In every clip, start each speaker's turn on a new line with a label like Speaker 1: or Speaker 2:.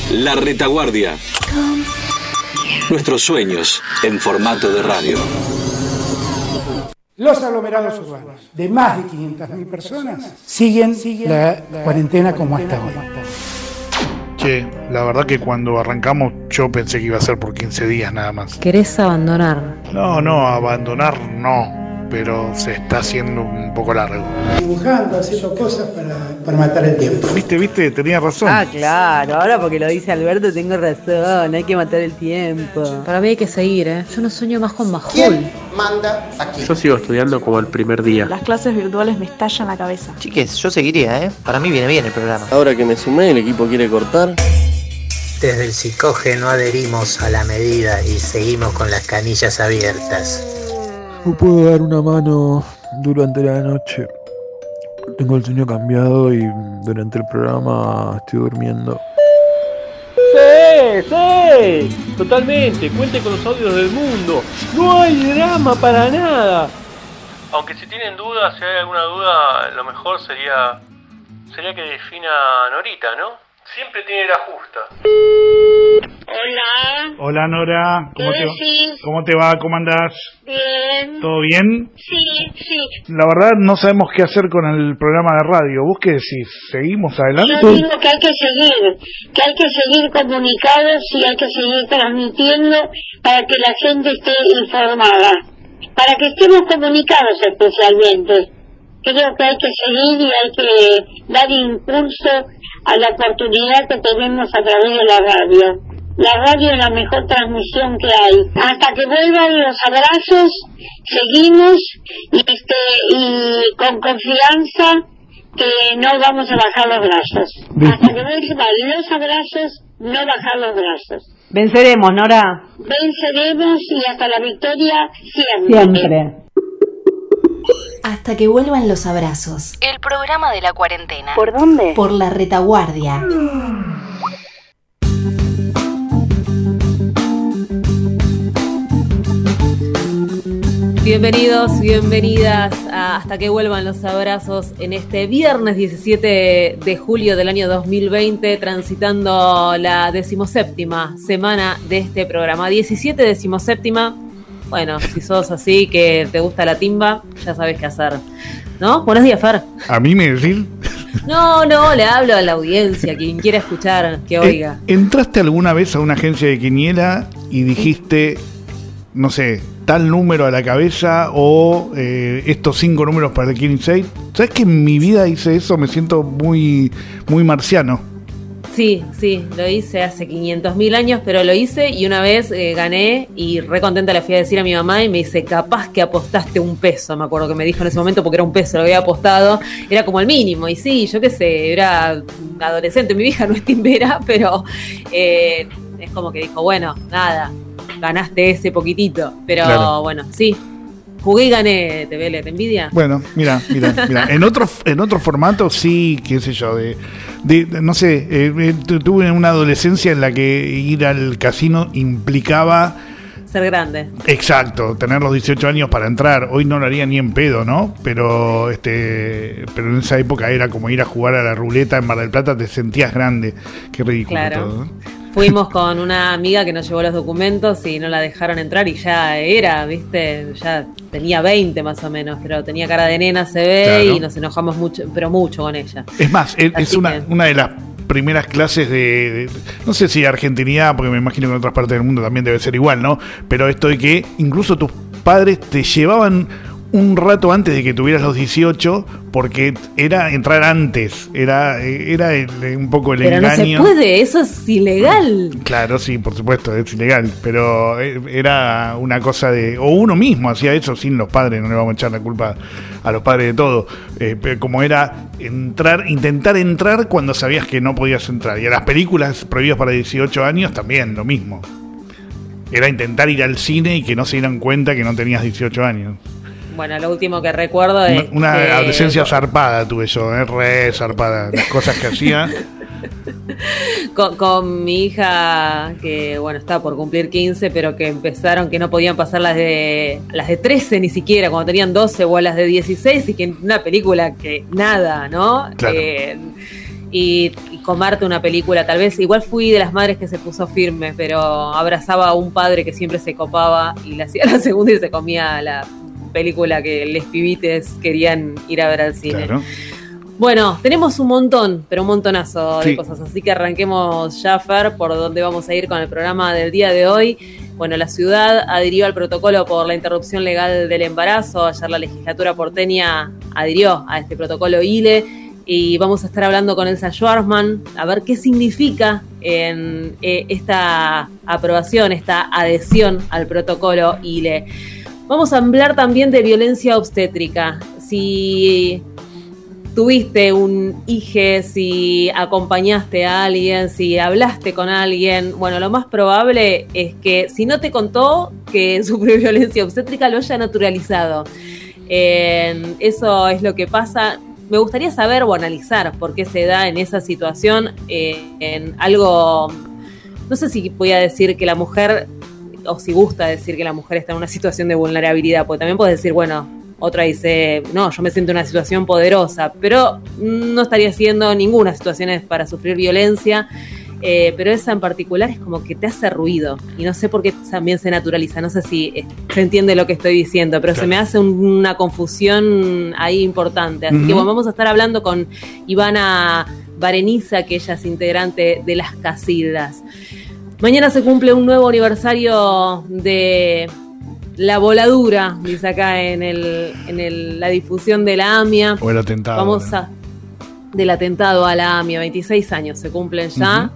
Speaker 1: La Retaguardia. Nuestros sueños en formato de radio.
Speaker 2: Los aglomerados urbanos de más de 500.000 personas siguen la cuarentena como hasta hoy.
Speaker 3: Che, la verdad que cuando arrancamos yo pensé que iba a ser por 15 días nada más.
Speaker 4: ¿Querés abandonar?
Speaker 3: No, abandonar no, pero se está haciendo un poco largo.
Speaker 2: Dibujando, haciendo cosas para matar el tiempo.
Speaker 3: ¿Viste? Tenía razón.
Speaker 5: Ah, claro, ahora porque lo dice Alberto tengo razón, hay que matar el tiempo.
Speaker 4: Para mí hay que seguir, ¿eh? Yo no sueño más con Majul.
Speaker 6: ¿Quién manda aquí?
Speaker 7: Yo sigo estudiando como el primer día.
Speaker 8: Las clases virtuales me estallan la cabeza.
Speaker 9: Chiques, yo seguiría, ¿eh? Para mí viene bien el programa.
Speaker 7: Ahora que me sumé, el equipo quiere cortar.
Speaker 10: Desde el Psicoge no adherimos a la medida y seguimos con las canillas abiertas.
Speaker 11: No puedo dar una mano durante la noche. Tengo el sueño cambiado y durante el programa estoy durmiendo.
Speaker 7: Sí, totalmente. Cuente con los audios del mundo. No hay drama para nada. Aunque si tienen dudas, si hay alguna duda, lo mejor sería que defina Norita, ¿no? Siempre tiene la justa.
Speaker 12: Hola.
Speaker 3: Hola Nora, ¿cómo te va? ¿Cómo andás?
Speaker 12: Bien.
Speaker 3: ¿Todo bien?
Speaker 12: Sí.
Speaker 3: La verdad no sabemos qué hacer con el programa de radio. ¿Vos qué decís? ¿Seguimos adelante?
Speaker 12: Yo digo que hay que seguir comunicados y hay que seguir transmitiendo para que la gente esté informada, para que estemos comunicados especialmente. Creo que hay que seguir y hay que dar impulso a la oportunidad que tenemos a través de la radio. La radio es la mejor transmisión que hay. Hasta que vuelvan los abrazos, seguimos y con confianza que no vamos a bajar los brazos. Hasta que vuelvan los abrazos, no bajar los brazos.
Speaker 5: Venceremos, Nora.
Speaker 12: Venceremos y hasta la victoria siempre.
Speaker 13: Hasta que vuelvan los abrazos.
Speaker 14: El programa de la cuarentena.
Speaker 13: ¿Por dónde? Por La Retaguardia.
Speaker 4: Bienvenidos, bienvenidas a Hasta que vuelvan los abrazos en este viernes 17 de julio del año 2020, transitando la 17ª semana de este programa. 17ª. Bueno, si sos así, que te gusta la timba, ya sabes qué hacer, ¿no? Buenos días, Fer.
Speaker 3: ¿A mí me decís?
Speaker 4: No, le hablo a la audiencia, quien quiera escuchar, que oiga.
Speaker 3: ¿Entraste alguna vez a una agencia de quiniela y dijiste, no sé, tal número a la cabeza o estos 5 números para el King Inside? ¿Sabes que en mi vida hice eso? Me siento muy marciano.
Speaker 4: Sí, lo hice hace 500.000 años, pero lo hice y una vez gané y re contenta le fui a decir a mi mamá y me dice, capaz que apostaste $1, me acuerdo que me dijo en ese momento porque era $1, lo había apostado, era como el mínimo y sí, yo qué sé, era adolescente, mi vieja no es timbera, pero es como que dijo, bueno, nada, ganaste ese poquitito, pero claro. Bueno, sí. Jugué y gané, ¿te envidia?
Speaker 3: Bueno, mira. En otro formato sí, qué sé yo, no sé, tuve una adolescencia en la que ir al casino implicaba
Speaker 4: ser grande.
Speaker 3: Exacto, tener los 18 años para entrar. Hoy no lo haría ni en pedo, ¿no? Pero en esa época era como ir a jugar a la ruleta en Mar del Plata, te sentías grande. Qué ridículo todo, ¿no?
Speaker 4: Fuimos con una amiga que nos llevó los documentos y no la dejaron entrar y ya era, ¿viste? Ya tenía 20 más o menos, pero tenía cara de nena, se ve, claro. Y nos enojamos mucho con ella.
Speaker 3: Es más, es una de las primeras clases de no sé si argentinidad, porque me imagino que en otras partes del mundo también debe ser igual, ¿no? Pero esto de que incluso tus padres te llevaban un rato antes de que tuvieras los 18, porque era entrar antes, era un poco el
Speaker 4: pero
Speaker 3: engaño.
Speaker 4: Pero no se puede, eso es ilegal.
Speaker 3: Claro, sí, por supuesto, es ilegal, pero era una cosa de, o uno mismo hacía eso sin los padres, no le vamos a echar la culpa a los padres de todo, como era intentar entrar cuando sabías que no podías entrar, y a las películas prohibidas para 18 años también, lo mismo. Era intentar ir al cine y que no se dieran cuenta que no tenías 18 años.
Speaker 4: Bueno, lo último que recuerdo es
Speaker 3: una adolescencia zarpada tuve yo, re zarpada, las cosas que hacía.
Speaker 4: Con mi hija, que bueno, estaba por cumplir 15, pero que empezaron que no podían pasar las de 13 ni siquiera, cuando tenían 12 o a las de 16, y que una película que nada, ¿no?
Speaker 3: Claro.
Speaker 4: Y comerte una película, tal vez. Igual fui de las madres que se puso firme, pero abrazaba a un padre que siempre se copaba y le hacía la segunda y se comía la película que les pibites querían ir a ver al cine. Claro. Bueno, tenemos un montón, pero un montonazo de cosas, así que arranquemos ya, Fer, por donde vamos a ir con el programa del día de hoy. Bueno, la ciudad adhirió al protocolo por la interrupción legal del embarazo. Ayer la legislatura porteña adhirió a este protocolo ILE y vamos a estar hablando con Elsa Schwarzman a ver qué significa en esta aprobación, esta adhesión al protocolo ILE. Vamos a hablar también de violencia obstétrica. Si tuviste un hijo, si acompañaste a alguien, si hablaste con alguien, bueno, lo más probable es que si no te contó que sufrió violencia obstétrica, lo haya naturalizado. Eso es lo que pasa. Me gustaría saber o analizar por qué se da en esa situación, en algo, no sé si voy a decir que la mujer, o si gusta decir que la mujer está en una situación de vulnerabilidad, porque también puedes decir, bueno, otra dice, no, yo me siento en una situación poderosa, pero no estaría haciendo ninguna situación para sufrir violencia, pero esa en particular es como que te hace ruido, y no sé por qué también se naturaliza, no sé si se entiende lo que estoy diciendo, pero se me hace una confusión ahí importante, así que bueno, vamos a estar hablando con Ivana Bareniza, que ella es integrante de Las Casildas. Mañana se cumple un nuevo aniversario de la voladura, dice acá en la difusión de la AMIA.
Speaker 3: O el atentado.
Speaker 4: Del atentado a la AMIA, 26 años se cumplen ya.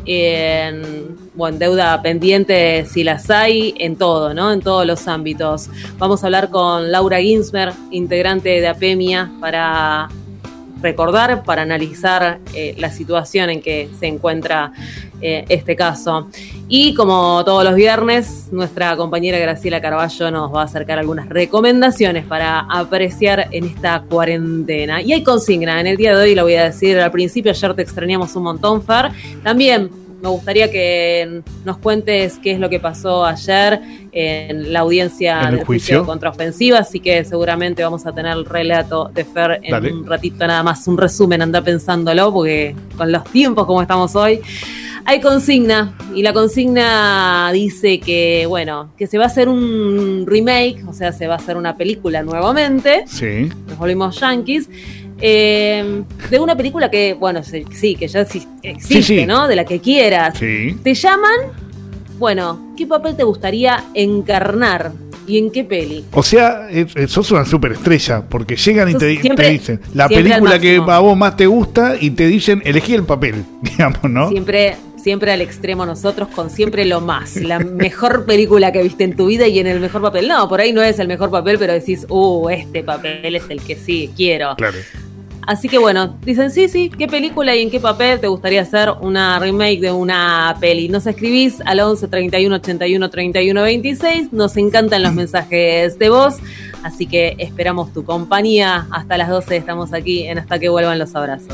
Speaker 4: Deuda pendiente si las hay, en todo, ¿no? En todos los ámbitos. Vamos a hablar con Laura Ginsberg, integrante de APEMIA, para recordar, para analizar la situación en que se encuentra este caso. Y como todos los viernes, nuestra compañera Graciela Carballo nos va a acercar algunas recomendaciones para apreciar en esta cuarentena. Y hay consigna, en el día de hoy, lo voy a decir al principio, ayer te extrañamos un montón, Fer. También me gustaría que nos cuentes qué es lo que pasó ayer en la audiencia del juicio contraofensiva, así que seguramente vamos a tener el relato de Fer en un ratito nada más, un resumen, anda pensándolo, porque con los tiempos como estamos hoy, hay consigna, y la consigna dice que, bueno, que se va a hacer un remake, o sea, se va a hacer una película nuevamente, nos volvimos yanquis, de una película que, bueno, sí, que ya existe, ¿no? De la que quieras. Te llaman, bueno, ¿qué papel te gustaría encarnar? ¿Y en qué peli? O sea,
Speaker 3: sos una superestrella, porque llegan y te dicen la película que a vos más te gusta y te dicen, elegí el papel, digamos, ¿no?
Speaker 4: Siempre al extremo nosotros, con siempre lo más, la mejor película que viste en tu vida y en el mejor papel. No, por ahí no es el mejor papel, pero decís, este papel es el que sí quiero. Claro. Así que bueno, dicen sí, ¿qué película y en qué papel te gustaría hacer una remake de una peli? Nos escribís al 11 31 81 31 26, nos encantan los mensajes de voz, así que esperamos tu compañía. Hasta las 12 estamos aquí en Hasta que vuelvan los abrazos.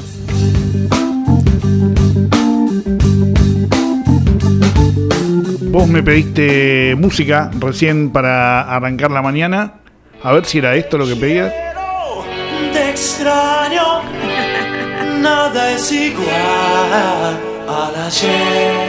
Speaker 3: Vos me pediste música recién para arrancar la mañana. A ver si era esto lo que pedías.
Speaker 6: Te extraño, nada es igual al ayer.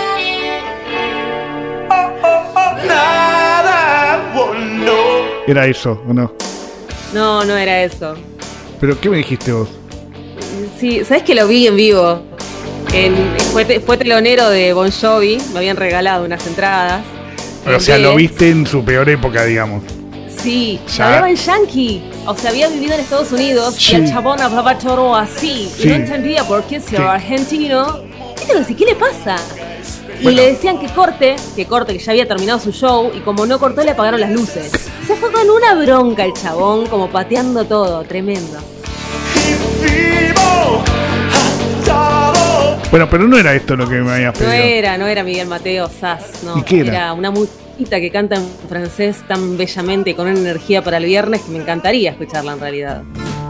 Speaker 6: Nada, no.
Speaker 3: ¿Era eso o no?
Speaker 4: No era eso.
Speaker 3: ¿Pero qué me dijiste vos?
Speaker 4: Sí, ¿sabés que lo vi en vivo? Fue telonero de Bon Jovi, me habían regalado unas entradas.
Speaker 3: O sea, lo viste en su peor época, digamos.
Speaker 4: Sí, hablaba en yankee, o sea, había vivido en Estados Unidos y el chabón hablaba todo así, y no entendía por qué si era argentino. ¿Qué le pasa? Y le decían que corte, que ya había terminado su show, y como no cortó le apagaron las luces. Se fue con una bronca el chabón, como pateando todo, tremendo.
Speaker 3: Bueno, pero no era esto lo que me habías pedido.
Speaker 4: No era Miguel Mateo Sass, no.
Speaker 3: ¿Y qué era?
Speaker 4: Era una muchachita que canta en francés tan bellamente y con una energía para el viernes que me encantaría escucharla en realidad.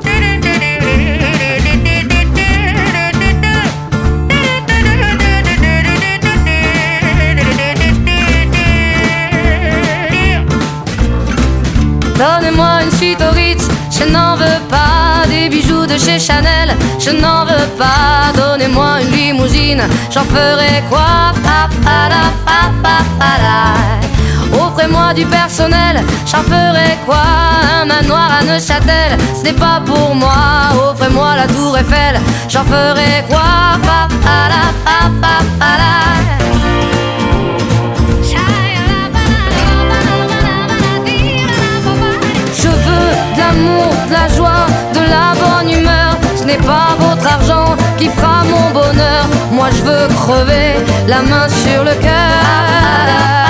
Speaker 15: Donnez-moi une suite au Ritz, je n'en veux pas. Des bijoux de chez Chanel, je n'en veux pas. Donnez-moi une limousine Palestine, j'en ferai quoi? Offrez-moi du personnel, j'en ferai quoi? Un manoir à Neuchâtel, ce n'est pas pour moi. Offrez-moi la tour Eiffel, j'en ferai quoi? Je veux de l'amour, de la joie, de la bonne humeur. Ce n'est pas votre argent qui fera mon bonheur. Moi je veux crever, la main sur le cœur.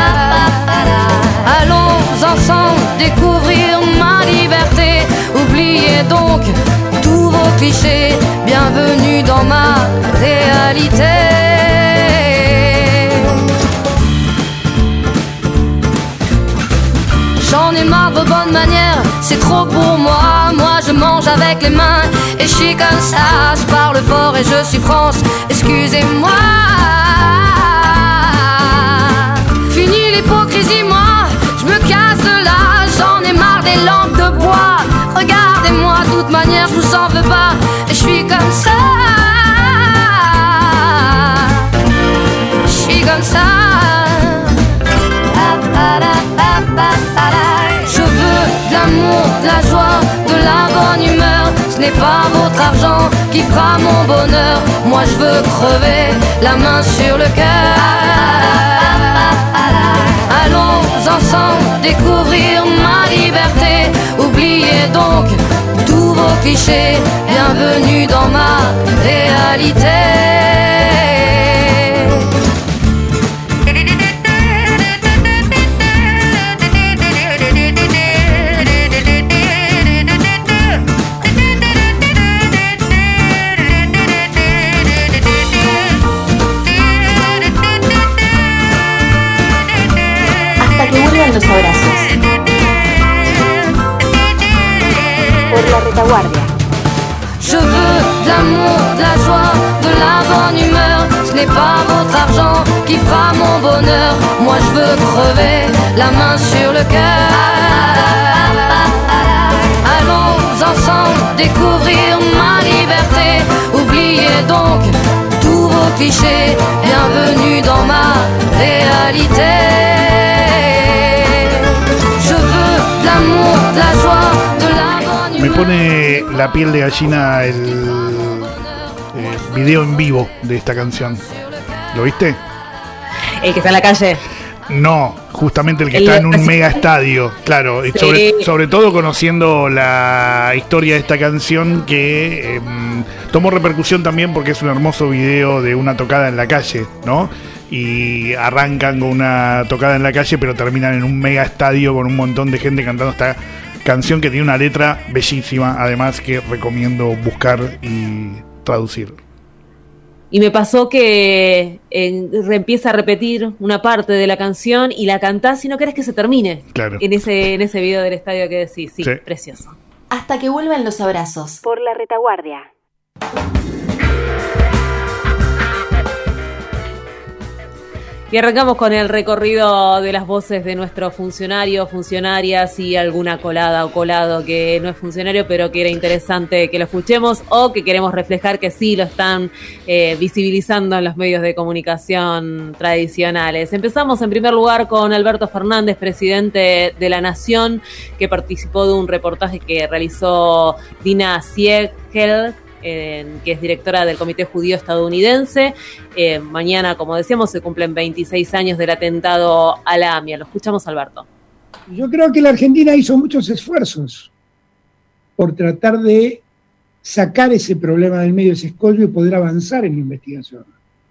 Speaker 15: Allons ensemble découvrir ma liberté. Oubliez donc tous vos clichés. Bienvenue dans ma réalité. J'en ai marre de vos bonnes manières, c'est trop pour moi. Moi je mange avec les mains et je suis comme ça. Je parle fort et je suis France, excusez-moi. Fini l'hypocrisie, moi, je me casse de là. J'en ai marre des lampes de bois. Regardez-moi, de toute manière je vous en veux pas. Et je suis comme ça. Je suis comme ça. Je veux de l'amour, de la joie, de la bonne humeur. Ce n'est pas votre argent qui fera mon bonheur. Moi je veux crever, la main sur le cœur. Allons ensemble découvrir ma liberté. Oubliez donc tous vos clichés. Bienvenue dans ma réalité.
Speaker 13: Los abrazos. Por la retaguardia.
Speaker 15: Je veux de l'amour, de la joie, de la bonne humeur. Ce n'est pas votre argent qui fera mon bonheur. Moi je veux crever, la main sur le cœur. Allons ensemble découvrir ma liberté. Oubliez donc tous vos clichés. Bienvenue dans ma réalité.
Speaker 3: Me pone la piel de gallina el video en vivo de esta canción. ¿Lo viste?
Speaker 4: ¿El que está en la calle?
Speaker 3: No, justamente el que está en un mega estadio, claro. Sí. Sobre todo conociendo la historia de esta canción que tomó repercusión también porque es un hermoso video de una tocada en la calle, ¿no? Y arrancan con una tocada en la calle, pero terminan en un mega estadio con un montón de gente cantando esta canción que tiene una letra bellísima, además que recomiendo buscar y traducir.
Speaker 4: Y me pasó que empieza a repetir una parte de la canción y la cantás y no querés que se termine.
Speaker 3: Claro.
Speaker 4: En ese video del estadio que decís, sí, precioso.
Speaker 13: Hasta que vuelvan los abrazos.
Speaker 14: Por la retaguardia.
Speaker 4: Y arrancamos con el recorrido de las voces de nuestros funcionarios, funcionarias y alguna colada o colado que no es funcionario, pero que era interesante que lo escuchemos o que queremos reflejar que sí lo están visibilizando en los medios de comunicación tradicionales. Empezamos en primer lugar con Alberto Fernández, presidente de la Nación, que participó de un reportaje que realizó Dina Siegel, que es directora del Comité Judío Estadounidense. Mañana, como decíamos, se cumplen 26 años del atentado a la AMIA. Lo escuchamos, Alberto.
Speaker 2: Yo creo que la Argentina hizo muchos esfuerzos por tratar de sacar ese problema del medio, ese escollo, y poder avanzar en la investigación.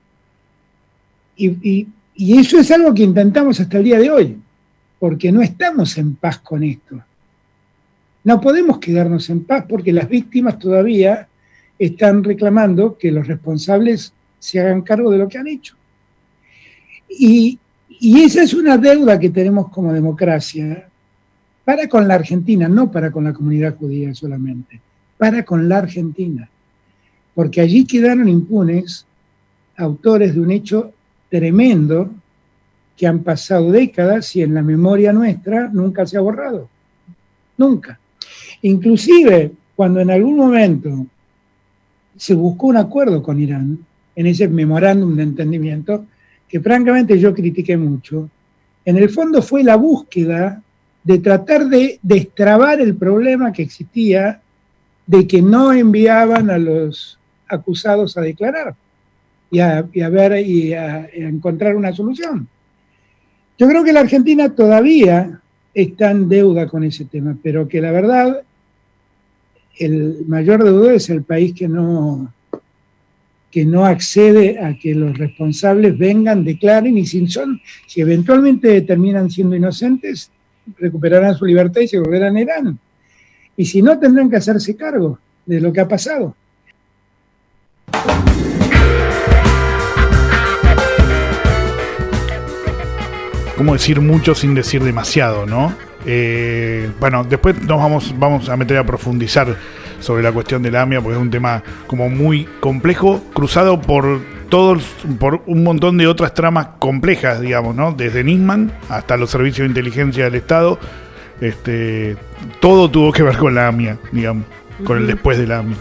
Speaker 2: Y eso es algo que intentamos hasta el día de hoy, porque no estamos en paz con esto. No podemos quedarnos en paz porque las víctimas todavía están reclamando que los responsables se hagan cargo de lo que han hecho. Y esa es una deuda que tenemos como democracia para con la Argentina, no para con la comunidad judía solamente, para con la Argentina. Porque allí quedaron impunes autores de un hecho tremendo que han pasado décadas y en la memoria nuestra nunca se ha borrado. Nunca. Inclusive, cuando en algún momento se buscó un acuerdo con Irán, en ese memorándum de entendimiento, que francamente yo critiqué mucho, en el fondo fue la búsqueda de tratar de destrabar el problema que existía de que no enviaban a los acusados a declarar y a encontrar una solución. Yo creo que la Argentina todavía está en deuda con ese tema, pero que la verdad el mayor deudor es el país que no accede a que los responsables vengan, declaren, y si eventualmente terminan siendo inocentes, recuperarán su libertad y se volverán a Irán. Y si no, tendrán que hacerse cargo de lo que ha pasado.
Speaker 3: ¿Cómo decir mucho sin decir demasiado, no? Bueno, después nos vamos a meter a profundizar sobre la cuestión de la AMIA, porque es un tema como muy complejo, cruzado por un montón de otras tramas complejas, digamos, ¿no? Desde Nisman hasta los servicios de inteligencia del Estado, todo tuvo que ver con la AMIA, digamos, con el después de la AMIA.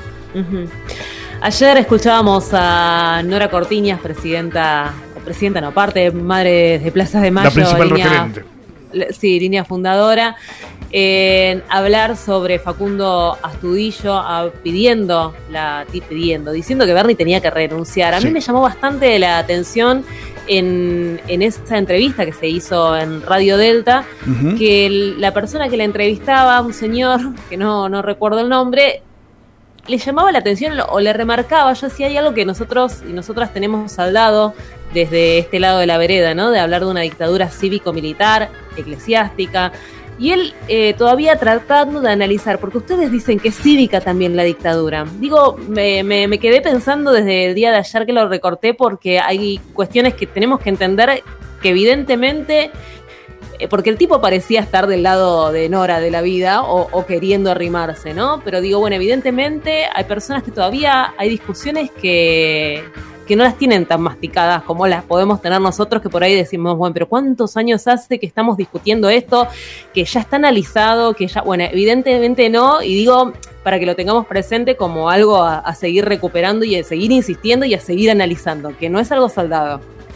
Speaker 4: Ayer escuchábamos a Nora Cortiñas, parte de Madres de Plaza de Mayo,
Speaker 3: la principal referente.
Speaker 4: Sí, línea fundadora, hablar sobre Facundo Astudillo, diciendo que Bernie tenía que renunciar. A mí me llamó bastante la atención en esa entrevista que se hizo en Radio Delta, que la persona que la entrevistaba, un señor que no recuerdo el nombre, le llamaba la atención o le remarcaba. Yo decía, hay algo que nosotros y nosotras tenemos saldado desde este lado de la vereda, ¿no? De hablar de una dictadura cívico-militar, eclesiástica, y él todavía tratando de analizar, porque ustedes dicen que es cívica también la dictadura. Digo, me quedé pensando desde el día de ayer que lo recorté, porque hay cuestiones que tenemos que entender que evidentemente, porque el tipo parecía estar del lado de Nora de la vida o queriendo arrimarse, ¿no? Pero digo, bueno, evidentemente hay personas que todavía hay discusiones que no las tienen tan masticadas como las podemos tener nosotros, que por ahí decimos, bueno, pero ¿cuántos años hace que estamos discutiendo esto? Que ya está analizado, que ya, bueno, evidentemente no, y digo, para que lo tengamos presente como algo a seguir recuperando y a seguir insistiendo y a seguir analizando, que no es algo saldado.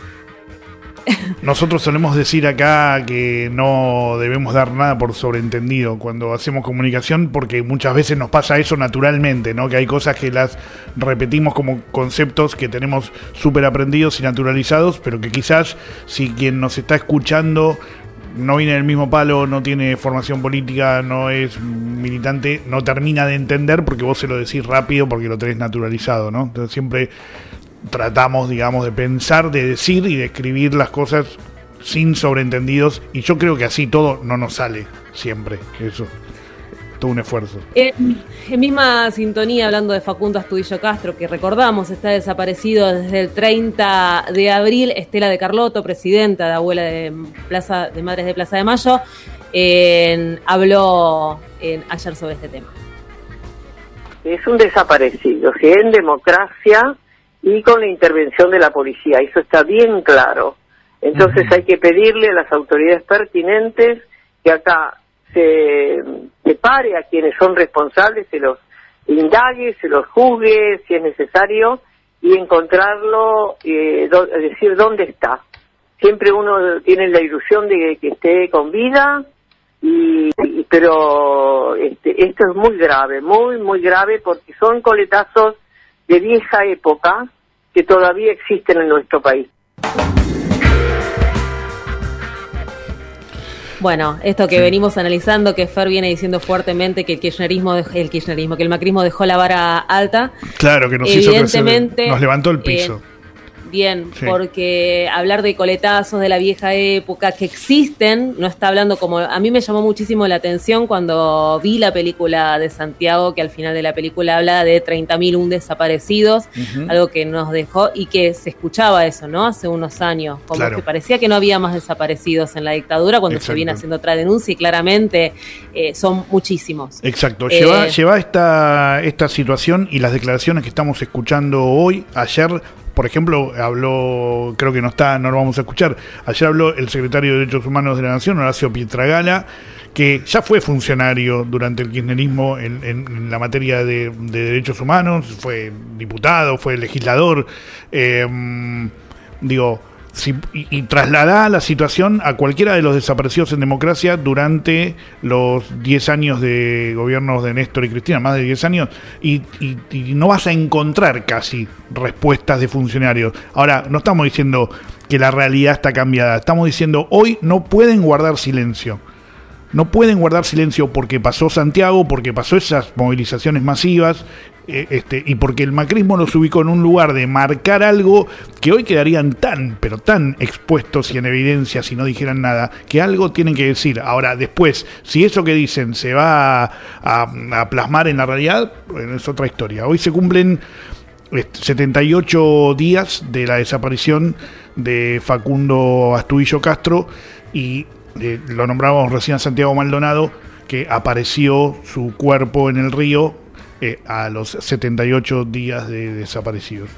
Speaker 3: Nosotros solemos decir acá que no debemos dar nada por sobreentendido cuando hacemos comunicación, porque muchas veces nos pasa eso naturalmente, ¿no? Que hay cosas que las repetimos como conceptos que tenemos súper aprendidos y naturalizados, pero que quizás si quien nos está escuchando no viene del mismo palo, no tiene formación política, no es militante, no termina de entender porque vos se lo decís rápido porque lo tenés naturalizado, ¿no? Entonces siempre tratamos, digamos, de pensar, de decir y de escribir las cosas sin sobreentendidos, y yo creo que así todo no nos sale siempre, eso, todo un esfuerzo.
Speaker 4: En misma sintonía, hablando de Facundo Astudillo Castro, que recordamos está desaparecido desde el 30 de abril, Estela de Carlotto, presidenta de Abuela de Madres de Plaza de Mayo, habló ayer sobre este tema.
Speaker 16: Es un desaparecido, si en democracia y con la intervención de la policía, eso está bien claro. Entonces hay que pedirle a las autoridades pertinentes que acá se pare a quienes son responsables, se los indague, se los juzgue si es necesario, y encontrarlo, decir dónde está. Siempre uno tiene la ilusión de que esté con vida, pero esto es muy grave, muy, muy grave, porque son coletazos de vieja época que todavía existen en nuestro país.
Speaker 4: Bueno, esto que venimos analizando, que Fer viene diciendo fuertemente que que el macrismo dejó la vara alta.
Speaker 3: Claro, que nos hizo crecer, nos levantó el piso.
Speaker 4: Bien, sí. Porque hablar de coletazos de la vieja época que existen, no está hablando como... A mí me llamó muchísimo la atención cuando vi la película de Santiago, que al final de la película habla de 30.001 desaparecidos, algo que nos dejó, y que se escuchaba eso, ¿no? Hace unos años, como que parecía que no había más desaparecidos en la dictadura, cuando se viene haciendo otra denuncia, y claramente son muchísimos.
Speaker 3: Exacto, lleva esta situación y las declaraciones que estamos escuchando hoy, ayer, por ejemplo, habló, creo que no lo vamos a escuchar, ayer habló el secretario de Derechos Humanos de la Nación, Horacio Pietragala, que ya fue funcionario durante el kirchnerismo en la materia de derechos humanos, fue diputado, fue legislador, y trasladá la situación a cualquiera de los desaparecidos en democracia durante los 10 años de gobiernos de Néstor y Cristina, más de 10 años, y no vas a encontrar casi respuestas de funcionarios. Ahora, no estamos diciendo que la realidad está cambiada, estamos diciendo hoy no pueden guardar silencio. No pueden guardar silencio porque pasó Santiago, porque pasó esas movilizaciones masivas, y porque el macrismo los ubicó en un lugar de marcar algo que hoy quedarían tan expuestos y en evidencia si no dijeran nada, que algo tienen que decir. Ahora, después, si eso que dicen se va a plasmar en la realidad, bueno, es otra historia. Hoy se cumplen 78 días de la desaparición de Facundo Astudillo Castro, y lo nombrábamos recién a Santiago Maldonado, que apareció su cuerpo en el río a los 78 días de desaparecidos.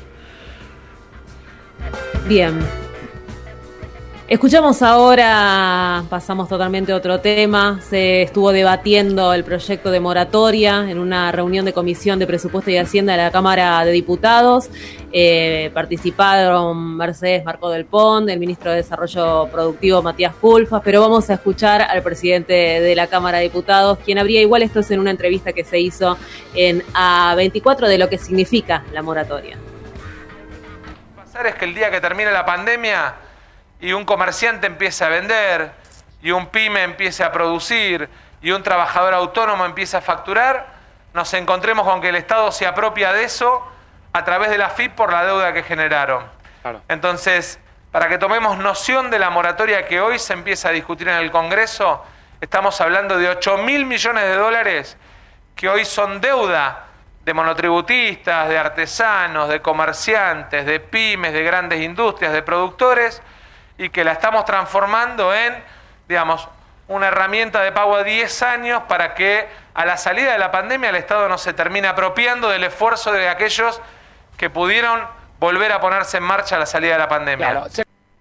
Speaker 4: Bien. Escuchamos ahora, pasamos totalmente a otro tema. Se estuvo debatiendo el proyecto de moratoria en una reunión de Comisión de Presupuesto y Hacienda de la Cámara de Diputados. Participaron Mercedes Marcó del Pont, el ministro de Desarrollo Productivo Matías Culfas, pero vamos a escuchar al presidente de la Cámara de Diputados, quien habría, igual esto es en una entrevista que se hizo en A24, de lo que significa la moratoria.
Speaker 17: Lo que va a pasar es que el día que termine la pandemia y un comerciante empiece a vender, y un pyme empiece a producir, y un trabajador autónomo empiece a facturar, nos encontremos con que el Estado se apropia de eso a través de la AFIP por la deuda que generaron. Claro. Entonces, para que tomemos noción de la moratoria que hoy se empieza a discutir en el Congreso, estamos hablando de 8.000 millones de dólares que hoy son deuda de monotributistas, de artesanos, de comerciantes, de pymes, de grandes industrias, de productores, y que la estamos transformando en, digamos, una herramienta de pago a 10 años para que a la salida de la pandemia el Estado no se termine apropiando del esfuerzo de aquellos que pudieron volver a ponerse en marcha a la salida de la pandemia. Claro.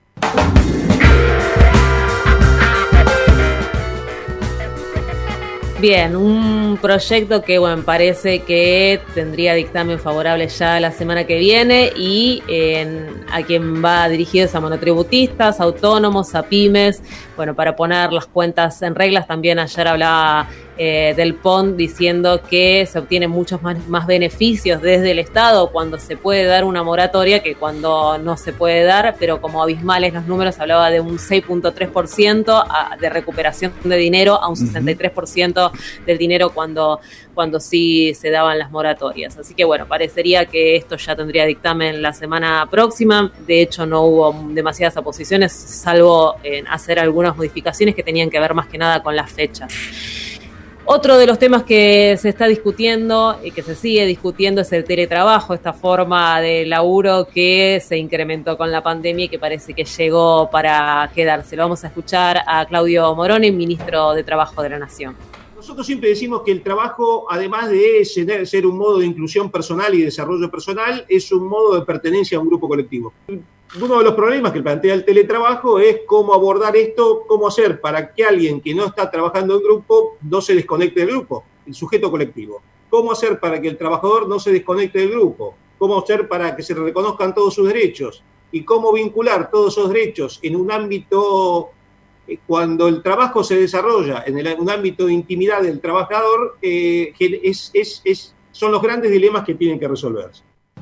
Speaker 4: Bien, un proyecto que bueno, parece que tendría dictamen favorable ya la semana que viene, y a quien va dirigido es a monotributistas, autónomos, a pymes, bueno, para poner las cuentas en reglas. También ayer hablaba del PON diciendo que se obtienen muchos más beneficios desde el Estado cuando se puede dar una moratoria que cuando no se puede dar, pero como abismales los números, hablaba de un 6.3% de recuperación de dinero a un 63% del dinero cuando sí se daban las moratorias. Así que bueno, parecería que esto ya tendría dictamen la semana próxima. De hecho, no hubo demasiadas oposiciones, salvo en hacer algunas modificaciones que tenían que ver más que nada con las fechas. Otro de los temas que se está discutiendo y que se sigue discutiendo es el teletrabajo, esta forma de laburo que se incrementó con la pandemia y que parece que llegó para quedarse. Lo vamos a escuchar a Claudio Moroni, ministro de Trabajo de la Nación.
Speaker 18: Nosotros siempre decimos que el trabajo, además de ser un modo de inclusión personal y desarrollo personal, es un modo de pertenencia a un grupo colectivo. Uno de los problemas que plantea el teletrabajo es cómo abordar esto, cómo hacer para que alguien que no está trabajando en grupo no se desconecte del grupo, el sujeto colectivo. Cómo hacer para que el trabajador no se desconecte del grupo. Cómo hacer para que se reconozcan todos sus derechos. Y cómo vincular todos esos derechos en un ámbito, cuando el trabajo se desarrolla en un ámbito de intimidad del trabajador, son los grandes dilemas que tienen que resolverse.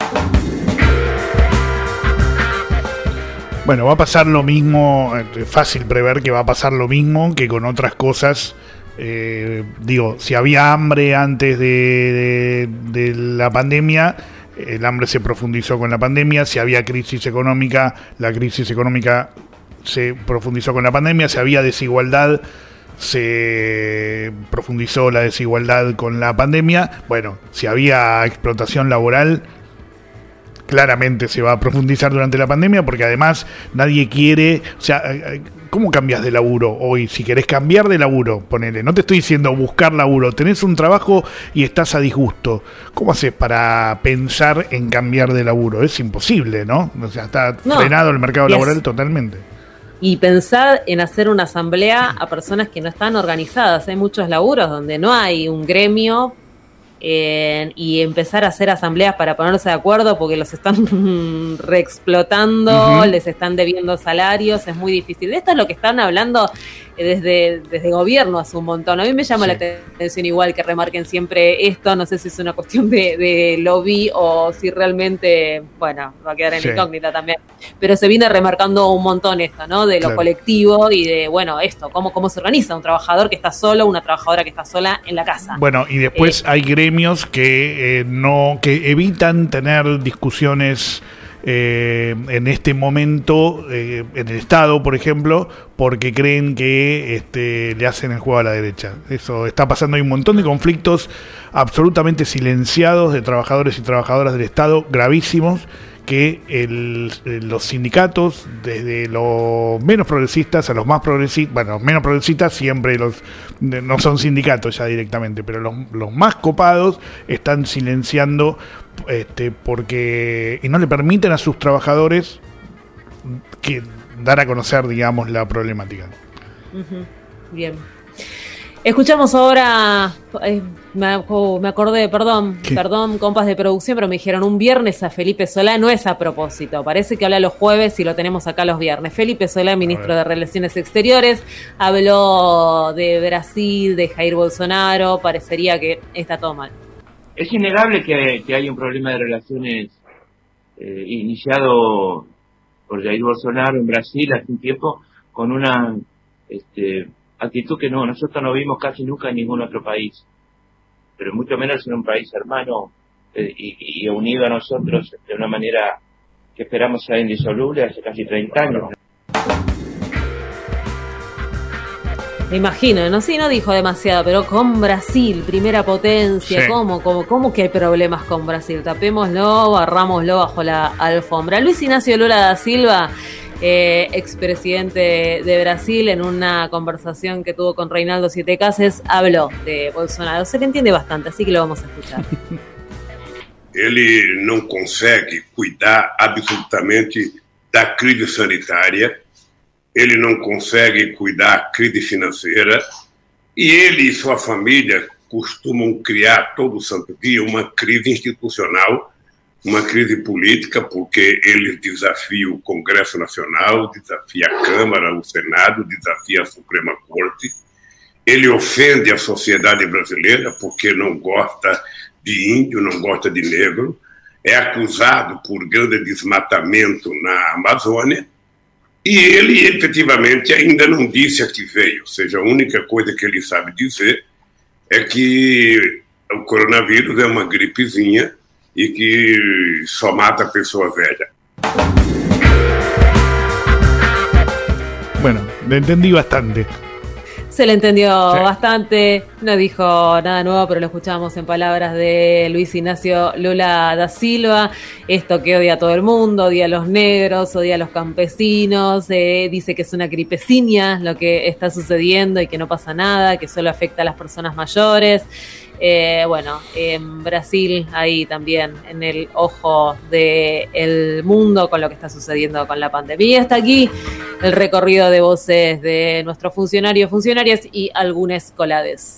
Speaker 3: Bueno, va a pasar lo mismo, es fácil prever que va a pasar lo mismo que con otras cosas. Si había hambre antes de la pandemia, el hambre se profundizó con la pandemia. Si había crisis económica, la crisis económica se profundizó con la pandemia. Si había desigualdad, se profundizó la desigualdad con la pandemia. Bueno, si había explotación laboral, claramente se va a profundizar durante la pandemia, porque además nadie quiere, ¿Cómo cambias de laburo hoy? Si querés cambiar de laburo, ponele, no te estoy diciendo buscar laburo, tenés un trabajo y estás a disgusto. ¿Cómo haces para pensar en cambiar de laburo? Es imposible, ¿no? O sea, está frenado el mercado laboral totalmente.
Speaker 4: Y pensar en hacer una asamblea a personas que no están organizadas. Hay muchos laburos donde no hay un gremio y empezar a hacer asambleas para ponerse de acuerdo porque los están reexplotando, les están debiendo salarios, es muy difícil. De esto es lo que están hablando desde gobierno hace un montón. A mí me llama la atención igual que remarquen siempre esto, no sé si es una cuestión de lobby o si realmente, bueno, va a quedar en incógnita también, pero se viene remarcando un montón esto, ¿no? De lo colectivo y de, bueno, esto, cómo se organiza un trabajador que está solo, una trabajadora que está sola en la casa.
Speaker 3: Bueno, y después hay gremios que evitan tener discusiones en este momento en el Estado, por ejemplo, porque creen que le hacen el juego a la derecha. Eso está pasando. Hay un montón de conflictos absolutamente silenciados de trabajadores y trabajadoras del Estado, gravísimos, que los sindicatos, desde los menos progresistas a los más progresistas, bueno, menos progresistas siempre no son sindicatos ya directamente, pero los más copados están silenciando porque y no le permiten a sus trabajadores dar a conocer, digamos, la problemática.
Speaker 4: Bien. Escuchamos ahora, me acordé, perdón, compas de producción, pero me dijeron un viernes a Felipe Solá, no es a propósito, parece que habla los jueves y lo tenemos acá los viernes. Felipe Solá, ministro de Relaciones Exteriores, habló de Brasil, de Jair Bolsonaro, parecería que está todo mal.
Speaker 19: Es innegable que hay un problema de relaciones iniciado por Jair Bolsonaro en Brasil hace un tiempo, con una actitud que nosotros no vimos casi nunca en ningún otro país, pero mucho menos en un país hermano y unido a nosotros de una manera que esperamos sea indisoluble hace casi 30 años.
Speaker 4: Me imagino, no dijo demasiado, pero con Brasil, primera potencia, sí. ¿Cómo que hay problemas con Brasil? Tapémoslo, barrámoslo bajo la alfombra. Luis Ignacio Lula da Silva, expresidente de Brasil, en una conversación que tuvo con Reinaldo Siete Cases, habló de Bolsonaro. Se le entiende bastante, así que lo vamos a escuchar.
Speaker 20: Ele não consegue cuidar absolutamente da crise sanitária, ele não consegue cuidar da crise financeira, e ele e sua família costumam criar todo santo dia uma crise institucional, uma crise política, porque ele desafia o Congresso Nacional, desafia a Câmara, o Senado, desafia a Suprema Corte. Ele ofende a sociedade brasileira porque não gosta de índio, não gosta de negro. É acusado por grande desmatamento na Amazônia. E ele, efetivamente, ainda não disse a que veio. Ou seja, a única coisa que ele sabe dizer é que o coronavírus é uma gripezinha e que só mata a pessoa velha.
Speaker 3: Bueno, le entendí bastante.
Speaker 4: Se le entendió bastante, no dijo nada nuevo, pero lo escuchamos en palabras de Luis Ignacio Lula da Silva. Esto que odia a todo el mundo, odia a los negros, odia a los campesinos, dice que es una gripeciña lo que está sucediendo y que no pasa nada, que solo afecta a las personas mayores. Bueno, en Brasil ahí también en el ojo del mundo con lo que está sucediendo con la pandemia. Y hasta aquí el recorrido de voces de nuestros funcionarios, funcionarias y algunos colades.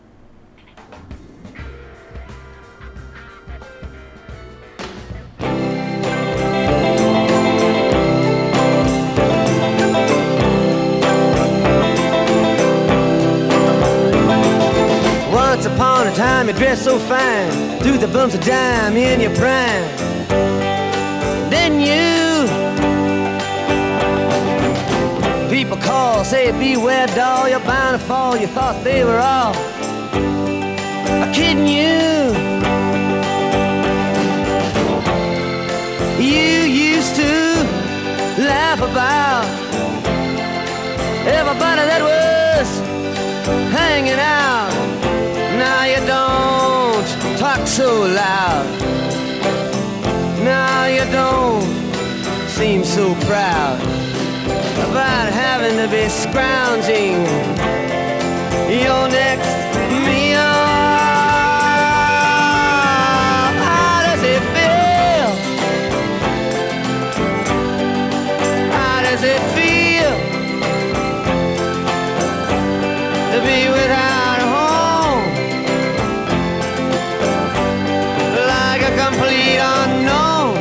Speaker 21: Once upon a time you dressed so fine, threw the bumps of dime in your prime. Then you people call, say beware doll, you're bound to fall. You thought they were all kidding you. You used to laugh about everybody that was hanging out. Now you don't talk so loud. Now you don't seem so proud about having having to be scrounging your next meal. How does it feel? How does it feel to be without a home? Like a complete unknown,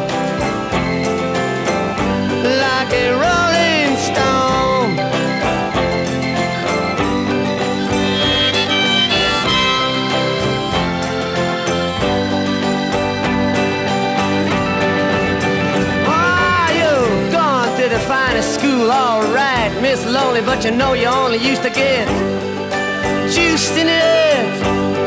Speaker 21: like a rolling stone. Oh, you've gone to the finest school, all right, Miss Lonely, but you know you only used to get juiced in it.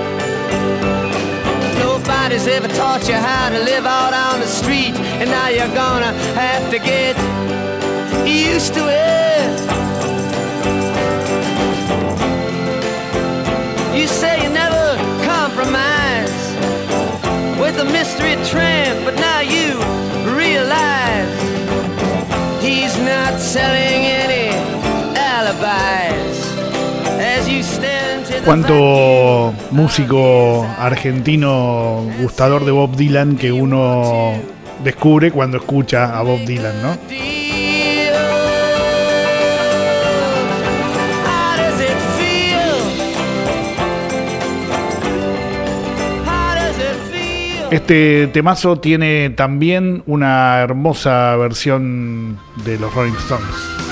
Speaker 21: Nobody's ever taught you how to live out on the street, and now you're gonna have to get used to it. You say you never compromise with a mystery tramp, but now you realize he's not selling any alibis. As you stare into the
Speaker 3: Cuánto músico argentino gustador de Bob Dylan que uno descubre cuando escucha a Bob Dylan, ¿no? Este temazo tiene también una hermosa versión de los Rolling Stones.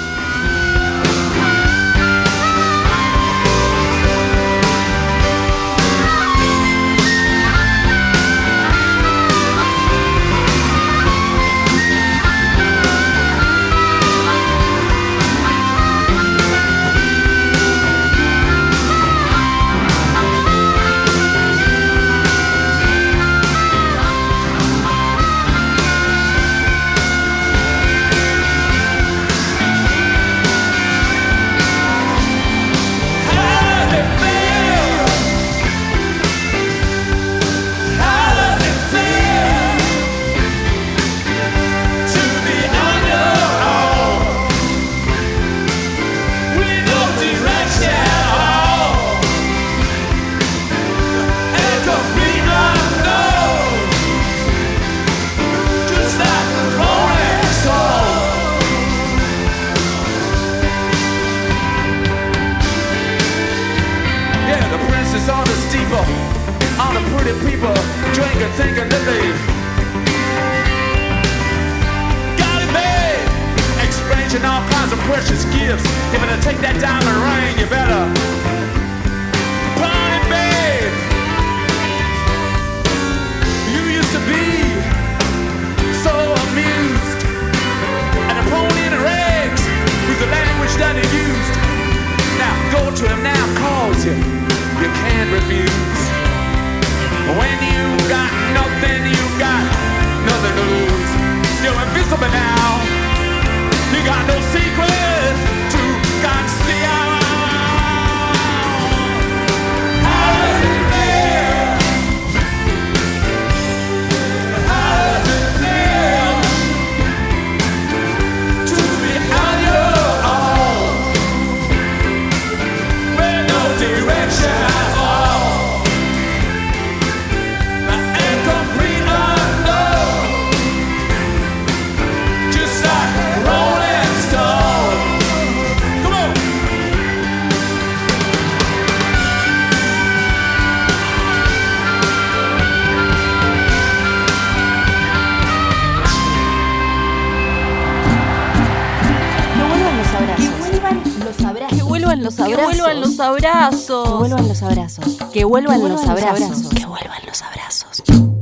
Speaker 13: Que vuelvan los abrazos. Que vuelvan los abrazos.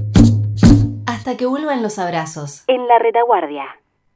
Speaker 13: Hasta que vuelvan los abrazos.
Speaker 14: En la retaguardia.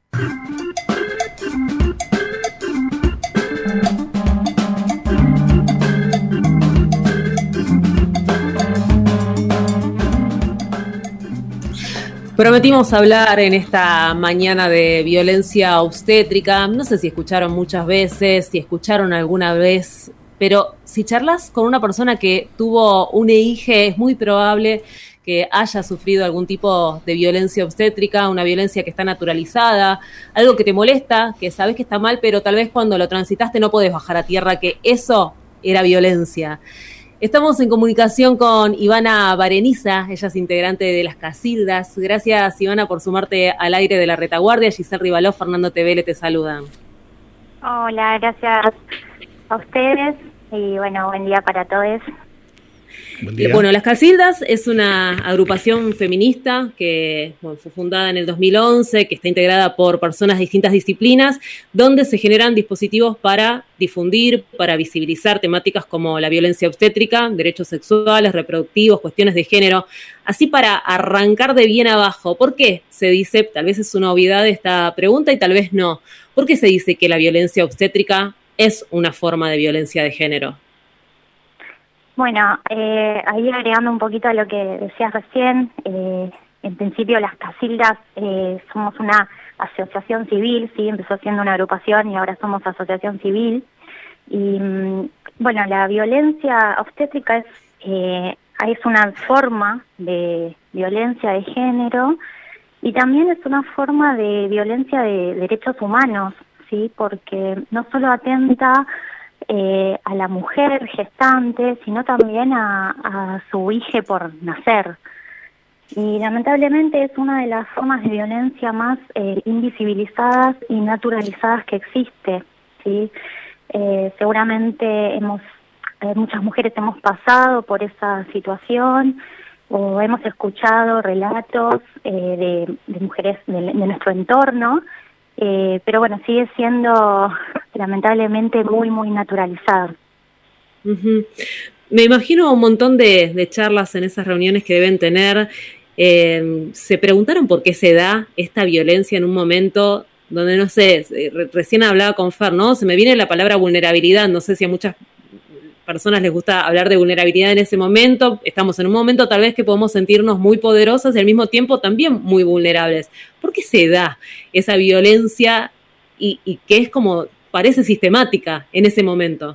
Speaker 4: Prometimos hablar en esta mañana de violencia obstétrica. No sé si escucharon muchas veces, si escucharon alguna vez, pero si charlas con una persona que tuvo un EIGE, es muy probable que haya sufrido algún tipo de violencia obstétrica, una violencia que está naturalizada, algo que te molesta, que sabes que está mal, pero tal vez cuando lo transitaste no podés bajar a tierra que eso era violencia. Estamos en comunicación con Ivana Bareniza, ella es integrante de Las Casildas. Gracias, Ivana, por sumarte al aire de La Retaguardia. Giselle Rivaló, Fernando Tevele te saludan.
Speaker 1: Hola, gracias a ustedes y bueno, buen día para todos.
Speaker 4: Bueno, Las Casildas es una agrupación feminista que fue fundada en el 2011, que está integrada por personas de distintas disciplinas, donde se generan dispositivos para difundir, para visibilizar temáticas como la violencia obstétrica, derechos sexuales, reproductivos, cuestiones de género, así para arrancar de bien abajo. ¿Por qué se dice, tal vez es una obviedad esta pregunta y tal vez no, por qué se dice que la violencia obstétrica es una forma de violencia de género?
Speaker 1: Bueno, ahí agregando un poquito a lo que decías recién, en principio Las Casildas somos una asociación civil, sí, empezó siendo una agrupación y ahora somos asociación civil. Y bueno, la violencia obstétrica es una forma de violencia de género y también es una forma de violencia de derechos humanos, sí, porque no solo atenta a la mujer gestante, sino también a su hija por nacer. Y lamentablemente es una de las formas de violencia más invisibilizadas y naturalizadas que existe, ¿sí? Seguramente muchas mujeres hemos pasado por esa situación o hemos escuchado relatos de mujeres de nuestro entorno, pero bueno, sigue siendo lamentablemente muy, muy naturalizado.
Speaker 4: Uh-huh. Me imagino un montón de charlas en esas reuniones que deben tener. Se preguntaron por qué se da esta violencia en un momento donde, no sé, recién hablaba con Fer, ¿no? Se me viene la palabra vulnerabilidad, no sé si a muchas personas les gusta hablar de vulnerabilidad en ese momento. Estamos en un momento tal vez que podemos sentirnos muy poderosas y al mismo tiempo también muy vulnerables. ¿Por qué se da esa violencia y que es como parece sistemática en ese momento?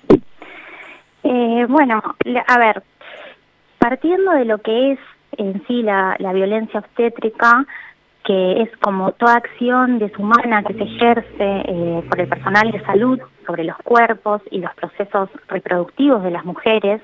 Speaker 1: Bueno, a ver, partiendo de lo que es en sí la violencia obstétrica, que es como toda acción deshumana que se ejerce por el personal de salud sobre los cuerpos y los procesos reproductivos de las mujeres,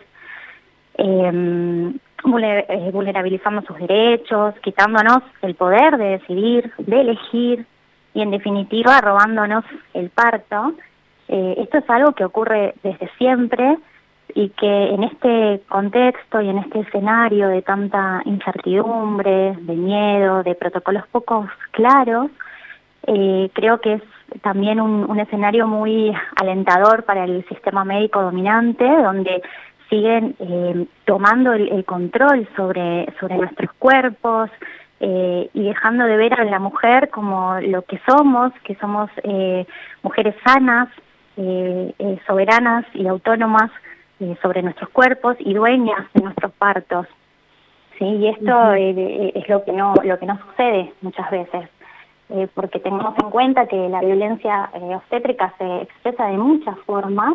Speaker 1: vulnerabilizando sus derechos, quitándonos el poder de decidir, de elegir y en definitiva robándonos el parto. Esto es algo que ocurre desde siempre y que en este contexto y en este escenario de tanta incertidumbre, de miedo, de protocolos poco claros, creo que es también un escenario muy alentador para el sistema médico dominante, donde siguen tomando el control sobre nuestros cuerpos y dejando de ver a la mujer como lo que somos mujeres sanas, soberanas y autónomas sobre nuestros cuerpos y dueñas de nuestros partos, sí, y esto es lo que no sucede muchas veces, porque tengamos en cuenta que la violencia obstétrica se expresa de muchas formas.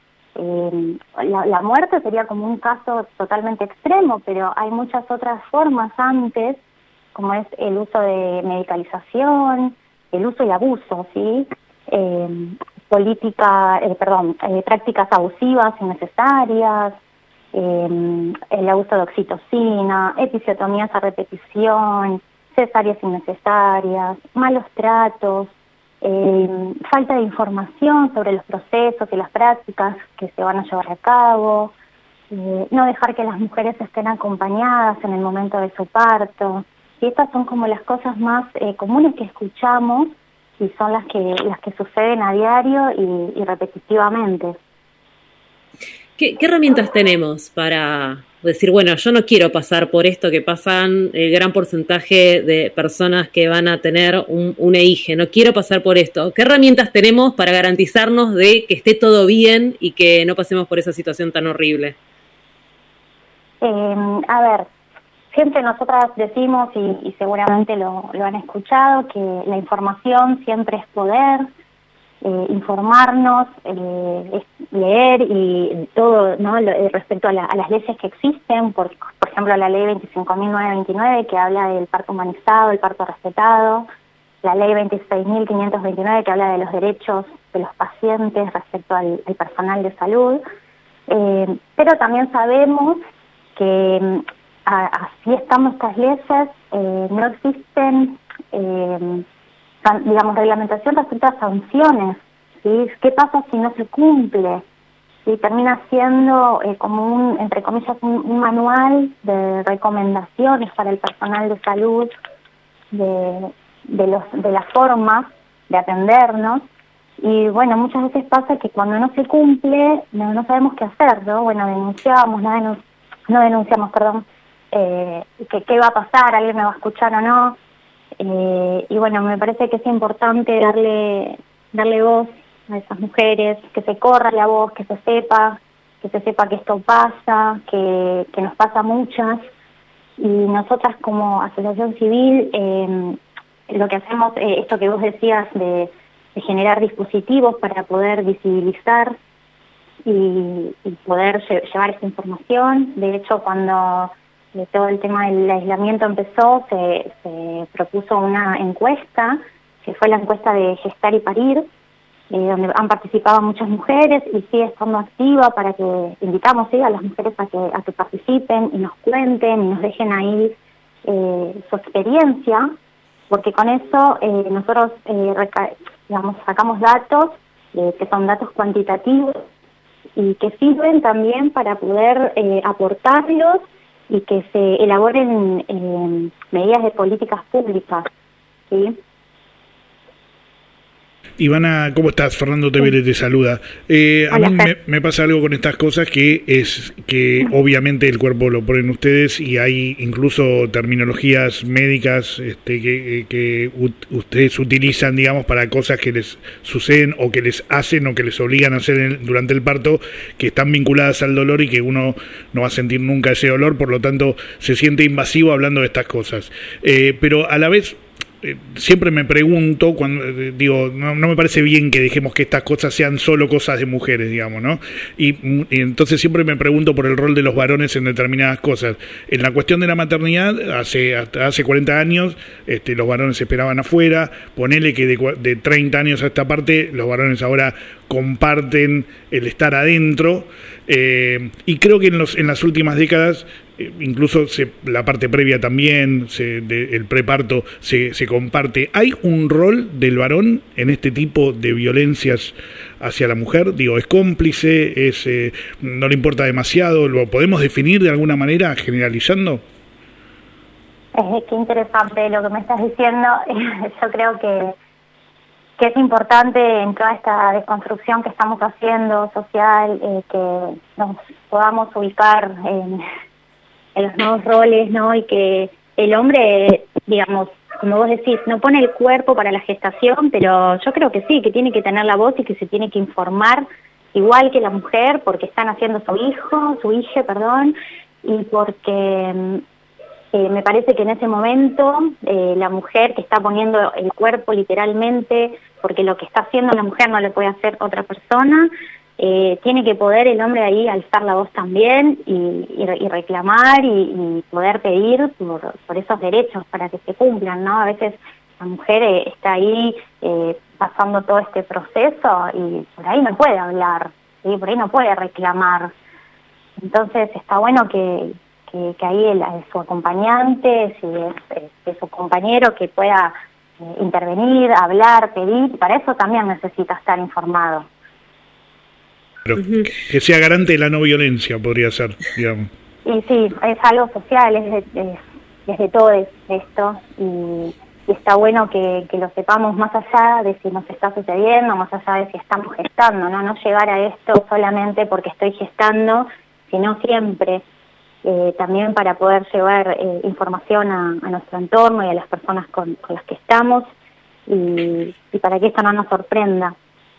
Speaker 1: La muerte sería como un caso totalmente extremo, pero hay muchas otras formas antes, como es el uso de medicalización, el uso y abuso, sí, prácticas abusivas innecesarias, el abuso de oxitocina, episiotomías a repetición, cesáreas innecesarias, malos tratos, falta de información sobre los procesos y las prácticas que se van a llevar a cabo, no dejar que las mujeres estén acompañadas en el momento de su parto. Y estas son como las cosas más comunes que escuchamos y son las que suceden a diario y repetitivamente.
Speaker 4: ¿Qué herramientas tenemos para decir, bueno, yo no quiero pasar por esto que pasan el gran porcentaje de personas que van a tener un EIGE, no quiero pasar por esto? ¿Qué herramientas tenemos para garantizarnos de que esté todo bien y que no pasemos por esa situación tan horrible?
Speaker 1: A ver, siempre nosotras decimos, y seguramente lo han escuchado, que la información siempre es poder. Informarnos leer y todo, ¿no? Respecto a las leyes que existen, por ejemplo la ley 25.929 que habla del parto humanizado, el parto respetado, la ley 26.529 que habla de los derechos de los pacientes respecto al personal de salud, pero también sabemos que así estamos estas leyes, no existen, digamos, reglamentación respecto a sanciones, ¿sí? ¿Qué pasa si no se cumple? ¿Sí? Termina siendo como entre comillas, un manual de recomendaciones para el personal de salud, de las formas de atendernos. Y bueno, muchas veces pasa que cuando no se cumple, no sabemos qué hacer, ¿no? Bueno, no denunciamos, qué va a pasar, alguien me va a escuchar o no. Y bueno, me parece que es importante darle voz a esas mujeres, que se corra la voz, que se sepa que esto pasa, que nos pasa a muchas. Y nosotras como asociación civil, lo que hacemos, esto que vos decías de generar dispositivos para poder visibilizar y poder llevar esta información. De hecho, cuando todo el tema del aislamiento empezó, se propuso una encuesta, que fue la encuesta de Gestar y Parir, donde han participado muchas mujeres y sigue estando activa para que invitamos a las mujeres a que participen y nos cuenten y nos dejen ahí su experiencia, porque con eso nosotros sacamos datos que son datos cuantitativos y que sirven también para poder aportarlos y que se elaboren medidas de políticas públicas, ¿sí?
Speaker 3: Ivana, ¿cómo estás? Fernando Tevere te saluda. A mí me pasa algo con estas cosas, que es que obviamente el cuerpo lo ponen ustedes y hay incluso terminologías médicas que ustedes utilizan, digamos, para cosas que les suceden o que les hacen o que les obligan a hacer durante el parto, que están vinculadas al dolor y que uno no va a sentir nunca ese dolor, por lo tanto se siente invasivo hablando de estas cosas. Pero a la vez siempre me pregunto, cuando digo, no me parece bien que dejemos que estas cosas sean solo cosas de mujeres, digamos, ¿no? Y entonces siempre me pregunto por el rol de los varones en determinadas cosas. En la cuestión de la maternidad, hasta hace 40 años, los varones esperaban afuera. Ponele que de 30 años a esta parte, los varones ahora comparten el estar adentro. Y creo que en las últimas décadas, incluso la parte previa también, el preparto se comparte. ¿Hay un rol del varón en este tipo de violencias hacia la mujer? Digo, ¿es cómplice? ¿No le importa demasiado? ¿Lo podemos definir de alguna manera, generalizando?
Speaker 1: Qué interesante lo que me estás diciendo. Yo creo que es importante en toda esta desconstrucción que estamos haciendo social, que nos podamos ubicar en los nuevos roles, ¿no? Y que el hombre, digamos, como vos decís, no pone el cuerpo para la gestación, pero yo creo que sí, que tiene que tener la voz y que se tiene que informar igual que la mujer, porque están haciendo su hija, y porque me parece que en ese momento la mujer que está poniendo el cuerpo literalmente, porque lo que está haciendo la mujer no le puede hacer otra persona, tiene que poder el hombre ahí alzar la voz también y reclamar y poder pedir por esos derechos para que se cumplan, ¿no? A veces la mujer está ahí pasando todo este proceso y por ahí no puede hablar, ¿sí? Por ahí no puede reclamar. Entonces está bueno que ahí su acompañante, si es su compañero, que pueda intervenir, hablar, pedir. Para eso también necesita estar informado.
Speaker 3: Pero que sea garante de la no violencia, podría ser, digamos.
Speaker 1: Y sí, es algo social, es de todo esto, y está bueno que lo sepamos más allá de si nos está sucediendo, más allá de si estamos gestando, no llegar a esto solamente porque estoy gestando, sino siempre también para poder llevar información a nuestro entorno y a las personas con las que estamos, y para que esto no nos sorprenda.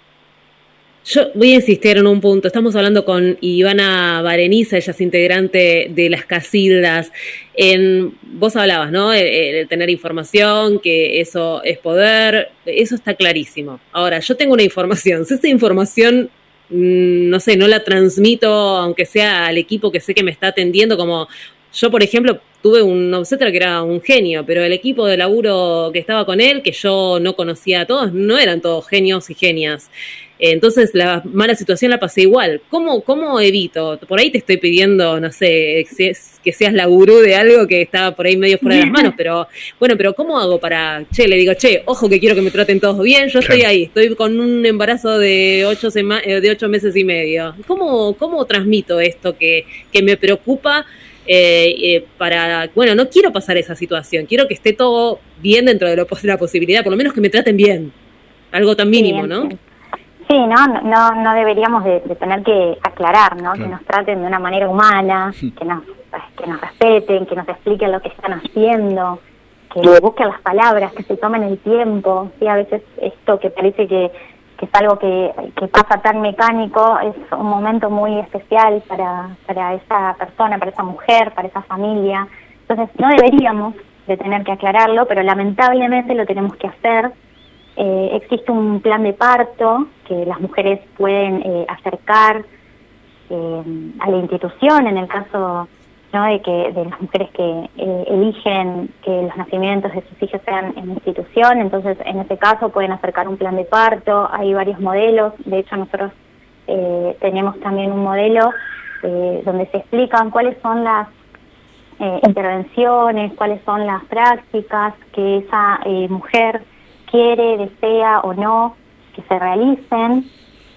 Speaker 4: Yo voy a insistir en un punto. Estamos hablando con Ivana Bareniza, ella es integrante de Las Casildas. Vos hablabas, ¿no? De tener información, que eso es poder, eso está clarísimo. Ahora, yo tengo una información. Si esa información no sé, no la transmito, aunque sea al equipo que sé que me está atendiendo, como yo, por ejemplo, tuve un obstetra que era un genio, pero el equipo de laburo que estaba con él, que yo no conocía a todos, no eran todos genios y genias. Entonces la mala situación la pasé igual. ¿Cómo evito? Por ahí te estoy pidiendo, no sé, que seas la gurú de algo que estaba por ahí medio fuera de las manos, pero bueno, pero ¿cómo hago para, le digo, ojo que quiero que me traten todos bien, yo estoy ahí, estoy con un embarazo de 8 meses y medio. ¿Cómo transmito esto que me preocupa? Para, bueno, no quiero pasar esa situación, quiero que esté todo bien dentro de la posibilidad, por lo menos que me traten bien, algo tan mínimo, ¿no?
Speaker 1: Sí, no deberíamos de tener que aclarar, ¿no? Que nos traten de una manera humana, que nos respeten, que nos expliquen lo que están haciendo, que busquen las palabras, que se tomen el tiempo. Sí, a veces esto que parece que es algo que pasa tan mecánico, es un momento muy especial para esa persona, para esa mujer, para esa familia. Entonces no deberíamos de tener que aclararlo, pero lamentablemente lo tenemos que hacer. Existe un plan de parto que las mujeres pueden acercar a la institución en el caso, ¿no?, de las mujeres que eligen que los nacimientos de sus hijos sean en institución. Entonces en ese caso pueden acercar un plan de parto. Hay varios modelos, de hecho nosotros tenemos también un modelo donde se explican cuáles son las intervenciones, cuáles son las prácticas que esa mujer quiere, desea o no que se realicen,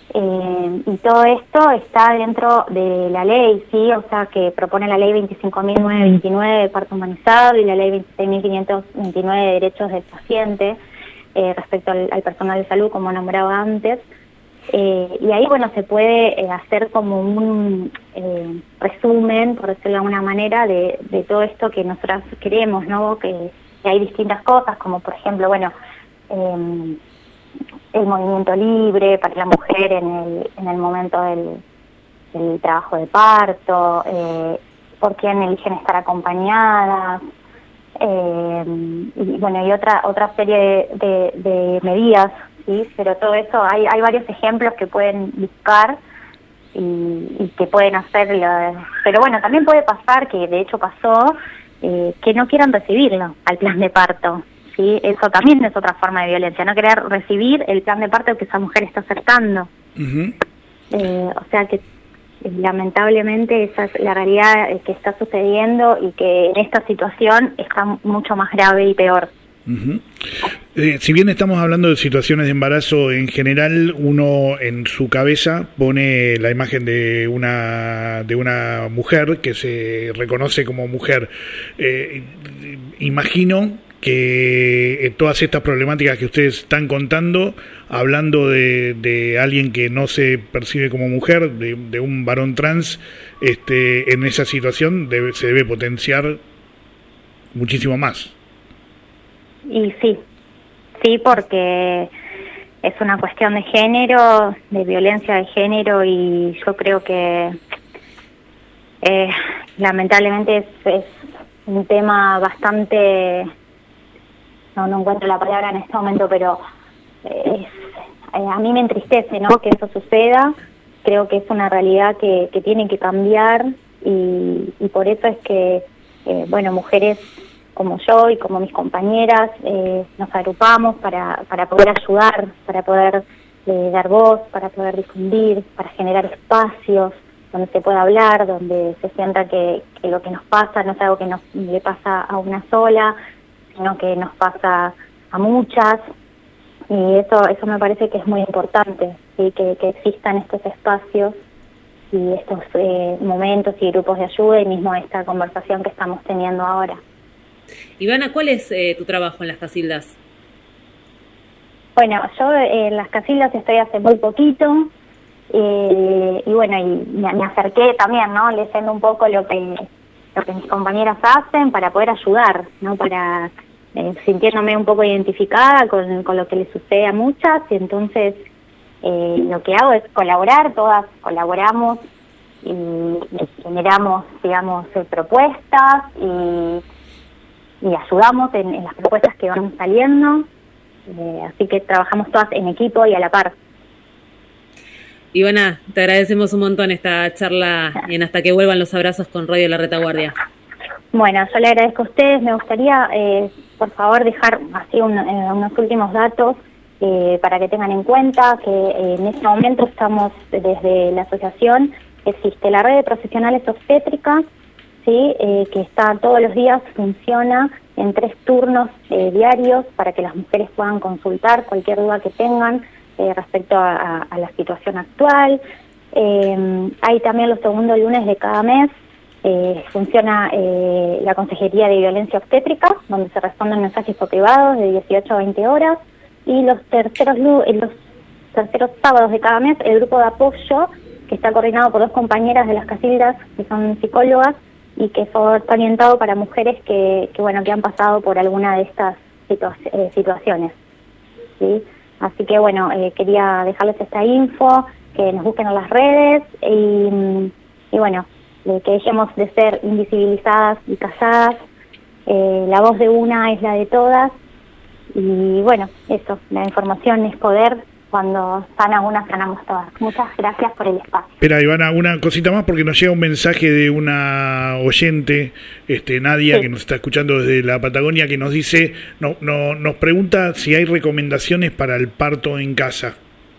Speaker 1: y todo esto está dentro de la ley, sí, o sea, que propone la ley 25.929 de parto humanizado y la ley 26.529 de derechos del paciente respecto al personal de salud, como nombraba antes. Y ahí, bueno, se puede hacer como un resumen, por decirlo de alguna manera, de todo esto que nosotras queremos, ¿no? Que hay distintas cosas, como por ejemplo, bueno, el movimiento libre para la mujer en el momento del trabajo de parto, por quién eligen estar acompañadas, y bueno, y otra serie de medidas, sí, pero todo eso hay varios ejemplos que pueden buscar y que pueden hacer, pero bueno, también puede pasar, que de hecho pasó, que no quieran recibirlo al plan de parto. Sí, eso también es otra forma de violencia, no querer recibir el plan de parto que esa mujer está acercando. O sea que lamentablemente esa es la realidad que está sucediendo y que en esta situación está mucho más grave y peor.
Speaker 3: Si bien estamos hablando de situaciones de embarazo en general, uno en su cabeza pone la imagen de una mujer que se reconoce como mujer. Imagino que todas estas problemáticas que ustedes están contando, hablando de alguien que no se percibe como mujer, de un varón trans, en esa situación se debe potenciar muchísimo más.
Speaker 1: Y sí, porque es una cuestión de género, de violencia de género, y yo creo que lamentablemente es un tema bastante, no encuentro la palabra en este momento, pero a mí me entristece, ¿no?, que eso suceda. Creo que es una realidad que tiene que cambiar, y por eso es que bueno, mujeres como yo y como mis compañeras nos agrupamos para poder ayudar, para poder dar voz, para poder difundir, para generar espacios donde se pueda hablar, donde se sienta que lo que nos pasa no es algo que nos le pasa a una sola, sino que nos pasa a muchas, y eso me parece que es muy importante, ¿sí? Que existan estos espacios y estos momentos y grupos de ayuda, y mismo esta conversación que estamos teniendo ahora.
Speaker 4: Ivana, ¿cuál es tu trabajo en las Casildas?
Speaker 1: Bueno, yo en las Casildas estoy hace muy poquito, y bueno, y me acerqué también, ¿no?, leyendo un poco lo que mis compañeras hacen para poder ayudar, ¿no?, para sintiéndome un poco identificada con lo que le sucede a muchas, y entonces lo que hago es colaborar, todas colaboramos y generamos, digamos, propuestas y ayudamos en las propuestas que van saliendo, así que trabajamos todas en equipo y a la par.
Speaker 4: Ivana, te agradecemos un montón esta charla en Hasta que vuelvan los abrazos con Radio La Retaguardia.
Speaker 1: Bueno, yo le agradezco a ustedes. Me gustaría, por favor, dejar así unos últimos datos para que tengan en cuenta que en este momento estamos desde la asociación, existe la red de profesionales obstétricas, ¿sí? Que está todos los días, funciona en 3 turnos diarios para que las mujeres puedan consultar cualquier duda que tengan respecto a la situación actual. Hay también los segundos lunes de cada mes, funciona la Consejería de Violencia Obstétrica, donde se responden mensajes por privados de 18 a 20 horas, y los terceros sábados de cada mes, el grupo de apoyo, que está coordinado por 2 compañeras de las Casildas, que son psicólogas, y que está orientado para mujeres que han pasado por alguna de estas situaciones, ¿sí? Así que quería dejarles esta info, que nos busquen en las redes y que dejemos de ser invisibilizadas y calladas. La voz de una es la de todas, y eso, la información es poder. Cuando sana una, sanamos todas. Muchas gracias por el espacio.
Speaker 3: Espera, Ivana, una cosita más, porque nos llega un mensaje de una oyente, Nadia, sí, que nos está escuchando desde la Patagonia, que nos dice, nos pregunta si hay recomendaciones para el parto en casa.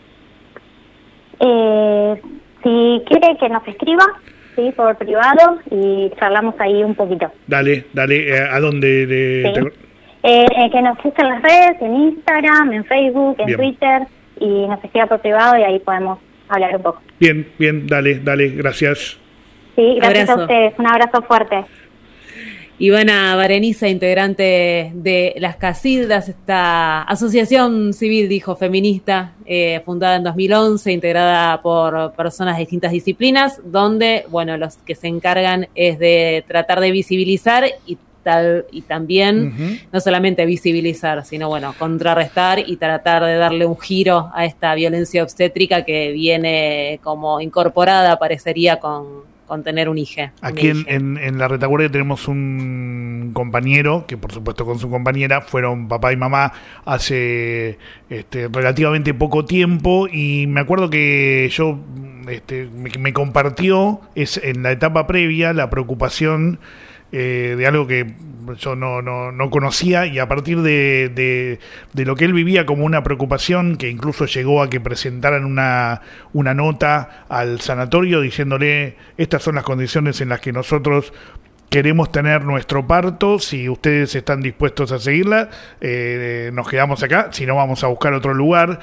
Speaker 1: Si quiere que nos escriba, sí, por privado, y charlamos ahí un poquito.
Speaker 3: Dale, ¿a dónde?
Speaker 1: Sí. Que nos busquen en las redes, en Instagram, en Facebook, en
Speaker 3: Bien.
Speaker 1: Twitter, y nos escriba por privado y ahí podemos hablar un poco.
Speaker 3: Bien, dale, gracias.
Speaker 1: Sí, gracias
Speaker 4: Abrazo.
Speaker 1: a ustedes, un abrazo fuerte.
Speaker 4: Ivana Bareniza, integrante de Las Casildas, esta asociación civil, dijo, feminista, fundada en 2011, integrada por personas de distintas disciplinas, donde, los que se encargan es de tratar de visibilizar y también no solamente visibilizar, sino contrarrestar y tratar de darle un giro a esta violencia obstétrica que viene como incorporada, parecería, con tener un hijo.
Speaker 3: Aquí en La Retaguardia tenemos un compañero que, por supuesto, con su compañera fueron papá y mamá hace relativamente poco tiempo, y me acuerdo que yo me compartió en la etapa previa la preocupación de algo que yo no conocía, y a partir de lo que él vivía como una preocupación, que incluso llegó a que presentaran una nota al sanatorio diciéndole: estas son las condiciones en las que nosotros queremos tener nuestro parto, si ustedes están dispuestos a seguirla, nos quedamos acá, si no vamos a buscar otro lugar,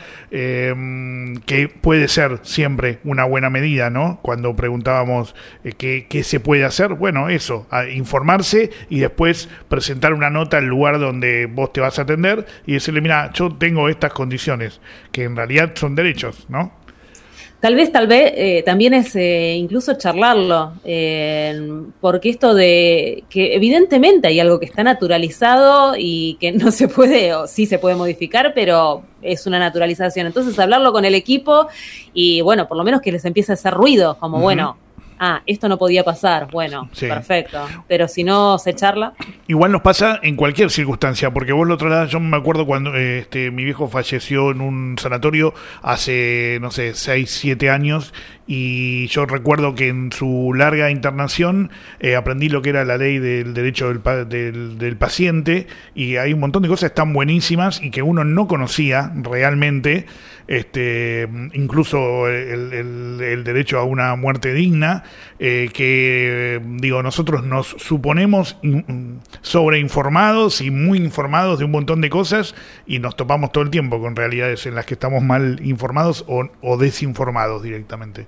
Speaker 3: que puede ser siempre una buena medida, ¿no? Cuando preguntábamos qué se puede hacer, eso, informarse y después presentar una nota al lugar donde vos te vas a atender y decirle: mira, yo tengo estas condiciones, que en realidad son derechos, ¿no?
Speaker 4: Tal vez también es incluso charlarlo, porque esto de que evidentemente hay algo que está naturalizado y que no se puede, o sí se puede modificar, pero es una naturalización. Entonces hablarlo con el equipo y por lo menos que les empiece a hacer ruido, como esto no podía pasar, sí, perfecto, pero si no se charla.
Speaker 3: Igual nos pasa en cualquier circunstancia, porque vos lo trasladás. Yo me acuerdo cuando mi viejo falleció en un sanatorio hace, 6, 7 años, y yo recuerdo que en su larga internación aprendí lo que era la ley del derecho del paciente, y hay un montón de cosas tan buenísimas y que uno no conocía realmente, incluso el derecho a una muerte digna, que nosotros nos suponemos sobreinformados y muy informados de un montón de cosas, y nos topamos todo el tiempo con realidades en las que estamos mal informados o desinformados directamente.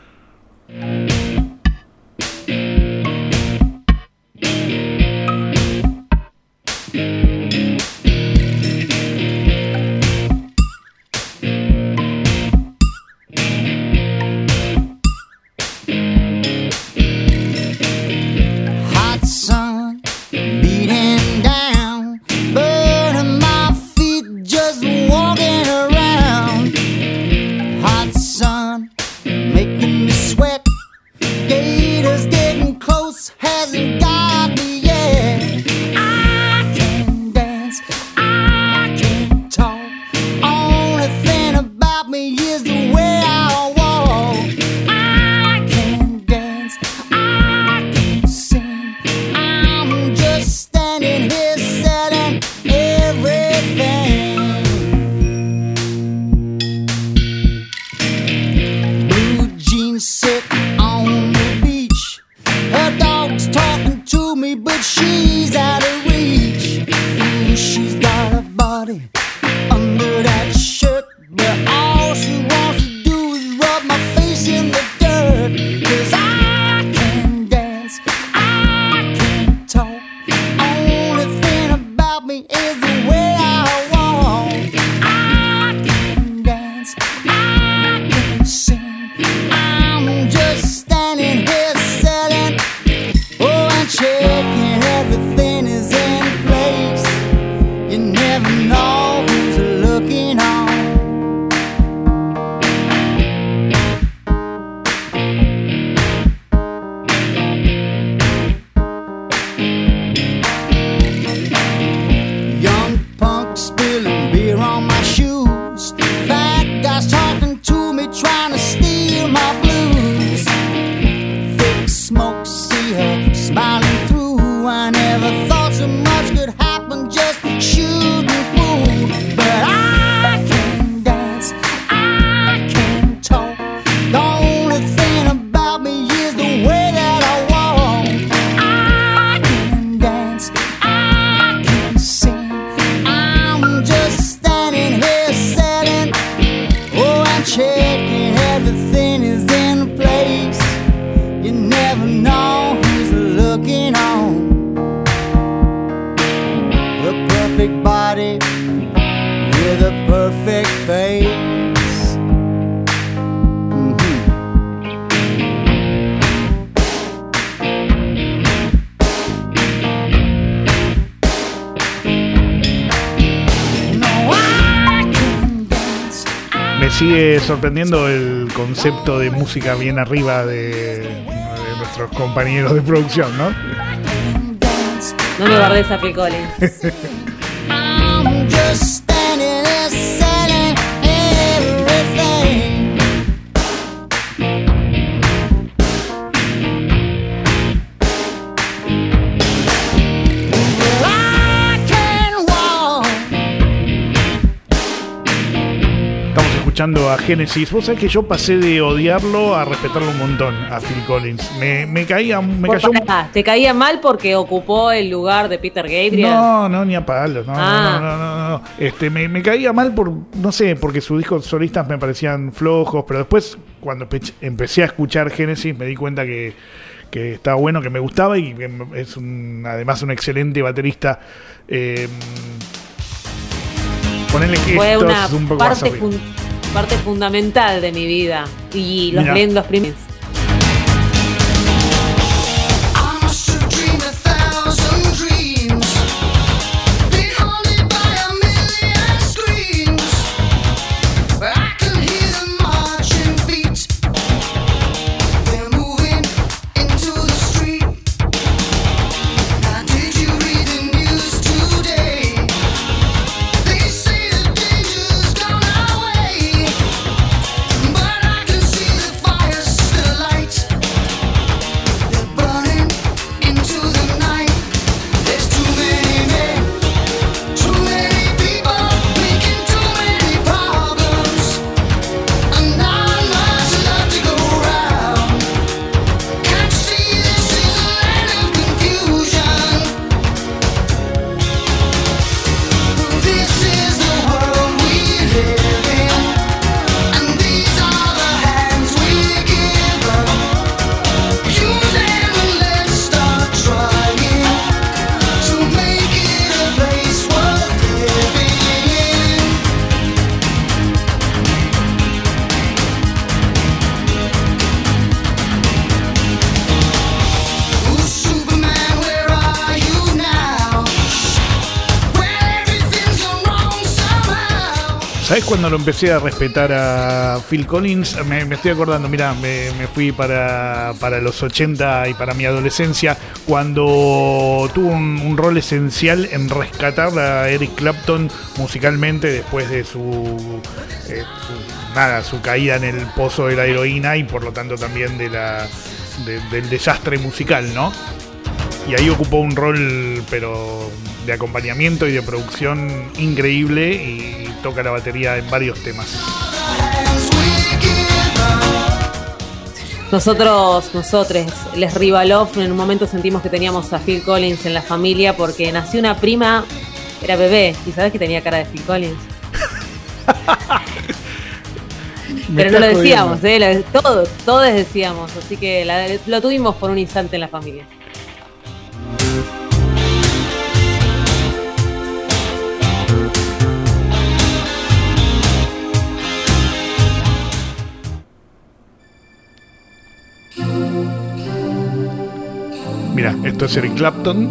Speaker 6: Hot sun beating down, burning my feet just walking around. Hot sun making me sweat, checking everything is in place. You never know who's looking on. A perfect body with a perfect face.
Speaker 3: Me sigue sorprendiendo el concepto de música bien arriba de nuestros compañeros de producción, ¿no?
Speaker 4: No me guardes a Phil Collins.
Speaker 6: I'm just standing there selling everything. Well, I can walk.
Speaker 3: Estamos escuchando a Genesis. Vos sabés que yo pasé de odiarlo a respetarlo un montón a Phil Collins. Me cayó.
Speaker 4: ¿Te caía mal porque ocupó el lugar de Peter Gabriel?
Speaker 3: No, ni a palos. No. Me caía mal no sé, porque sus discos solistas me parecían flojos, pero después cuando empecé a escuchar Genesis me di cuenta que estaba bueno, que me gustaba y que es además un excelente baterista. Ponele que
Speaker 4: fue
Speaker 3: esto
Speaker 4: una
Speaker 3: es un poco
Speaker 4: parte fundamental de mi vida y los primeros.
Speaker 3: ¿Sabés cuando lo empecé a respetar a Phil Collins? Me estoy acordando, mirá, me fui para los 80 y para mi adolescencia, cuando tuvo un rol esencial en rescatar a Eric Clapton musicalmente después de su caída en el pozo de la heroína y por lo tanto también del desastre musical, ¿no? Y ahí ocupó un rol, pero de acompañamiento y de producción increíble y toca la batería en varios temas.
Speaker 4: Nosotros, les Rivalov, en un momento sentimos que teníamos a Phil Collins en la familia porque nació una prima, era bebé, y sabes que tenía cara de Phil Collins. Pero no lo decíamos, todos decíamos, así que lo tuvimos por un instante en la familia.
Speaker 3: Mira, esto es Eric Clapton.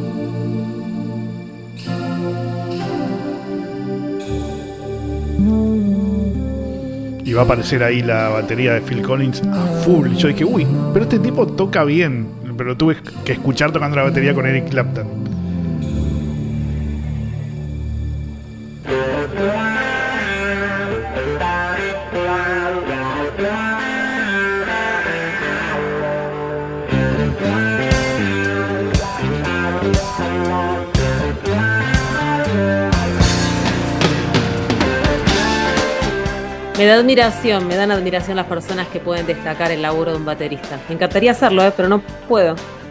Speaker 3: Y va a aparecer ahí la batería de Phil Collins a full. Y yo dije, uy, pero este tipo toca bien. Pero tuve que escuchar tocando la batería con Eric Clapton.
Speaker 4: Me dan admiración las personas que pueden destacar el laburo de un baterista. Me encantaría hacerlo, pero no puedo.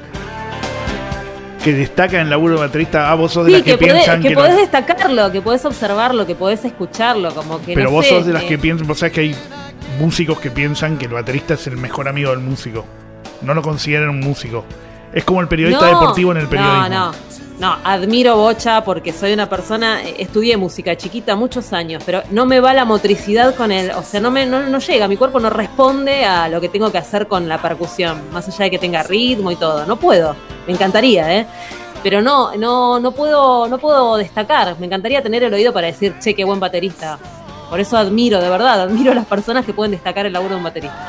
Speaker 3: Que destaca en el laburo de baterista. Vos sos de las que piensan
Speaker 4: que podés destacarlo, que podés observarlo, que podés escucharlo, como que
Speaker 3: pero
Speaker 4: no
Speaker 3: vos
Speaker 4: sé,
Speaker 3: sos de las que piensan, vos sabés que hay músicos que piensan que el baterista es el mejor amigo del músico. No lo consideran un músico. Es como el periodista deportivo en el periodismo.
Speaker 4: No, admiro bocha porque soy una persona, estudié música chiquita muchos años, pero no me va la motricidad con el, o sea, no llega, mi cuerpo no responde a lo que tengo que hacer con la percusión, más allá de que tenga ritmo y todo. No puedo, me encantaría, pero no puedo destacar. Me encantaría tener el oído para decir, che, qué buen baterista. Por eso admiro, de verdad, admiro a las personas que pueden destacar el laburo de un baterista.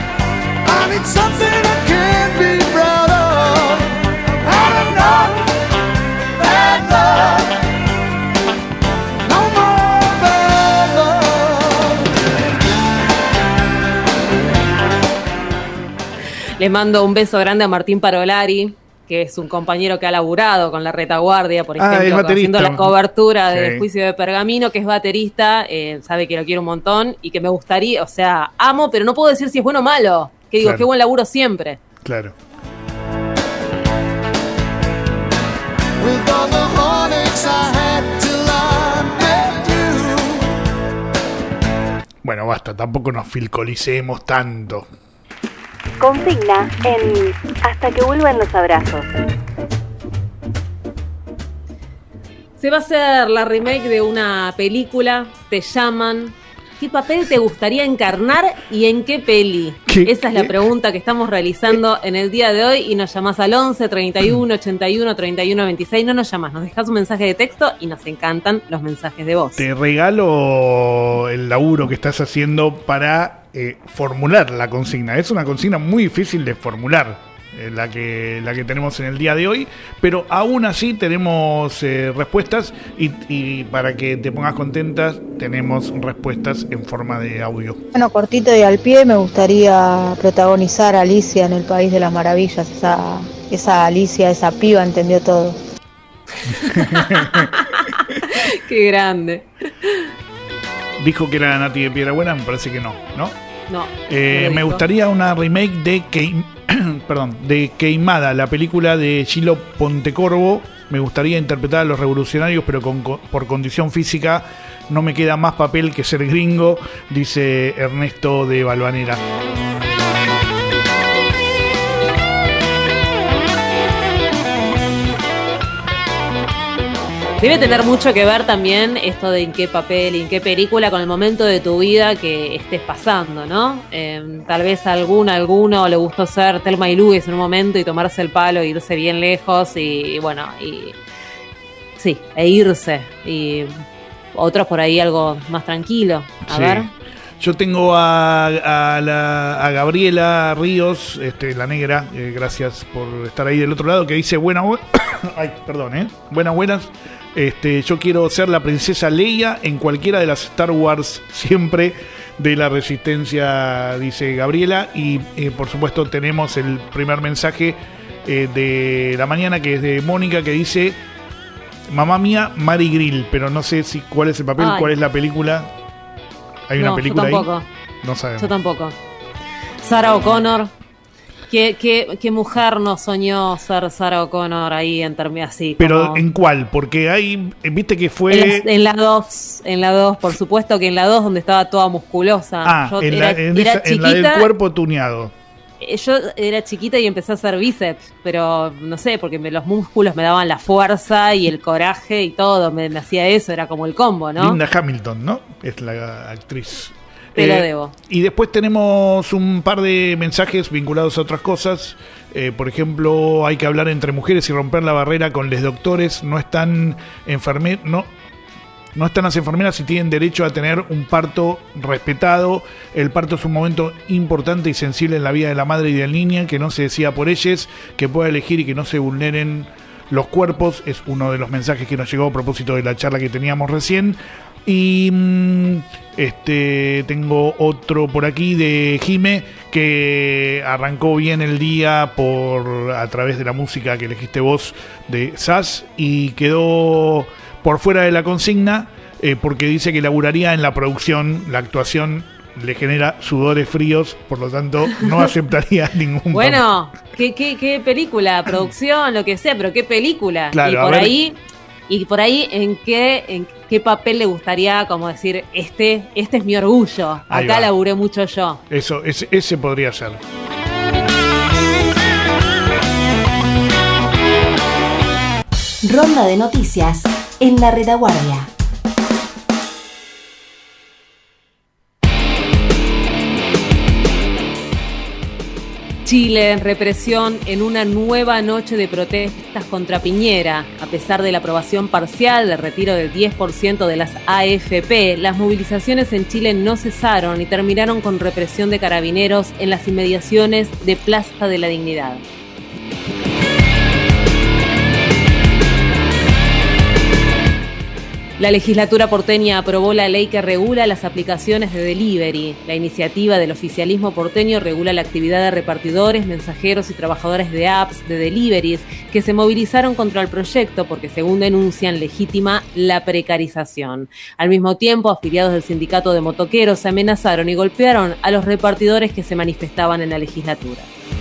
Speaker 4: Le mando un beso grande a Martín Parolari, que es un compañero que ha laburado con la Retaguardia, por ejemplo, haciendo la cobertura de Juicio de Pergamino, que es baterista, sabe que lo quiero un montón y que me gustaría, o sea, amo, pero no puedo decir si es bueno o malo, que digo, qué buen laburo siempre.
Speaker 3: Claro. Bueno, basta, tampoco nos filcolicemos tanto.
Speaker 13: Consigna en Hasta que vuelvan los abrazos.
Speaker 4: Se va a hacer la remake de una película, Te llaman. ¿Qué papel te gustaría encarnar y en qué peli? Esa es la pregunta que estamos realizando en el día de hoy y nos llamás al 11 31 81 31 26. No nos llamás, nos dejás un mensaje de texto y nos encantan los mensajes de voz.
Speaker 3: Te regalo el laburo que estás haciendo para formular la consigna. Es una consigna muy difícil de formular, la que tenemos en el día de hoy, pero aún así tenemos respuestas y para que te pongas contentas tenemos respuestas en forma de audio.
Speaker 8: Bueno, cortito y al pie, me gustaría protagonizar a Alicia en el País de las Maravillas. Esa Alicia, esa piba entendió todo.
Speaker 4: Qué grande.
Speaker 3: Dijo que era Nati de Piedrabuena, me parece que no.
Speaker 4: No.
Speaker 3: Me gustaría una remake de Queimada, la película de Gilo Pontecorvo. Me gustaría interpretar a los revolucionarios, pero por condición física no me queda más papel que ser gringo, dice Ernesto de Balvanera.
Speaker 4: Debe tener mucho que ver también esto de en qué papel y en qué película con el momento de tu vida que estés pasando, ¿no? Tal vez a alguno le gustó ser Thelma y Louise en un momento y tomarse el palo e irse bien lejos y irse. Y otros por ahí algo más tranquilo. A ver.
Speaker 3: Yo tengo a Gabriela Ríos, la negra, gracias por estar ahí del otro lado, que dice buenas. Yo quiero ser la princesa Leia en cualquiera de las Star Wars, siempre de la Resistencia, dice Gabriela. Y por supuesto tenemos el primer mensaje de la mañana, que es de Mónica, que dice mamá mía, Mary Grill, pero no sé cuál es el papel, cuál es la película. ¿Hay una película
Speaker 4: yo tampoco.
Speaker 3: ahí? No sabemos.
Speaker 4: Yo tampoco. Sarah O'Connor. ¿Qué mujer no soñó ser Sarah O'Connor ahí en términos así?
Speaker 3: Pero ¿en cuál? Porque ahí, viste que fue...
Speaker 4: En la 2, por supuesto que en la 2 donde estaba toda musculosa.
Speaker 3: Yo era chiquita, en la del cuerpo tuneado.
Speaker 4: Yo era chiquita y empecé a hacer bíceps, pero no sé, porque los músculos me daban la fuerza y el coraje y todo, me hacía eso, era como el combo, ¿no?
Speaker 3: Linda Hamilton, ¿no? Es la actriz.
Speaker 4: Te lo debo.
Speaker 3: Y después tenemos un par de mensajes vinculados a otras cosas. Por ejemplo, hay que hablar entre mujeres y romper la barrera con les doctores. No están las enfermeras y tienen derecho a tener un parto respetado. El parto es un momento importante y sensible en la vida de la madre y del niño, que no se decida por ellas, que pueda elegir y que no se vulneren los cuerpos. Es uno de los mensajes que nos llegó a propósito de la charla que teníamos recién. Y tengo otro por aquí de Jime, que arrancó bien el día a través de la música que elegiste vos de SAS y quedó por fuera de la consigna porque dice que laburaría en la producción. La actuación le genera sudores fríos, por lo tanto no aceptaría ningún
Speaker 4: Bueno, ¿qué película? Producción, lo que sea, pero ¿qué película?
Speaker 3: Claro,
Speaker 4: y por ahí qué papel le gustaría, como decir, este es mi orgullo,
Speaker 3: Ahí
Speaker 4: acá
Speaker 3: va.
Speaker 4: laburé mucho yo.
Speaker 3: Eso, ese podría ser.
Speaker 13: Ronda de noticias en la retaguardia.
Speaker 4: Chile en represión en una nueva noche de protestas contra Piñera. A pesar de la aprobación parcial del retiro del 10% de las AFP, las movilizaciones en Chile no cesaron y terminaron con represión de carabineros en las inmediaciones de Plaza de la Dignidad. La legislatura porteña aprobó la ley que regula las aplicaciones de delivery. La iniciativa del oficialismo porteño regula la actividad de repartidores, mensajeros y trabajadores de apps de deliveries que se movilizaron contra el proyecto porque, según denuncian, legitima la precarización. Al mismo tiempo, afiliados del sindicato de motoqueros amenazaron y golpearon a los repartidores que se manifestaban en la legislatura.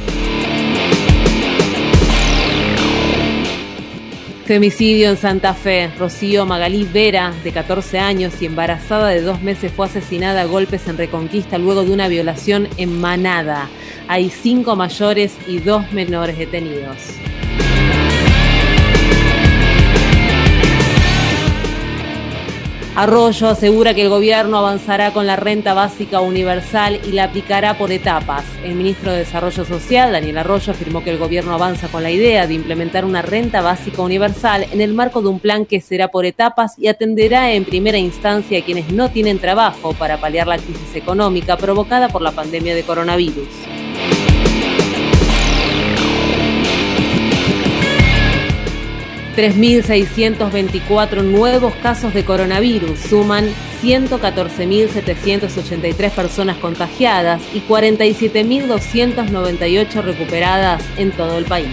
Speaker 4: Femicidio en Santa Fe. Rocío Magalí Vera, de 14 años y embarazada de 2 meses, fue asesinada a golpes en Reconquista luego de una violación en Manada. Hay 5 mayores y 2 menores detenidos. Arroyo asegura que el gobierno avanzará con la renta básica universal y la aplicará por etapas. El ministro de Desarrollo Social, Daniel Arroyo, afirmó que el gobierno avanza con la idea de implementar una renta básica universal en el marco de un plan que será por etapas y atenderá en primera instancia a quienes no tienen trabajo para paliar la crisis económica provocada por la pandemia de coronavirus. $3.624 nuevos casos de coronavirus, suman 114.783 personas contagiadas y 47.298 recuperadas en todo el país.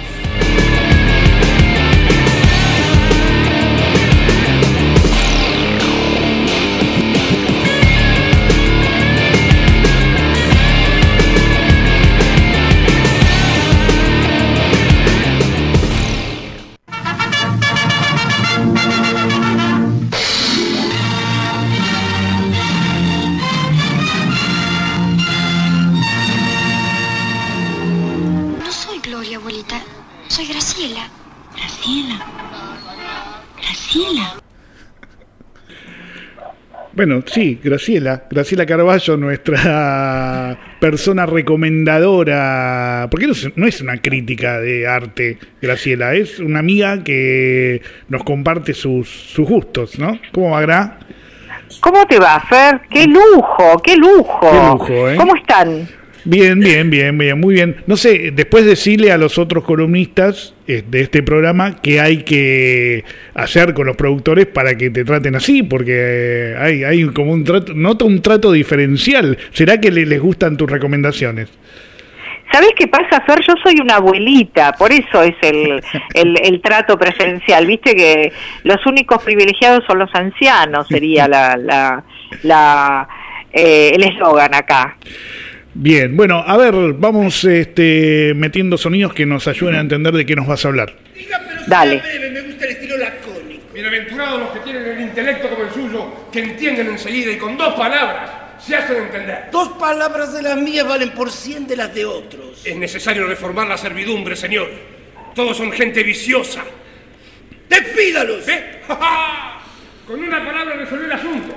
Speaker 9: Soy Graciela. Graciela.
Speaker 3: Bueno, sí, Graciela Carballo, nuestra persona recomendadora, porque no es una crítica de arte, Graciela, es una amiga que nos comparte sus gustos, ¿no? ¿Cómo va, Gra?
Speaker 22: ¿Cómo te va, Fer? ¡Qué lujo!
Speaker 3: Qué lujo, ¿eh?
Speaker 22: ¿Cómo están?
Speaker 3: Bien, muy bien. No sé, después decirle a los otros columnistas de este programa qué hay que hacer con los productores para que te traten así, porque hay como un trato, noto un trato diferencial. ¿Será que les gustan tus recomendaciones?
Speaker 22: ¿Sabés qué pasa, Fer? Yo soy una abuelita, por eso es el trato preferencial. Viste que los únicos privilegiados son los ancianos, sería el eslogan acá.
Speaker 3: Bien, bueno, a ver, vamos metiendo sonidos que nos ayuden a entender de qué nos vas a hablar.
Speaker 22: Dale.
Speaker 23: Me gusta el estilo lacónico. Bienaventurados los que tienen el intelecto como el suyo, que entienden enseguida y con 2 palabras se hacen entender.
Speaker 9: 2 palabras de las mías valen por 100 de las de otros.
Speaker 23: Es necesario reformar la servidumbre, señor. Todos son gente viciosa. ¡Despídalos! ¿Eh? Con una palabra resolvió el asunto.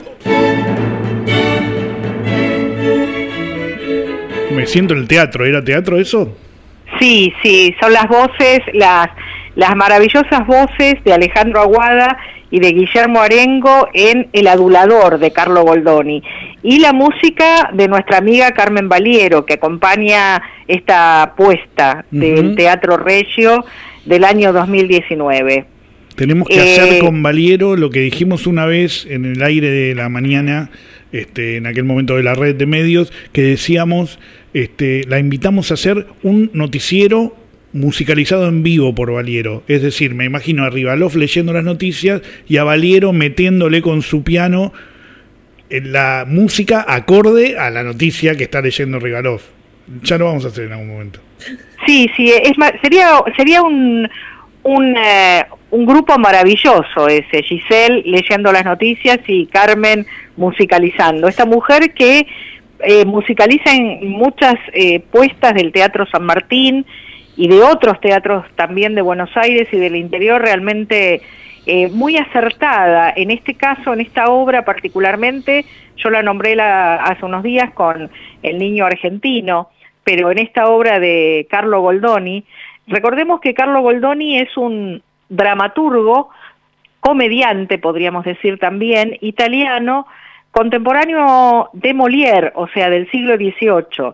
Speaker 3: Me siento en el teatro. ¿Era teatro eso?
Speaker 22: Sí, son las voces, las maravillosas voces de Alejandro Aguada y de Guillermo Arengo en El Adulador de Carlo Goldoni, y la música de nuestra amiga Carmen Valiero, que acompaña esta puesta del Teatro Regio del año 2019.
Speaker 3: Tenemos que hacer con Valiero lo que dijimos una vez en el aire de la mañana, en aquel momento de la red de medios, que decíamos, la invitamos a hacer un noticiero musicalizado en vivo por Valiero. Es decir, me imagino a Rivalov leyendo las noticias y a Valiero metiéndole con su piano en la música acorde a la noticia que está leyendo Rivalov. Ya lo vamos a hacer en algún momento.
Speaker 22: Sí, sería un un grupo maravilloso ese, Giselle leyendo las noticias y Carmen musicalizando. Esta mujer que musicaliza en muchas puestas del Teatro San Martín y de otros teatros también de Buenos Aires y del interior, realmente muy acertada. En este caso, en esta obra particularmente, yo la nombré hace unos días con El niño argentino, pero en esta obra de Carlo Goldoni, recordemos que Carlo Goldoni es un dramaturgo, comediante, podríamos decir también, italiano, contemporáneo de Molière, o sea, del siglo XVIII.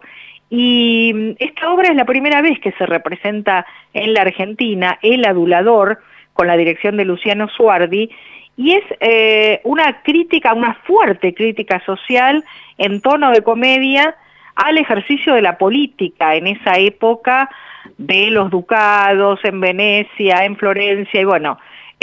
Speaker 22: Y esta obra es la primera vez que se representa en la Argentina, El adulador, con la dirección de Luciano Suardi, y es una crítica, una fuerte crítica social en tono de comedia al ejercicio de la política en esa época de los ducados en Venecia, en Florencia, y bueno,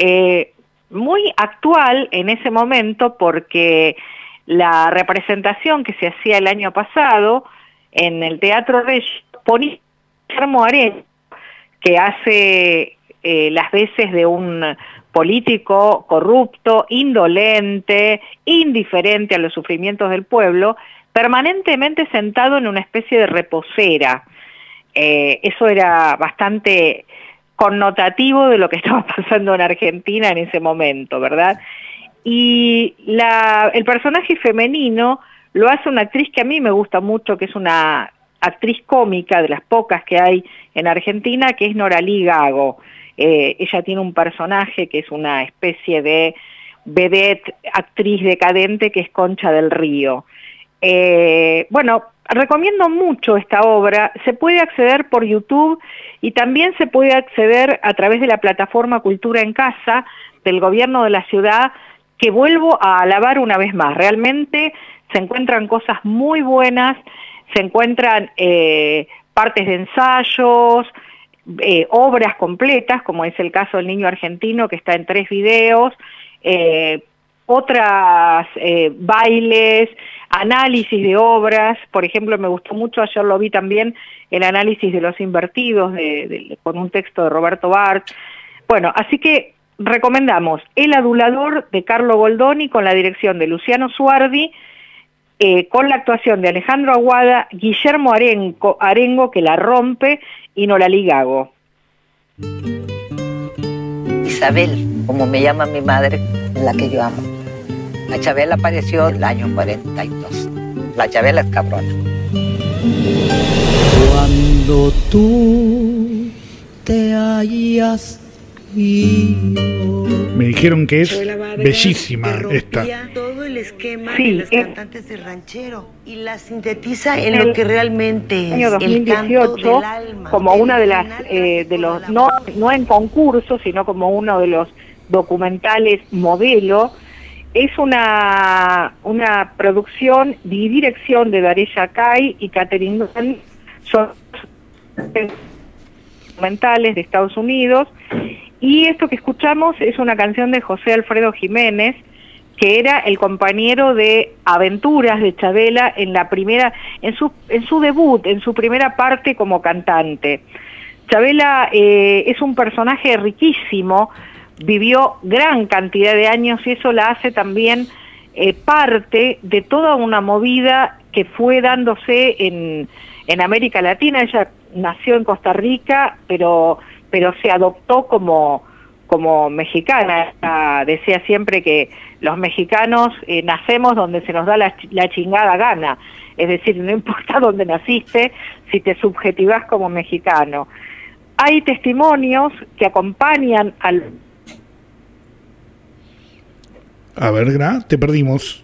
Speaker 22: muy actual en ese momento porque la representación que se hacía el año pasado en el Teatro Regio ponía Guillermo Arengo, que hace las veces de un político corrupto, indolente, indiferente a los sufrimientos del pueblo, permanentemente sentado en una especie de reposera. Eso era bastante connotativo de lo que estaba pasando en Argentina en ese momento, ¿verdad? Y el personaje femenino lo hace una actriz que a mí me gusta mucho, que es una actriz cómica de las pocas que hay en Argentina, que es Noralí Gago. Ella tiene un personaje que es una especie de vedette, actriz decadente, que es Concha del Río. Bueno, recomiendo mucho esta obra. Se puede acceder por YouTube y también se puede acceder a través de la plataforma Cultura en Casa del gobierno de la ciudad, que vuelvo a alabar una vez más. Realmente se encuentran cosas muy buenas, se encuentran partes de ensayos, obras completas, como es el caso del niño argentino, que está en 3 videos, otras bailes, análisis de obras. Por ejemplo, me gustó mucho, ayer lo vi también, el análisis de Los Invertidos, con un texto de Roberto Bart. Bueno, así que recomendamos El adulador de Carlo Goldoni con la dirección de Luciano Suardi, con la actuación de Alejandro Aguada, Guillermo Arengo, que la rompe, y Noralí Gago.
Speaker 7: Isabel, como me llama mi madre, la que yo amo. La Chabela apareció en el año 42. La Chabela es cabrona.
Speaker 6: Cuando tú te hayas ido.
Speaker 3: Me dijeron que es bellísima esta.
Speaker 10: Todo el esquema
Speaker 22: Sí,
Speaker 10: de los cantantes de ranchero y la sintetiza en lo que realmente es
Speaker 22: año 2018,
Speaker 10: el canto del alma,
Speaker 22: como una de las de los no en concurso, sino como uno de los documentales modelo. Es una producción y dirección de Darella Kai y Catherine Dunn, son documentales de Estados Unidos. Y esto que escuchamos es una canción de José Alfredo Jiménez, que era el compañero de aventuras de Chabela en su debut, en su primera parte como cantante. Chabela es un personaje riquísimo, vivió gran cantidad de años y eso la hace también parte de toda una movida que fue dándose en América Latina. Ella nació en Costa Rica, pero se adoptó como mexicana. Decía siempre que los mexicanos nacemos donde se nos da la chingada gana, es decir, no importa dónde naciste, si te subjetivás como mexicano. Hay testimonios que acompañan al...
Speaker 3: A ver, Gra, te perdimos.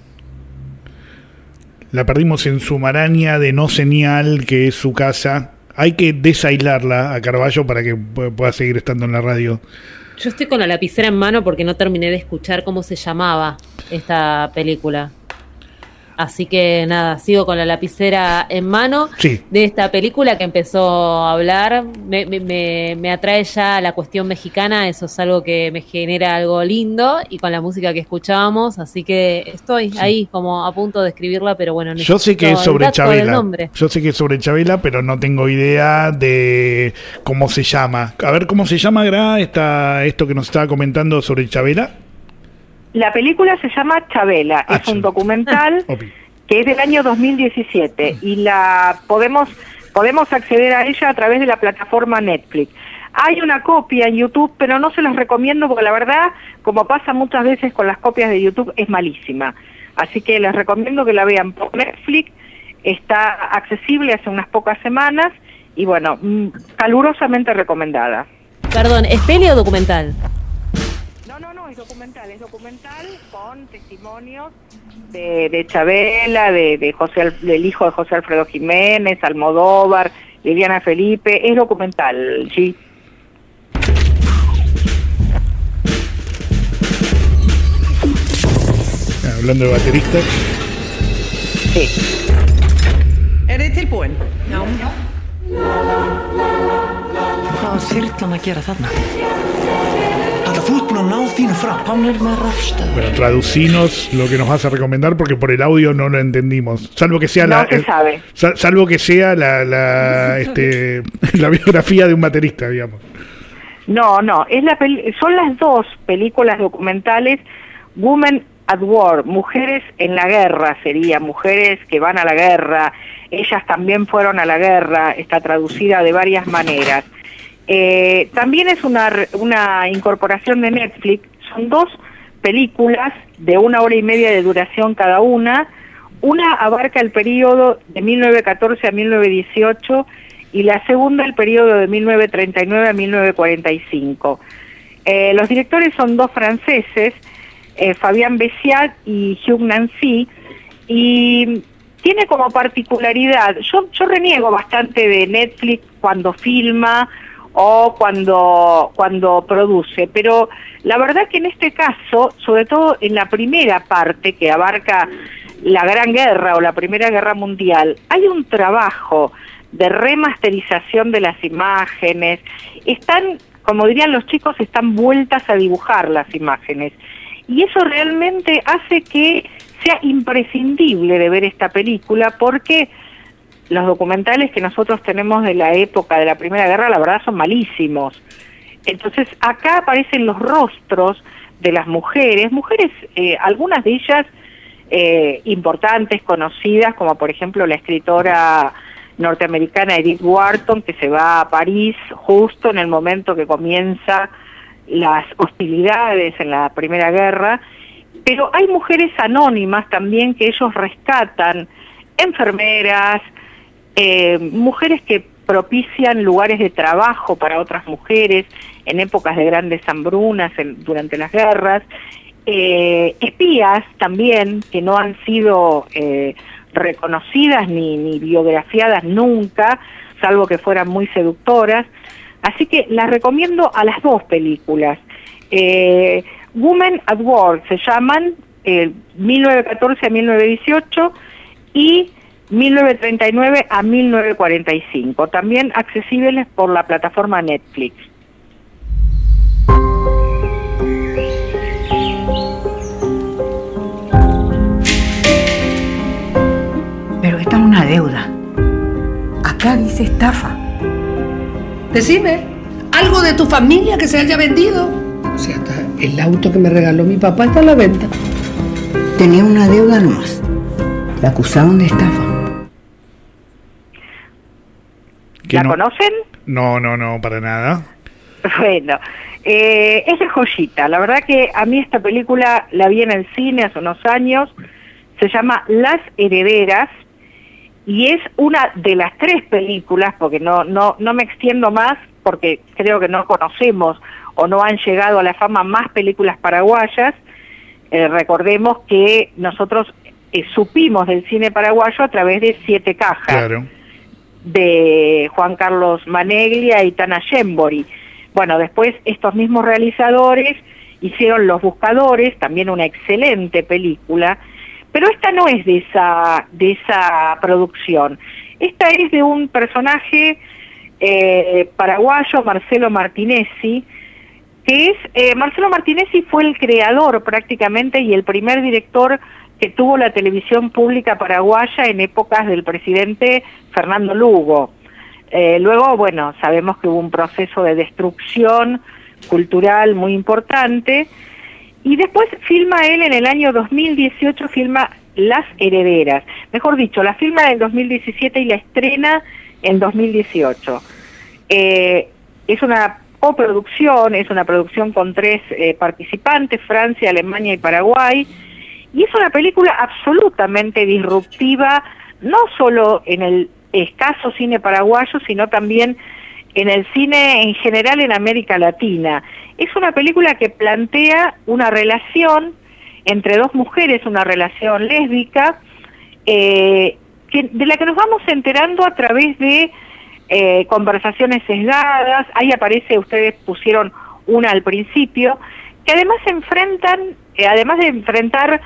Speaker 3: La perdimos en su maraña de no señal, que es su casa. Hay que desaislarla a Carballo para que pueda seguir estando en la radio.
Speaker 4: Yo estoy con la lapicera en mano porque no terminé de escuchar cómo se llamaba esta película. Así que nada, sigo con la lapicera en mano
Speaker 3: Sí.
Speaker 4: de esta película que empezó a hablar. Me atrae ya la cuestión mexicana, eso es algo que me genera algo lindo, y con la música que escuchábamos, así que estoy ahí como a punto de escribirla, pero bueno,
Speaker 3: Yo sé que es
Speaker 4: necesito
Speaker 3: sobre
Speaker 4: el dato del
Speaker 3: Chabela.
Speaker 4: nombre.
Speaker 3: Yo sé que es sobre Chabela, pero no tengo idea de cómo se llama. A ver, ¿cómo se llama, Gra, esto que nos estaba comentando sobre Chabela?
Speaker 22: La película se llama Chabela, es un documental que es del año 2017 y la podemos acceder a ella a través de la plataforma Netflix. Hay una copia en YouTube, pero no se las recomiendo porque la verdad, como pasa muchas veces con las copias de YouTube, es malísima. Así que les recomiendo que la vean por Netflix, está accesible hace unas pocas semanas y bueno, calurosamente recomendada.
Speaker 4: Perdón, ¿es peli o documental?
Speaker 22: No, es documental con testimonios de Chabela, de José, del hijo de José Alfredo Jiménez, Almodóvar, Liliana Felipe, es documental, sí.
Speaker 3: Hablando de bateristas.
Speaker 22: Sí.
Speaker 5: Er þið tilbúin? Já. Hvað var þyrlan að gera þarna? Þú ert búin að ná þínu fram. Komnir með rafstöð.
Speaker 3: Bueno, traducinos lo que nos vas a recomendar porque por el audio no lo entendimos. Salvo que sea
Speaker 22: no se sabe.
Speaker 3: Salvo que sea la biografía de un baterista, digamos.
Speaker 22: No, son las dos películas documentales. Women at War, mujeres en la guerra sería, mujeres que van a la guerra, ellas también fueron a la guerra, está traducida de varias maneras. También es una incorporación de Netflix, son dos películas de 1 hora y media de duración cada una abarca el periodo de 1914 a 1918 y la segunda el periodo de 1939 a 1945. Los directores son dos franceses, Fabien Bessiat y Hugh Nancy, y tiene como particularidad, yo reniego bastante de Netflix cuando filma o cuando produce, pero la verdad que en este caso, sobre todo en la primera parte que abarca la Gran Guerra o la Primera Guerra Mundial, hay un trabajo de remasterización de las imágenes, están, como dirían los chicos, están vueltas a dibujar las imágenes, y eso realmente hace que sea imprescindible de ver esta película, porque los documentales que nosotros tenemos de la época de la Primera Guerra, la verdad, son malísimos. Entonces, acá aparecen los rostros de las mujeres, algunas de ellas importantes, conocidas, como por ejemplo la escritora norteamericana Edith Wharton, que se va a París justo en el momento que comienza las hostilidades en la Primera Guerra, pero hay mujeres anónimas también que ellos rescatan, enfermeras, mujeres que propician lugares de trabajo para otras mujeres en épocas de grandes hambrunas durante las guerras, espías también que no han sido reconocidas ni biografiadas nunca, salvo que fueran muy seductoras. Así que las recomiendo a las dos películas. Women at War se llaman 1914 a 1918 y 1939 a 1945, también accesibles por la plataforma Netflix.
Speaker 11: Pero esta es una deuda. Acá dice estafa.
Speaker 5: Decime, ¿algo de tu familia que se haya vendido? O sea, hasta el auto que me regaló mi papá está a la venta.
Speaker 11: Tenía una deuda nomás. La acusaron de estafa.
Speaker 22: ¿La conocen?
Speaker 3: No, para nada.
Speaker 22: Bueno, es de joyita. La verdad que a mí esta película la vi en el cine hace unos años. Se llama Las Herederas y es una de las 3 películas, porque no me extiendo más, porque creo que no conocemos o no han llegado a la fama más películas paraguayas. Recordemos que nosotros supimos del cine paraguayo a través de 7 cajas.
Speaker 3: Claro.
Speaker 22: De Juan Carlos Maneglia y Tana Shembori. Bueno, después estos mismos realizadores hicieron Los Buscadores, también una excelente película, Pero esta no es de esa producción. Esta es de un personaje paraguayo, Marcelo Martinezzi, que es, Marcelo Martinezzi fue el creador prácticamente y el primer director que tuvo la televisión pública paraguaya en épocas del presidente Fernando Lugo. Luego, bueno, sabemos que hubo un proceso de destrucción cultural muy importante, y después filma él en el año 2018, filma Las Herederas, mejor dicho, la filma en el 2017 y la estrena en 2018. Es una coproducción, es una producción con 3 participantes, Francia, Alemania y Paraguay, y es una película absolutamente disruptiva, no solo en el escaso cine paraguayo, sino también en el cine en general en América Latina. Es una película que plantea una relación entre 2 mujeres, una relación lésbica, de la que nos vamos enterando a través de conversaciones sesgadas. Ahí aparece, ustedes pusieron una al principio, que además enfrentan, además de enfrentar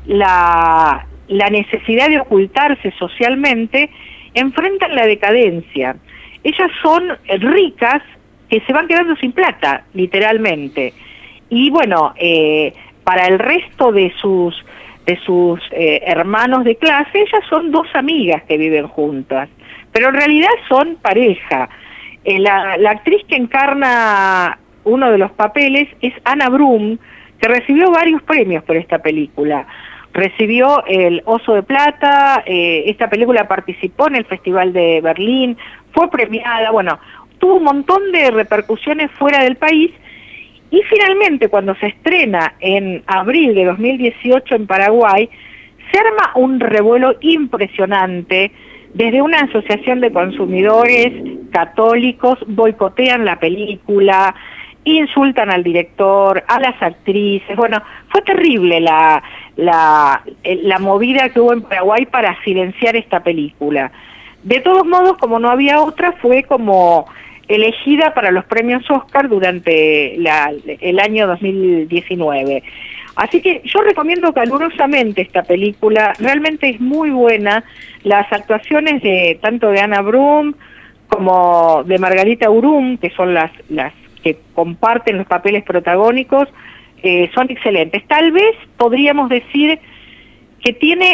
Speaker 22: la necesidad de ocultarse socialmente, enfrentan la decadencia. Ellas son ricas que se van quedando sin plata, literalmente. Y bueno, para el resto de sus hermanos de clase, ellas son 2 amigas que viven juntas, pero en realidad son pareja. La actriz que encarna uno de los papeles es Anna Brum, que recibió varios premios por esta película. Recibió el Oso de Plata, esta película participó en el Festival de Berlín, fue premiada, bueno, tuvo un montón de repercusiones fuera del país, y finalmente cuando se estrena en abril de 2018 en Paraguay, se arma un revuelo impresionante. Desde una asociación de consumidores católicos boicotean la película, insultan al director, a las actrices. Bueno, fue terrible la movida que hubo en Paraguay para silenciar esta película. De todos modos, como no había otra, fue como elegida para los premios Oscar durante el año 2019. Así que yo recomiendo calurosamente esta película, realmente es muy buena. Las actuaciones tanto de Anna Brum como de Margarita Urum, que son las que comparten los papeles protagónicos, son excelentes. Tal vez podríamos decir que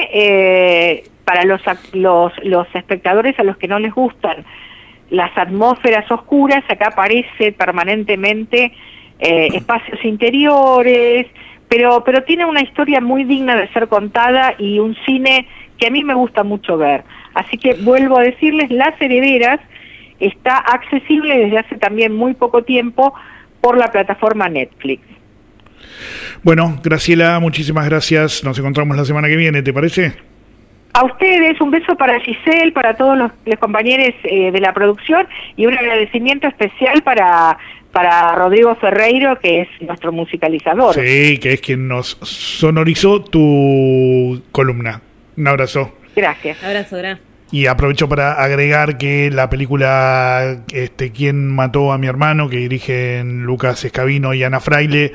Speaker 22: tiene, para los espectadores a los que no les gustan las atmósferas oscuras, acá aparece permanentemente espacios interiores, pero tiene una historia muy digna de ser contada y un cine que a mí me gusta mucho ver. Así que vuelvo a decirles, Las Herederas está accesible desde hace también muy poco tiempo por la plataforma Netflix.
Speaker 3: Bueno, Graciela, muchísimas gracias. Nos encontramos la semana que viene, ¿te parece?
Speaker 22: A ustedes, un beso para Giselle, para todos los compañeros de la producción, y un agradecimiento especial para Rodrigo Ferreiro, que es nuestro musicalizador.
Speaker 3: Sí, que es quien nos sonorizó tu columna. Un abrazo.
Speaker 22: Gracias.
Speaker 4: Abrazo, gracias.
Speaker 3: Y aprovecho para agregar que la película ¿Quién mató a mi hermano?, que dirigen Lucas Escabino y Ana Fraile,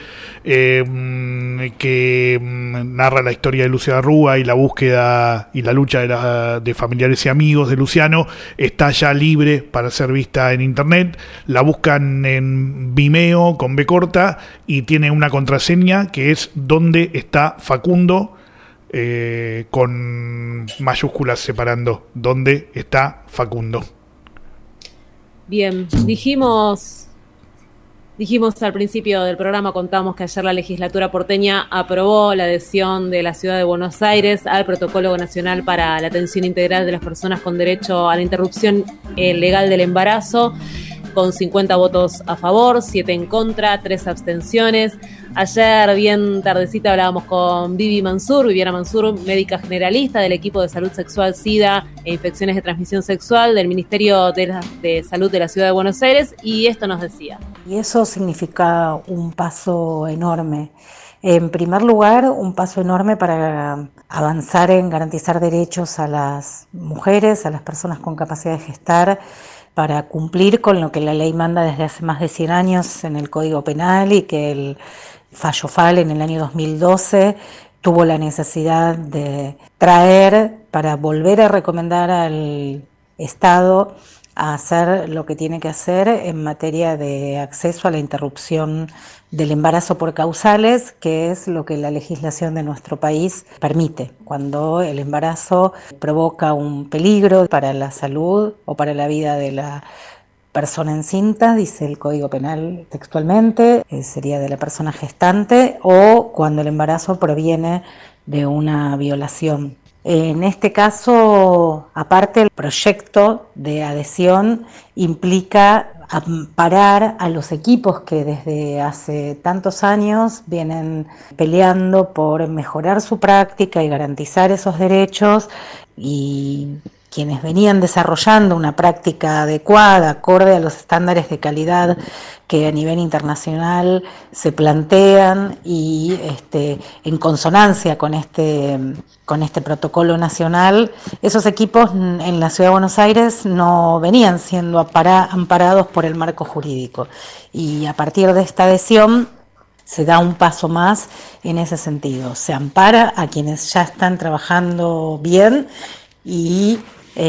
Speaker 3: que narra la historia de Luciana Rúa y la búsqueda y la lucha de familiares y amigos de Luciano, está ya libre para ser vista en internet. La buscan en Vimeo con B corta y tiene una contraseña que es ¿Dónde está Facundo?, con mayúsculas separando ¿Dónde está Facundo?
Speaker 4: Bien, dijimos al principio del programa, contamos que ayer la legislatura porteña aprobó la adhesión de la ciudad de Buenos Aires al Protocolo Nacional para la Atención Integral de las Personas con Derecho a la Interrupción Legal del Embarazo, con 50 votos a favor, 7 en contra, 3 abstenciones. Ayer, bien tardecita, hablábamos con Viviana Mansur, médica generalista del equipo de salud sexual, SIDA e infecciones de transmisión sexual del Ministerio de Salud de la Ciudad de Buenos Aires, y esto nos decía.
Speaker 2: Y eso significa un paso enorme. En primer lugar, un paso enorme para avanzar en garantizar derechos a las mujeres, a las personas con capacidad de gestar, para cumplir con lo que la ley manda desde hace más de 100 años en el Código Penal, y que el fallo FAL en el año 2012, tuvo la necesidad de traer para volver a recomendar al Estado a hacer lo que tiene que hacer en materia de acceso a la interrupción del embarazo por causales, que es lo que la legislación de nuestro país permite, cuando el embarazo provoca un peligro para la salud o para la vida de la persona encinta, dice el Código Penal textualmente, sería de la persona gestante, o cuando el embarazo proviene de una violación. En este caso, aparte, el proyecto de adhesión implica amparar a los equipos que desde hace tantos años vienen peleando por mejorar su práctica y garantizar esos derechos, y quienes venían desarrollando una práctica adecuada, acorde a los estándares de calidad que a nivel internacional se plantean y en consonancia con este protocolo nacional, esos equipos en la Ciudad de Buenos Aires no venían siendo amparados por el marco jurídico. Y a partir de esta adhesión se da un paso más en ese sentido. Se ampara a quienes ya están trabajando bien y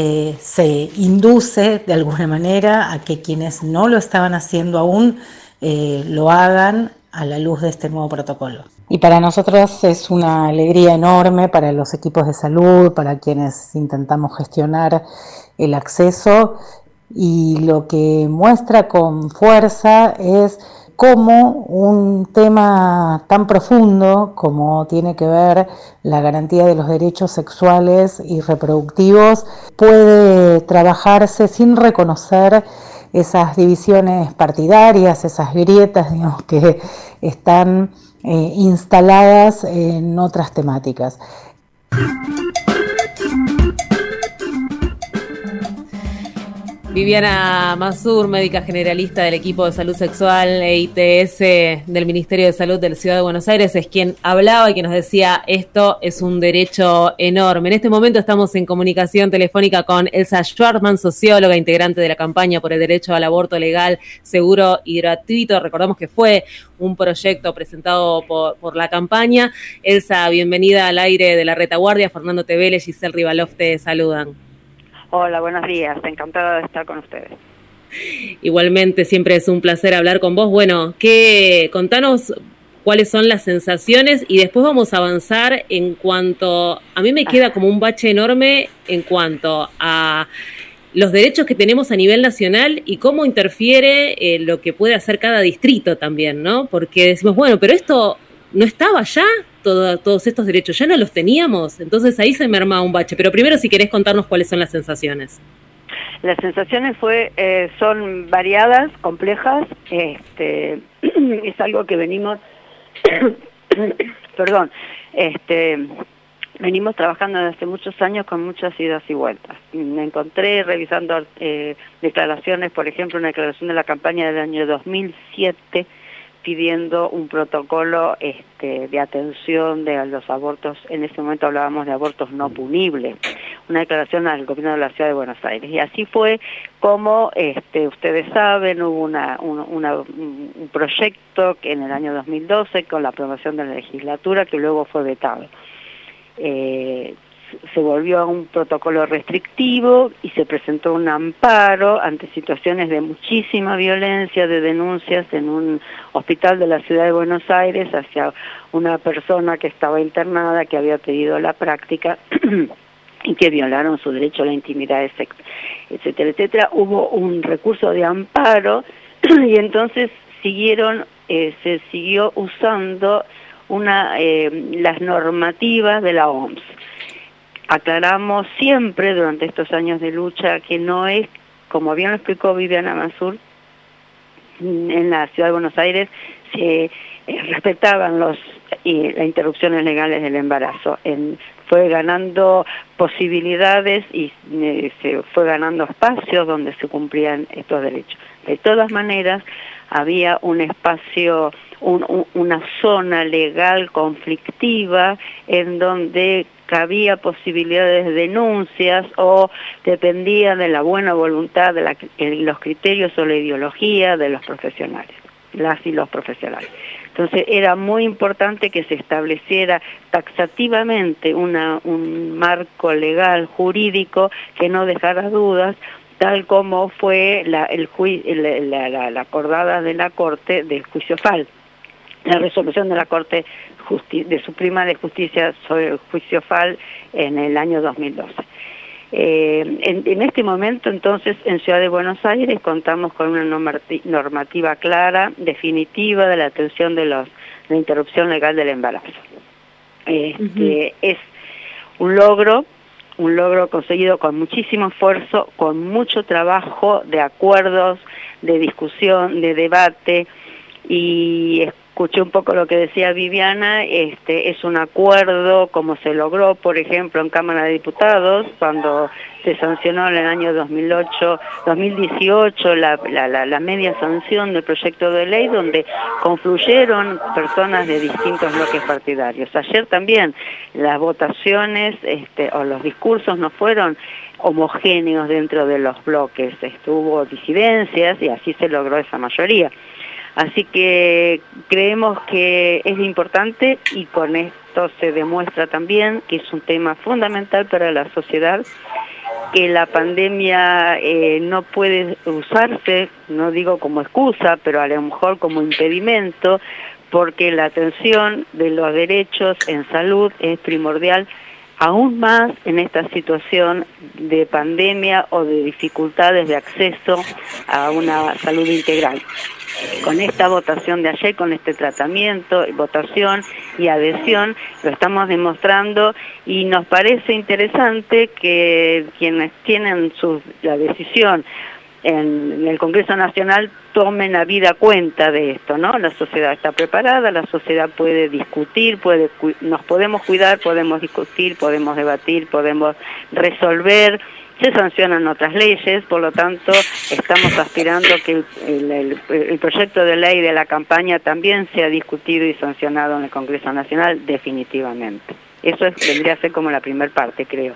Speaker 2: se induce de alguna manera a que quienes no lo estaban haciendo aún lo hagan a la luz de este nuevo protocolo. Y para nosotros es una alegría enorme, para los equipos de salud, para quienes intentamos gestionar el acceso, y lo que muestra con fuerza es cómo un tema tan profundo como tiene que ver la garantía de los derechos sexuales y reproductivos puede trabajarse sin reconocer esas divisiones partidarias, esas grietas, digamos, que están instaladas en otras temáticas.
Speaker 4: Viviana Mazur, médica generalista del equipo de salud sexual EITS del Ministerio de Salud de la Ciudad de Buenos Aires, es quien hablaba y que nos decía: esto es un derecho enorme. En este momento estamos en comunicación telefónica con Elsa Schwartzman, socióloga, integrante de la campaña por el derecho al aborto legal, seguro y gratuito. Recordamos que fue un proyecto presentado por la campaña. Elsa, bienvenida al aire de La Retaguardia. Fernando Tevele, Giselle Rivalov te saludan.
Speaker 22: Hola, buenos días, encantada de estar con ustedes.
Speaker 4: Igualmente, siempre es un placer hablar con vos. Bueno, contanos cuáles son las sensaciones y después vamos a avanzar en cuanto... A mí me queda como un bache enorme en cuanto a los derechos que tenemos a nivel nacional y cómo interfiere lo que puede hacer cada distrito también, ¿no? Porque decimos, bueno, pero esto no estaba ya, todos estos derechos ya no los teníamos, entonces ahí se me arma un bache. Pero primero, si querés contarnos cuáles son las sensaciones.
Speaker 22: Las sensaciones son variadas, complejas, es algo que venimos venimos trabajando desde hace muchos años con muchas idas y vueltas. Me encontré revisando declaraciones, por ejemplo, una declaración de la campaña del año 2007 pidiendo un protocolo de atención de los abortos. En ese momento hablábamos de abortos no punibles, una declaración al gobierno de la Ciudad de Buenos Aires. Y así fue como, ustedes saben, hubo un proyecto que en el año 2012, con la aprobación de la legislatura, que luego fue vetado. Se volvió a un protocolo restrictivo y se presentó un amparo ante situaciones de muchísima violencia, de denuncias en un hospital de la Ciudad de Buenos Aires hacia una persona que estaba internada, que había pedido la práctica y que violaron su derecho a la intimidad, etcétera, etcétera. Hubo un recurso de amparo y entonces se siguió usando las normativas de la OMS. Aclaramos siempre durante estos años de lucha que no es, como bien lo explicó Viviana Mazur, en la Ciudad de Buenos Aires se respetaban las interrupciones legales del embarazo. Fue ganando posibilidades y se fue ganando espacios donde se cumplían estos derechos. De todas maneras, había un espacio, una zona legal conflictiva en donde cabía posibilidades de denuncias o dependía de la buena voluntad, de los criterios o la ideología de los profesionales, las y los profesionales.
Speaker 12: Entonces era muy importante que se estableciera taxativamente un marco legal, jurídico, que no dejara dudas, tal como fue la acordada de la Corte del juicio FAL, la resolución de la Corte Suprema de Justicia sobre el juicio FAL en el año 2012. En este momento, entonces, en Ciudad de Buenos Aires contamos con una normativa clara, definitiva, de la atención de la interrupción legal del embarazo. Es un logro conseguido con muchísimo esfuerzo, con mucho trabajo de acuerdos, de discusión, de debate, y escuché un poco lo que decía Viviana. Es un acuerdo como se logró, por ejemplo, en Cámara de Diputados, cuando se sancionó en el año 2018 la media sanción del proyecto de ley, donde confluyeron personas de distintos bloques partidarios. Ayer también las votaciones o los discursos no fueron homogéneos dentro de los bloques, hubo disidencias y así se logró esa mayoría. Así que creemos que es importante, y con esto se demuestra también que es un tema fundamental para la sociedad, que la pandemia no puede usarse, no digo como excusa, pero a lo mejor como impedimento, porque la atención de los derechos en salud es primordial, aún más en esta situación de pandemia o de dificultades de acceso a una salud integral. Con esta votación de ayer, con este tratamiento, votación y adhesión, lo estamos demostrando, y nos parece interesante que quienes tienen la decisión en el Congreso Nacional tomen a vida cuenta de esto, ¿no? La sociedad está preparada, la sociedad puede discutir, nos podemos cuidar, podemos discutir, podemos debatir, podemos resolver. Se sancionan otras leyes, por lo tanto estamos aspirando que el proyecto de ley de la campaña también sea discutido y sancionado en el Congreso Nacional definitivamente. Eso vendría a ser como la primera parte, creo.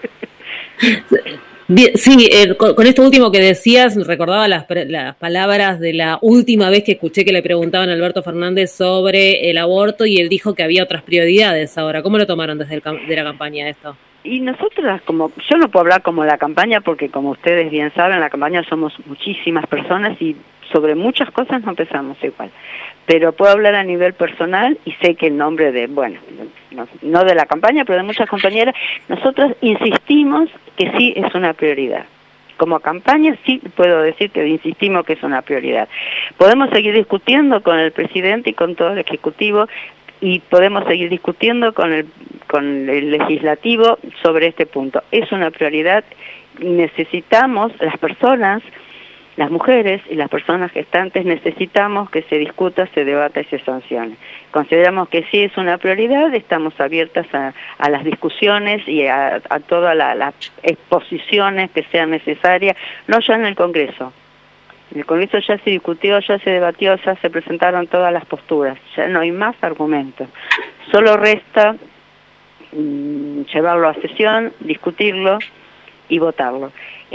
Speaker 4: Bien, sí, con esto último que decías, recordaba las palabras de la última vez que escuché que le preguntaban a Alberto Fernández sobre el aborto, y él dijo que había otras prioridades ahora. ¿Cómo lo tomaron desde de la campaña esto?
Speaker 12: Y nosotras, yo no puedo hablar como la campaña, porque como ustedes bien saben, la campaña somos muchísimas personas y sobre muchas cosas no pensamos igual. Pero puedo hablar a nivel personal, y sé que en nombre de, no de la campaña, pero de muchas compañeras, nosotros insistimos que sí es una prioridad. Como campaña sí puedo decir que insistimos que es una prioridad. Podemos seguir discutiendo con el presidente y con todo el Ejecutivo, y podemos seguir discutiendo con el Legislativo sobre este punto. Es una prioridad, y necesitamos, las personas, las mujeres y las personas gestantes, necesitamos que se discuta, se debata y se sancione. Consideramos que sí es una prioridad, estamos abiertas a las discusiones y a todas las exposiciones que sean necesarias, no ya en el Congreso. En el Congreso ya se discutió, ya se debatió, ya se presentaron todas las posturas, ya no hay más argumentos. Solo resta llevarlo a sesión, discutirlo y votarlo.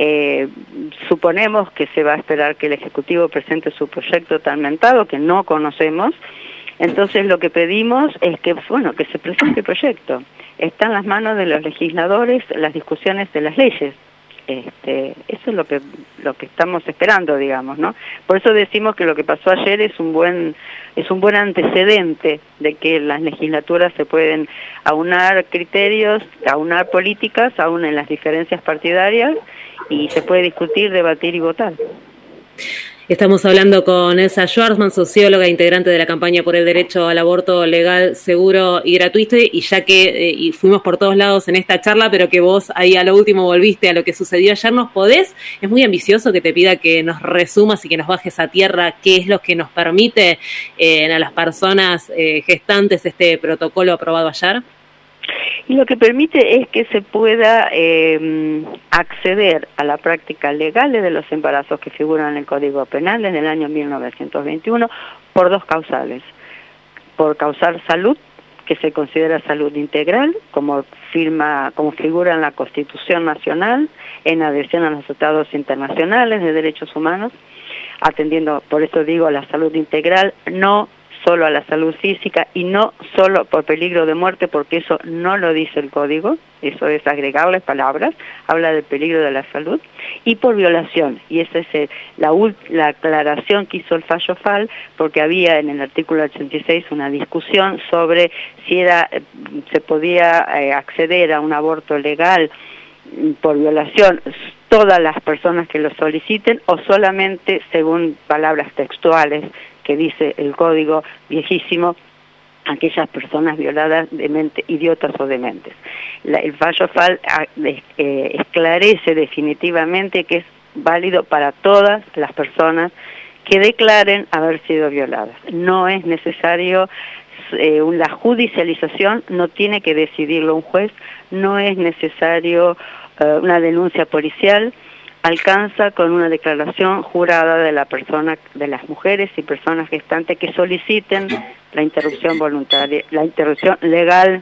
Speaker 12: Suponemos que se va a esperar que el Ejecutivo presente su proyecto tan mentado, que no conocemos. Entonces lo que pedimos es que se presente el proyecto. Está en las manos de los legisladores las discusiones de las leyes. Eso es lo que estamos esperando, digamos, ¿no? Por eso decimos que lo que pasó ayer es un buen antecedente de que las legislaturas se pueden aunar criterios, aunar políticas, aún en las diferencias partidarias, y se puede discutir, debatir y votar.
Speaker 4: Estamos hablando con Elsa Schwarzman, socióloga, integrante de la campaña por el derecho al aborto legal, seguro y gratuito, y ya que y fuimos por todos lados en esta charla, pero que vos ahí a lo último volviste a lo que sucedió ayer, es muy ambicioso que te pida que nos resumas y que nos bajes a tierra qué es lo que nos permite a las personas gestantes este protocolo aprobado ayer.
Speaker 12: Y lo que permite es que se pueda acceder a la práctica legal de los embarazos que figuran en el Código Penal desde el año 1921 por dos causales. Por causal salud, que se considera salud integral, como figura en la Constitución Nacional, en adhesión a los tratados internacionales de derechos humanos, atendiendo, por eso digo, la salud integral, no solo a la salud física y no solo por peligro de muerte, porque eso no lo dice el código, eso es agregarle palabras, habla del peligro de la salud, y por violación, y esa es la aclaración que hizo el fallo FAL, porque había en el artículo 86 una discusión sobre si se podía acceder a un aborto legal por violación todas las personas que lo soliciten o solamente según palabras textuales que dice el código viejísimo, aquellas personas violadas, idiotas o dementes. El fallo FAL esclarece definitivamente que es válido para todas las personas que declaren haber sido violadas. No es necesario la judicialización, no tiene que decidirlo un juez, no es necesario una denuncia policial, alcanza con una declaración jurada de la persona, de las mujeres y personas gestantes que soliciten la interrupción voluntaria, interrupción legal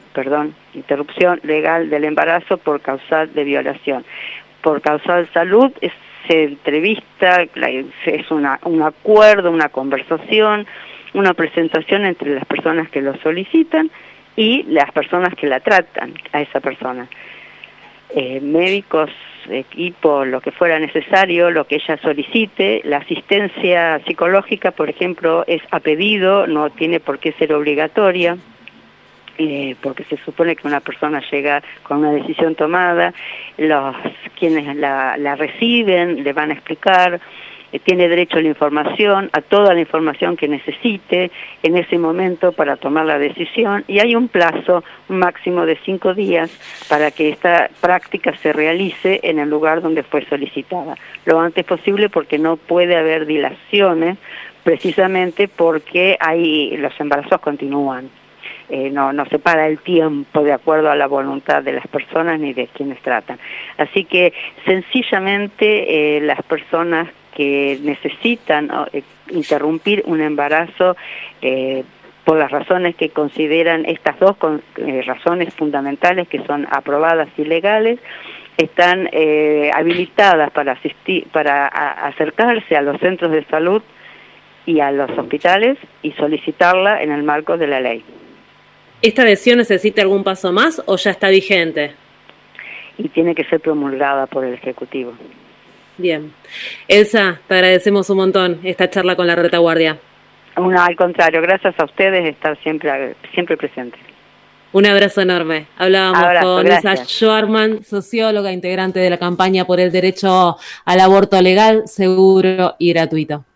Speaker 12: del embarazo por causa de violación. Por causa de salud se entrevista, es un acuerdo, una conversación, una presentación entre las personas que lo solicitan y las personas que la tratan a esa persona. Médicos, equipo, lo que fuera necesario, lo que ella solicite. La asistencia psicológica, por ejemplo, es a pedido, no tiene por qué ser obligatoria, porque se supone que una persona llega con una decisión tomada, quienes la reciben le van a explicar, tiene derecho a la información, a toda la información que necesite en ese momento para tomar la decisión, y hay un plazo, un máximo de 5 días para que esta práctica se realice en el lugar donde fue solicitada, lo antes posible, porque no puede haber dilaciones, precisamente porque los embarazos continúan. No se para el tiempo de acuerdo a la voluntad de las personas ni de quienes tratan. Así que sencillamente las personas que necesitan interrumpir un embarazo por las razones que consideran, estas dos razones fundamentales que son aprobadas y legales, están habilitadas para acercarse a los centros de salud y a los hospitales y solicitarla en el marco de la ley.
Speaker 4: ¿Esta adhesión necesita algún paso más o ya está vigente?
Speaker 12: Y tiene que ser promulgada por el Ejecutivo.
Speaker 4: Bien. Elsa, te agradecemos un montón esta charla con la retaguardia.
Speaker 12: Al contrario, gracias a ustedes estar siempre presentes.
Speaker 4: Un abrazo enorme. Hablábamos con
Speaker 12: gracias.
Speaker 4: Elsa Schwarman, socióloga, integrante de la campaña por el derecho al aborto legal, seguro y gratuito.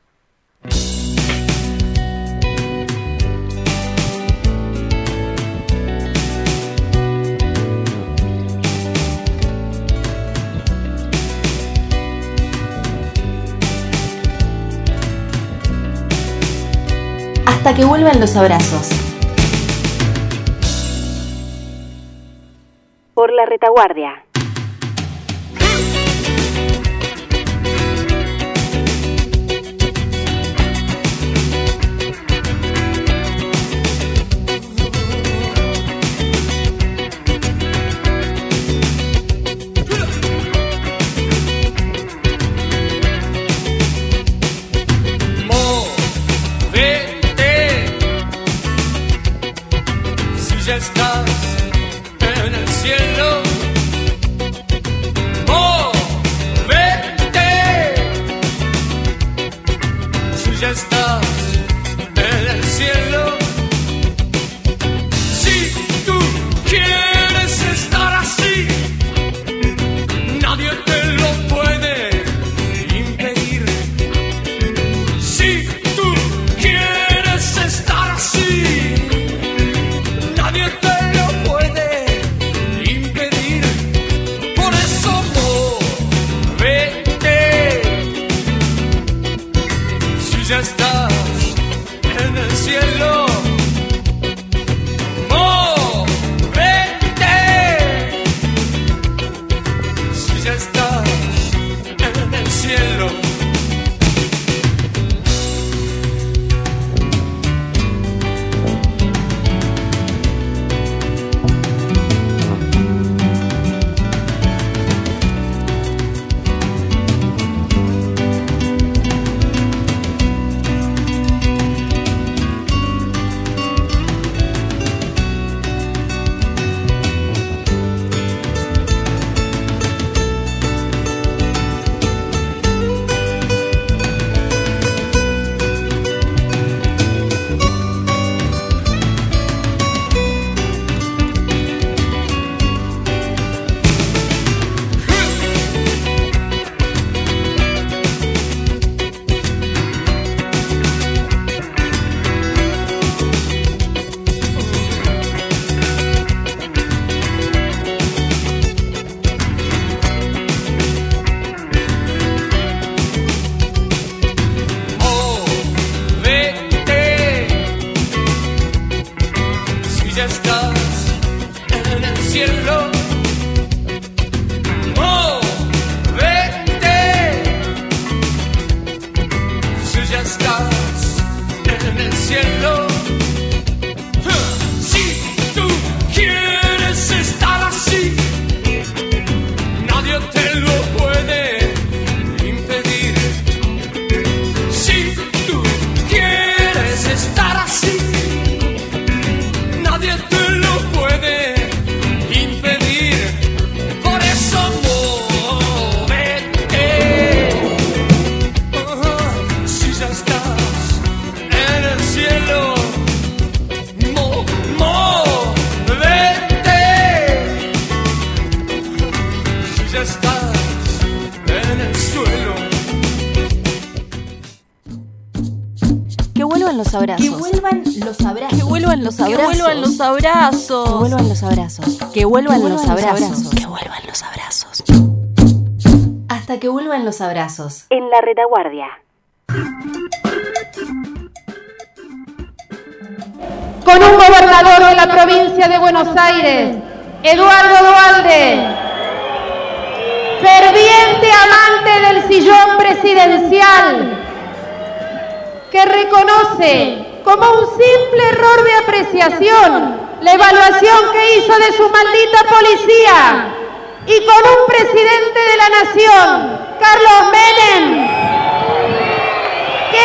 Speaker 13: Hasta que vuelvan los abrazos.
Speaker 14: Por la retaguardia.
Speaker 21: Ya estás en el cielo, movete. Si ya estás en el cielo, si tú quieres estar así, nadie te lo puede impedir. Si tú quieres estar así, nadie te lo puede impedir. Por eso movete. Si ya estás en el cielo, movete. Si ya estás en el cielo.
Speaker 13: los abrazos.
Speaker 14: Que vuelvan los abrazos.
Speaker 13: Que vuelvan los abrazos.
Speaker 14: Que vuelvan los abrazos.
Speaker 13: Que vuelvan los abrazos.
Speaker 14: Que vuelvan los abrazos.
Speaker 13: Que vuelvan los abrazos. Hasta que vuelvan los abrazos.
Speaker 14: En la retaguardia.
Speaker 15: Con un gobernador de la provincia de Buenos Aires, Eduardo Duhalde, ferviente amante del sillón presidencial, que reconoce como un simple error de apreciación la evaluación que hizo de su maldita policía, y con un presidente de la nación, Carlos Menem, que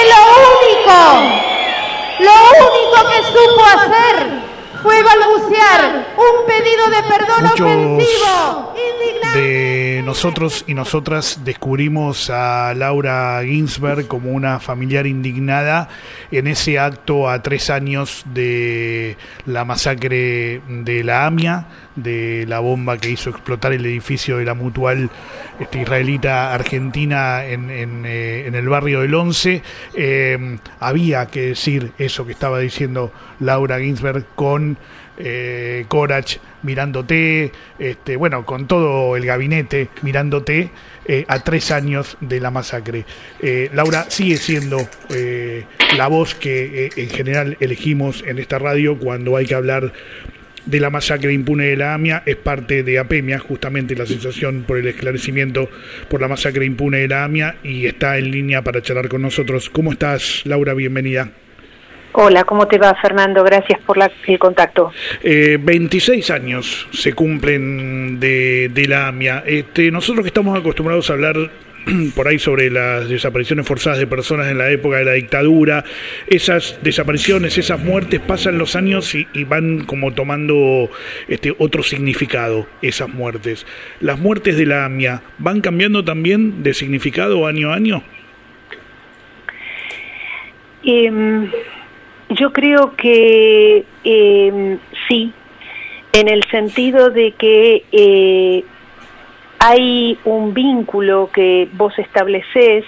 Speaker 15: lo único que supo hacer fue balbucear un pedido de perdón ofensivo, indignante.
Speaker 3: De nosotros y nosotras descubrimos a Laura Ginsberg como una familiar indignada en ese acto a 3 años de la masacre de la AMIA, de la bomba que hizo explotar el edificio de la Mutual israelita argentina en el barrio del 11. Había que decir eso que estaba diciendo Laura Ginsberg con Corach mirándote, con todo el gabinete mirándote a 3 años de la masacre. Laura sigue siendo la voz que en general elegimos en esta radio cuando hay que hablar de la masacre impune de la AMIA. Es parte de APEMIA, justamente la Asociación por el Esclarecimiento por la Masacre Impune de la AMIA, y está en línea para charlar con nosotros. ¿Cómo estás, Laura? Bienvenida.
Speaker 22: Hola, ¿cómo te va, Fernando? Gracias por el contacto.
Speaker 3: 26 años se cumplen de la AMIA. Nosotros que estamos acostumbrados a hablar por ahí sobre las desapariciones forzadas de personas en la época de la dictadura, esas desapariciones, esas muertes, pasan los años y van como tomando otro significado, esas muertes. ¿Las muertes de la AMIA van cambiando también de significado año a año?
Speaker 22: Yo creo que sí, en el sentido de que hay un vínculo que vos establecés,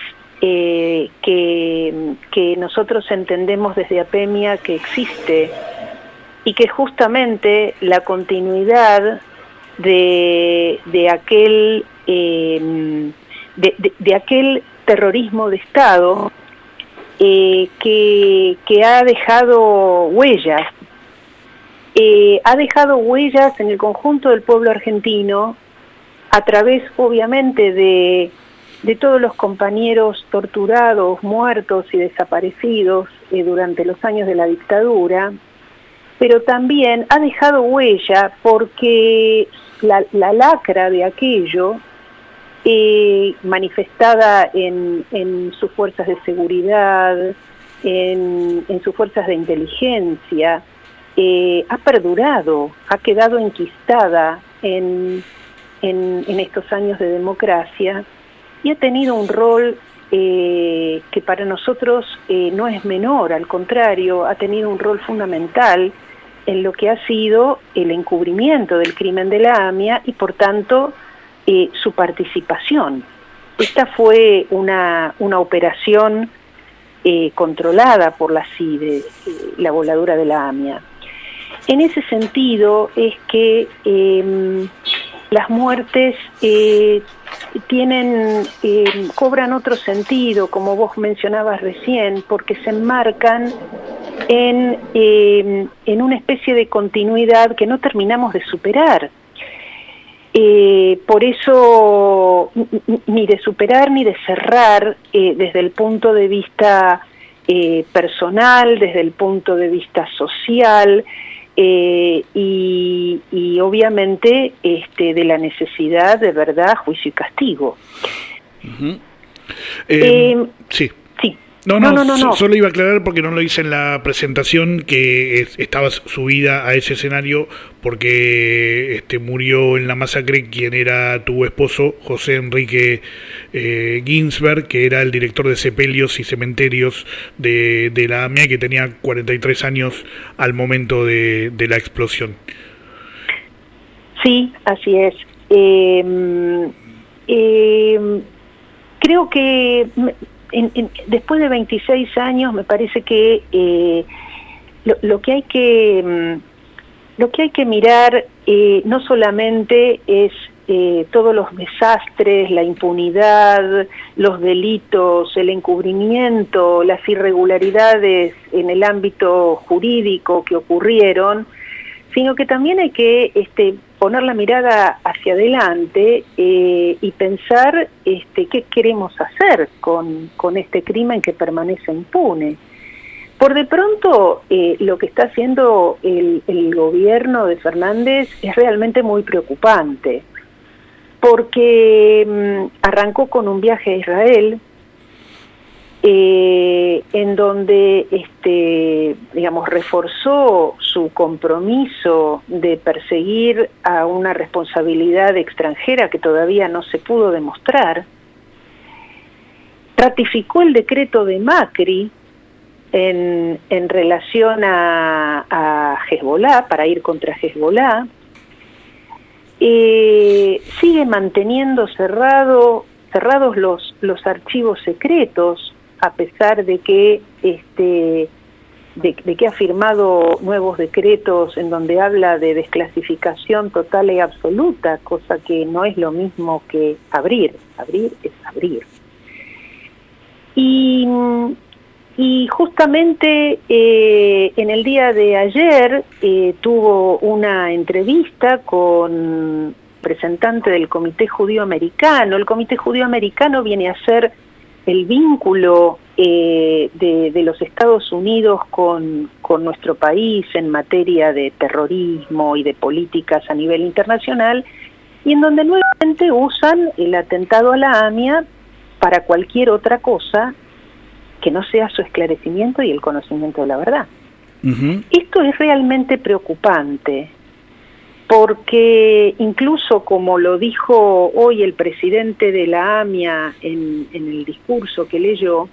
Speaker 22: que nosotros entendemos desde APEMIA que existe, y que justamente la continuidad de aquel terrorismo de Estado que ha dejado huellas, en el conjunto del pueblo argentino, a través obviamente de todos los compañeros torturados, muertos y desaparecidos durante los años de la dictadura, pero también ha dejado huella porque la lacra de aquello, manifestada en sus fuerzas de seguridad, en sus fuerzas de inteligencia, ha perdurado, ha quedado enquistada en estos años de democracia, y ha tenido un rol que para nosotros no es menor, al contrario, ha tenido un rol fundamental en lo que ha sido el encubrimiento del crimen de la AMIA y por tanto su participación. Esta fue una operación controlada por la CIDE, la voladura de la AMIA. En ese sentido es que las muertes cobran otro sentido, como vos mencionabas recién, porque se enmarcan en una especie de continuidad que no terminamos de superar. Por eso, ni de superar ni de cerrar, desde el punto de vista personal, desde el punto de vista social, y obviamente de la necesidad de verdad, juicio y castigo.
Speaker 3: Uh-huh. Sí.
Speaker 22: Sí.
Speaker 3: No. Solo iba a aclarar, porque no lo hice en la presentación, que estaba subida a ese escenario porque murió en la masacre quien era tu esposo, José Enrique Ginsberg, que era el director de sepelios y cementerios de la AMIA, que tenía 43 años al momento de la explosión.
Speaker 22: Sí, así es. Creo que
Speaker 16: después de 26 años me parece que lo que hay que mirar no solamente es todos los desastres, la impunidad, los delitos, el encubrimiento, las irregularidades en el ámbito jurídico que ocurrieron, sino que también hay que poner la mirada hacia adelante y pensar qué queremos hacer con este crimen que permanece impune. Por de pronto, lo que está haciendo el gobierno de Fernández es realmente muy preocupante, porque arrancó con un viaje a Israel, en donde reforzó su compromiso de perseguir a una responsabilidad extranjera que todavía no se pudo demostrar, ratificó el decreto de Macri en relación a Hezbolá, para ir contra Hezbolá, sigue manteniendo cerrados los archivos secretos, a pesar de que ha firmado nuevos decretos en donde habla de desclasificación total y absoluta, cosa que no es lo mismo que abrir es abrir. Y justamente en el día de ayer tuvo una entrevista con representante del Comité Judío Americano. El Comité Judío Americano viene a ser el vínculo de los Estados Unidos con nuestro país en materia de terrorismo y de políticas a nivel internacional, y en donde nuevamente usan el atentado a la AMIA para cualquier otra cosa que no sea su esclarecimiento y el conocimiento de la verdad. Uh-huh. Esto es realmente preocupante, porque incluso como lo dijo hoy el presidente de la AMIA en el discurso que leyó,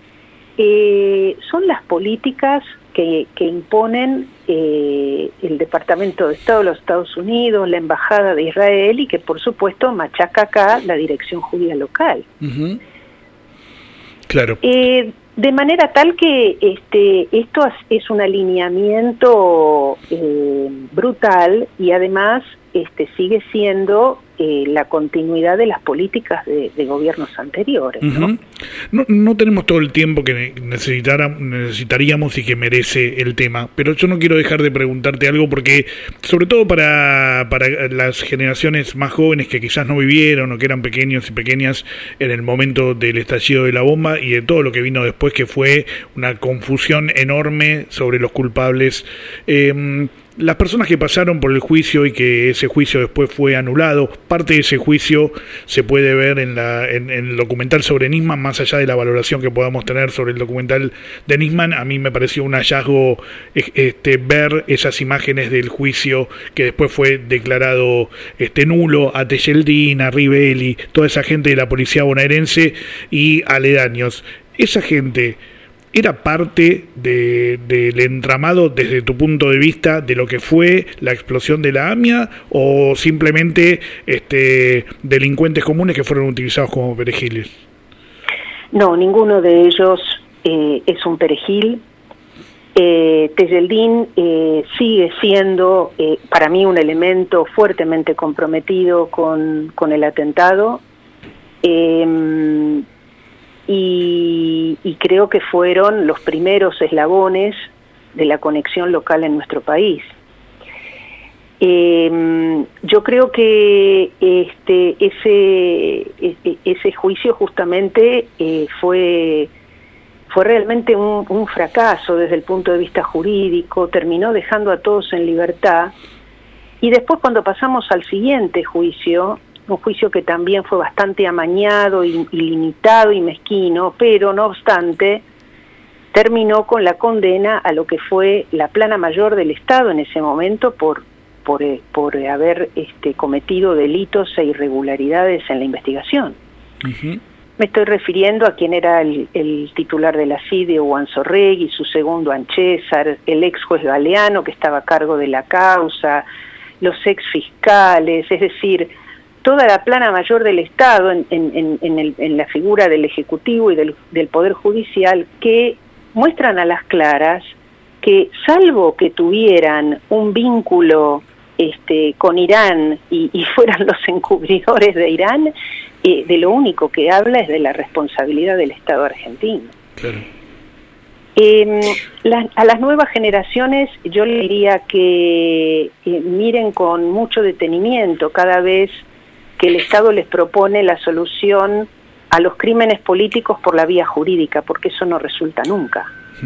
Speaker 16: son las políticas que imponen el Departamento de Estado de los Estados Unidos, la Embajada de Israel, y que por supuesto machaca acá la dirección judía local. Uh-huh.
Speaker 3: Claro.
Speaker 16: De manera tal que esto es un alineamiento brutal, y además sigue siendo la continuidad de las políticas de gobiernos anteriores, ¿no?
Speaker 3: No tenemos todo el tiempo que necesitaríamos y que merece el tema, pero yo no quiero dejar de preguntarte algo, porque sobre todo para las generaciones más jóvenes que quizás no vivieron o que eran pequeños y pequeñas en el momento del estallido de la bomba y de todo lo que vino después, que fue una confusión enorme sobre los culpables. Las personas que pasaron por el juicio y que ese juicio después fue anulado, parte de ese juicio se puede ver en el documental sobre Nisman, más allá de la valoración que podamos tener sobre el documental de Nisman. A mí me pareció un hallazgo ver esas imágenes del juicio que después fue declarado nulo, a Tejeldín, a Rivelli, toda esa gente de la policía bonaerense y aledaños. Esa gente ¿era parte del entramado desde tu punto de vista de lo que fue la explosión de la AMIA, o simplemente delincuentes comunes que fueron utilizados como perejiles?
Speaker 16: No, ninguno de ellos es un perejil. Tejeldín sigue siendo para mí un elemento fuertemente comprometido con el atentado. Y creo que fueron los primeros eslabones de la conexión local en nuestro país. Yo creo que ese juicio justamente fue realmente un fracaso desde el punto de vista jurídico, terminó dejando a todos en libertad, y después cuando pasamos al siguiente juicio, un juicio que también fue bastante amañado y limitado y mezquino, pero no obstante terminó con la condena a lo que fue la plana mayor del Estado en ese momento por haber cometido delitos e irregularidades en la investigación. Uh-huh. Me estoy refiriendo a quien era el titular de la CIDE, Juan Sorregui, su segundo Anchésar, el ex juez Galeano que estaba a cargo de la causa, los ex fiscales, es decir, toda la plana mayor del Estado, en la figura del Ejecutivo y del Poder Judicial, que muestran a las claras que, salvo que tuvieran un vínculo con Irán y fueran los encubridores de Irán, de lo único que habla es de la responsabilidad del Estado argentino.
Speaker 3: Claro.
Speaker 16: A las nuevas generaciones yo le diría que miren con mucho detenimiento cada vez que el Estado les propone la solución a los crímenes políticos por la vía jurídica, porque eso no resulta nunca.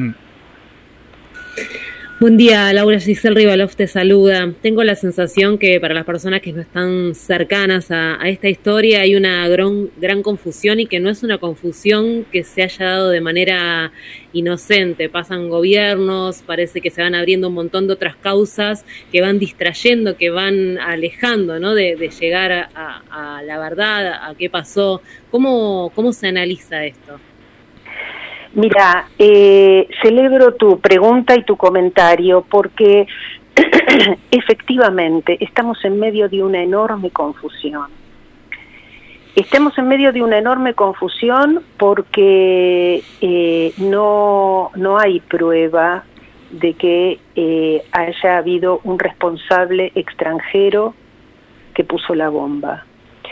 Speaker 4: Buen día, Laura. Giselle Rivalov te saluda. Tengo la sensación que para las personas que no están cercanas a esta historia hay una gran confusión, y que no es una confusión que se haya dado de manera inocente. Pasan gobiernos, parece que se van abriendo un montón de otras causas que van distrayendo, que van alejando, ¿no?, de llegar a la verdad, a qué pasó. ¿Cómo se analiza esto?
Speaker 16: Mira, celebro tu pregunta y tu comentario, porque efectivamente estamos en medio de una enorme confusión. Estamos en medio de una enorme confusión porque no hay prueba de que haya habido un responsable extranjero que puso la bomba.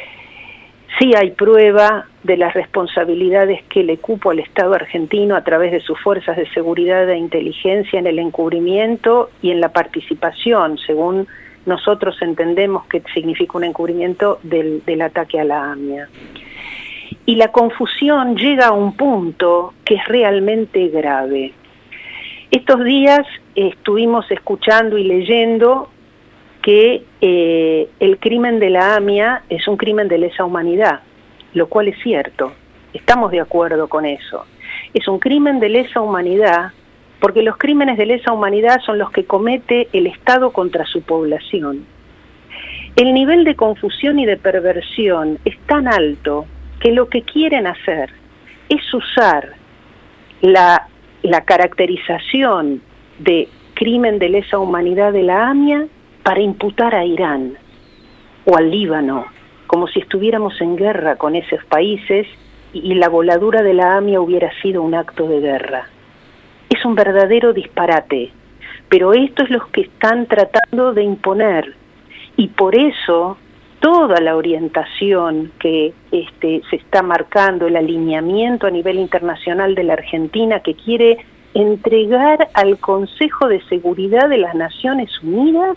Speaker 16: Sí hay prueba de las responsabilidades que le cupo al Estado argentino a través de sus fuerzas de seguridad e inteligencia en el encubrimiento y en la participación, según nosotros entendemos que significa un encubrimiento del ataque a la AMIA. Y la confusión llega a un punto que es realmente grave. Estos días estuvimos escuchando y leyendo que el crimen de la AMIA es un crimen de lesa humanidad, lo cual es cierto, estamos de acuerdo con eso. Es un crimen de lesa humanidad porque los crímenes de lesa humanidad son los que comete el Estado contra su población. El nivel de confusión y de perversión es tan alto que lo que quieren hacer es usar la caracterización de crimen de lesa humanidad de la AMIA para imputar a Irán o al Líbano, como si estuviéramos en guerra con esos países y la voladura de la AMIA hubiera sido un acto de guerra. Es un verdadero disparate, pero esto es lo que están tratando de imponer, y por eso toda la orientación que se está marcando, el alineamiento a nivel internacional de la Argentina, que quiere entregar al Consejo de Seguridad de las Naciones Unidas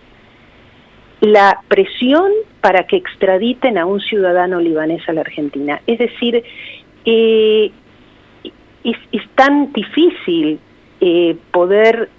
Speaker 16: la presión para que extraditen a un ciudadano libanés a la Argentina. Es decir, es tan difícil poder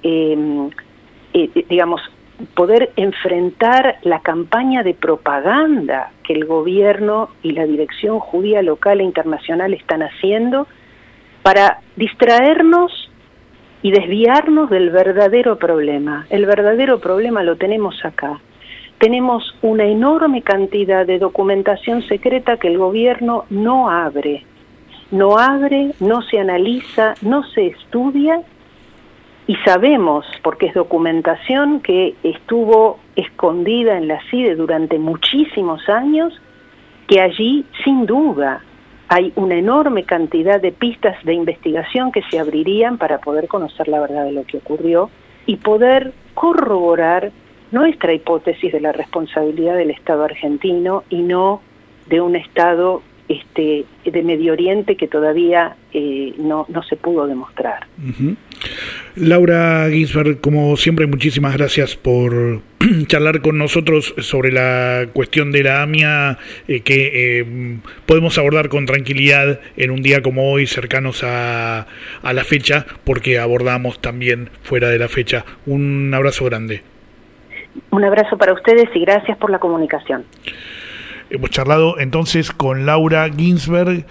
Speaker 16: enfrentar la campaña de propaganda que el gobierno y la dirección judía local e internacional están haciendo para distraernos y desviarnos del verdadero problema. El verdadero problema lo tenemos acá. Tenemos una enorme cantidad de documentación secreta que el gobierno no abre, no se analiza, no se estudia, y sabemos, porque es documentación que estuvo escondida en la CIDE durante muchísimos años, que allí sin duda hay una enorme cantidad de pistas de investigación que se abrirían para poder conocer la verdad de lo que ocurrió y poder corroborar nuestra hipótesis de la responsabilidad del Estado argentino y no de un Estado de Medio Oriente que todavía no se pudo demostrar.
Speaker 3: Uh-huh. Laura Ginsberg, como siempre, muchísimas gracias por charlar con nosotros sobre la cuestión de la AMIA, que podemos abordar con tranquilidad en un día como hoy, cercanos a la fecha, porque abordamos también fuera de la fecha. Un abrazo grande.
Speaker 16: Un abrazo para ustedes y gracias por la comunicación.
Speaker 3: Hemos charlado entonces con Laura Ginsberg.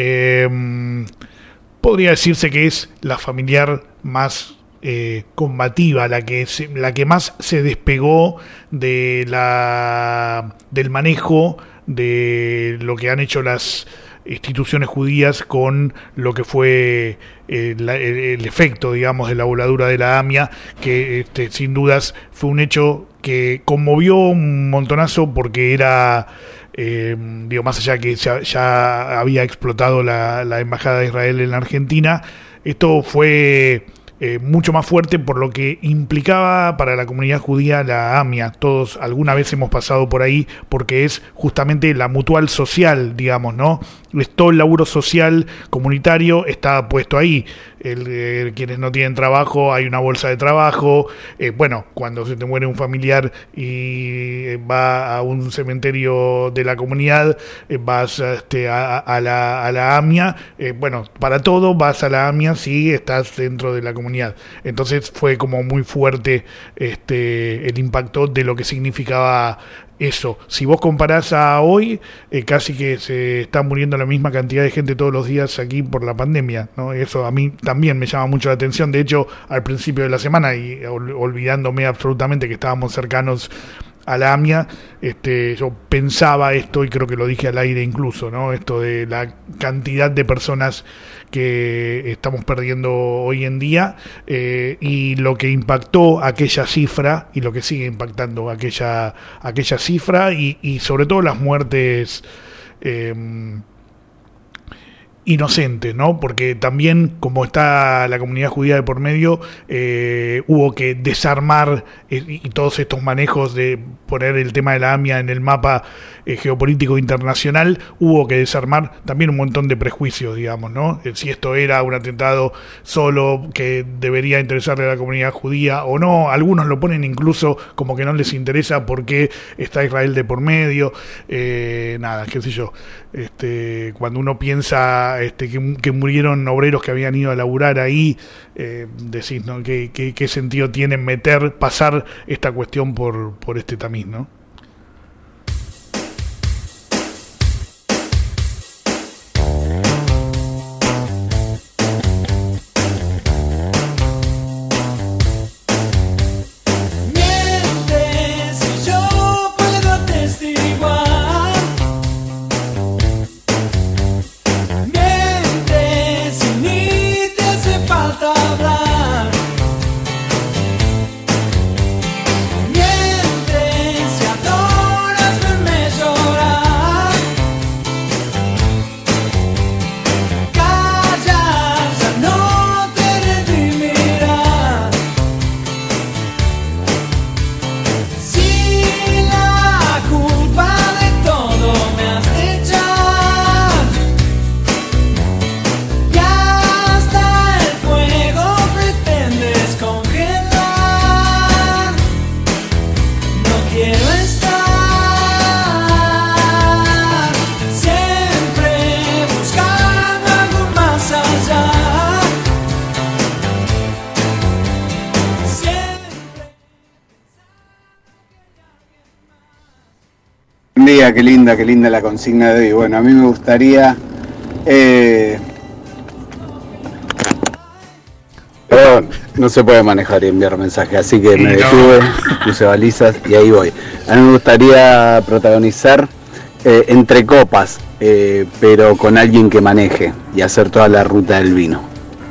Speaker 3: Podría decirse que es la familiar más combativa, la que más se despegó de del manejo de lo que han hecho las instituciones judías con lo que fue el efecto, digamos, de la voladura de la AMIA, que sin dudas fue un hecho que conmovió un montonazo porque era más allá que ya había explotado la embajada de Israel en la Argentina, esto fue mucho más fuerte por lo que implicaba para la comunidad judía la AMIA. Todos alguna vez hemos pasado por ahí, porque es justamente la mutual social, digamos, ¿no? Es todo el laburo social comunitario está puesto ahí. Quienes no tienen trabajo, hay una bolsa de trabajo. Bueno, cuando se te muere un familiar y va a un cementerio de la comunidad, vas a la AMIA. Bueno, para todo vas a la AMIA si estás dentro de la comunidad. Entonces fue como muy fuerte el impacto de lo que significaba eso. Si vos comparás a hoy, casi que se está muriendo la misma cantidad de gente todos los días aquí por la pandemia, ¿no? Eso a mí también me llama mucho la atención. De hecho, al principio de la semana, y olvidándome absolutamente que estábamos cercanos a la AMIA, yo pensaba esto, y creo que lo dije al aire incluso, ¿no? Esto de la cantidad de personas que estamos perdiendo hoy en día, y lo que impactó aquella cifra, y lo que sigue impactando aquella cifra, y sobre todo las muertes inocentes, ¿no? Porque también, como está la comunidad judía de por medio, hubo que desarmar y todos estos manejos de poner el tema de la AMIA en el mapa geopolítico internacional, hubo que desarmar también un montón de prejuicios, digamos, ¿no? Si esto era un atentado solo que debería interesarle a la comunidad judía o no. Algunos lo ponen incluso como que no les interesa porque está Israel de por medio. Nada, qué sé yo. Cuando uno piensa que murieron obreros que habían ido a laburar ahí, decís, ¿no? ¿Qué sentido tiene pasar esta cuestión por este tamiz, ¿no?
Speaker 17: Qué linda la consigna de hoy. Bueno, a mí me gustaría pero no se puede manejar y enviar mensajes, así que me detuve, puse balizas y ahí voy. A mí me gustaría protagonizar Entre Copas, pero con alguien que maneje y hacer toda la ruta del vino.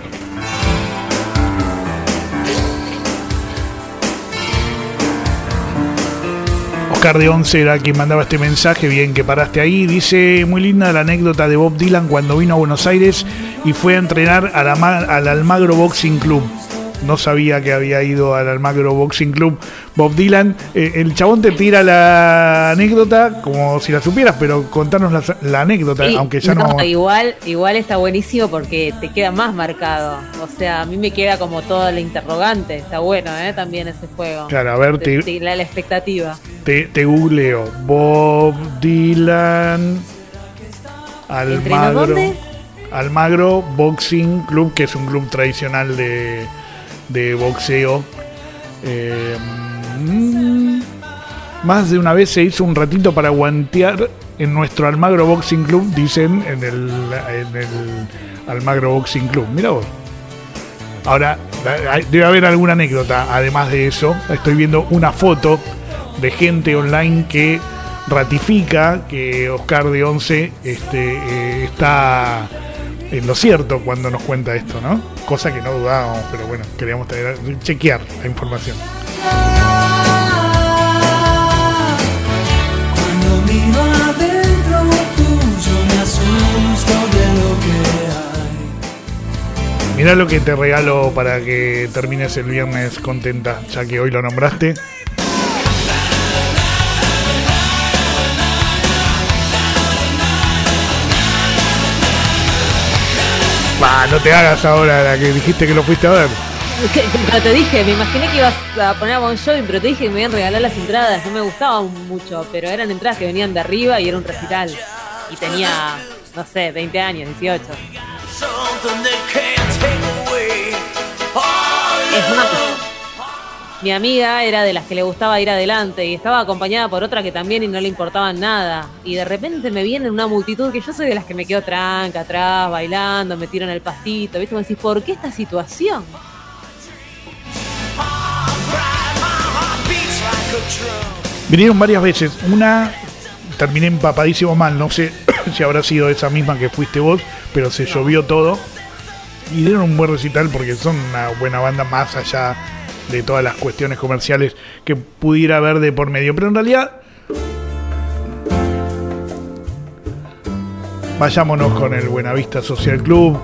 Speaker 3: Oscar de Once era quien mandaba este mensaje, bien que paraste ahí. Dice, muy linda la anécdota de Bob Dylan cuando vino a Buenos Aires y fue a entrenar al Almagro Boxing Club. No sabía que había ido al Almagro Boxing Club Bob Dylan. El chabón te tira la anécdota como si la supieras, pero contanos la anécdota, aunque ya no...
Speaker 4: Igual está buenísimo porque te queda más marcado. O sea, a mí me queda como toda la interrogante. Está bueno, también ese juego.
Speaker 3: Claro, a ver,
Speaker 4: la expectativa.
Speaker 3: Te googleo. Bob Dylan Almagro.
Speaker 4: ¿Dónde?
Speaker 3: Almagro Boxing Club, que es un club tradicional de boxeo. Más de una vez se hizo un ratito para guantear en nuestro Almagro Boxing Club, dicen en el Almagro Boxing Club. Mira vos. Ahora, debe haber alguna anécdota. Además de eso, estoy viendo una foto de gente online que ratifica que Oscar de Once está en lo cierto cuando nos cuenta esto, ¿no? Cosa que no dudábamos, pero bueno, queríamos chequear la información.
Speaker 6: Cuando miro adelante asusto de lo que hay.
Speaker 3: Mirá lo que te regalo para que termines el viernes contenta, ya que hoy lo nombraste. No te hagas ahora la que dijiste que lo fuiste a ver.
Speaker 4: Pero te dije, me imaginé que ibas a poner a Bon Jovi, pero te dije que me iban a regalar las entradas. No me gustaban mucho, pero eran entradas que venían de arriba y era un recital. Y tenía, no sé, 20 años, 18. Es más, mi amiga era de las que le gustaba ir adelante y estaba acompañada por otra que también y no le importaba nada. Y de repente me viene una multitud que yo soy de las que me quedo tranca atrás, bailando, me tiro en el pastito. ¿Viste? Me decís, ¿por qué esta situación?
Speaker 3: Vinieron varias veces. Una terminé empapadísimo mal. No sé si habrá sido esa misma que fuiste vos, pero se llovió todo. Y dieron un buen recital porque son una buena banda más allá de todas las cuestiones comerciales que pudiera haber de por medio. Pero en realidad, vayámonos con el Buenavista Social Club.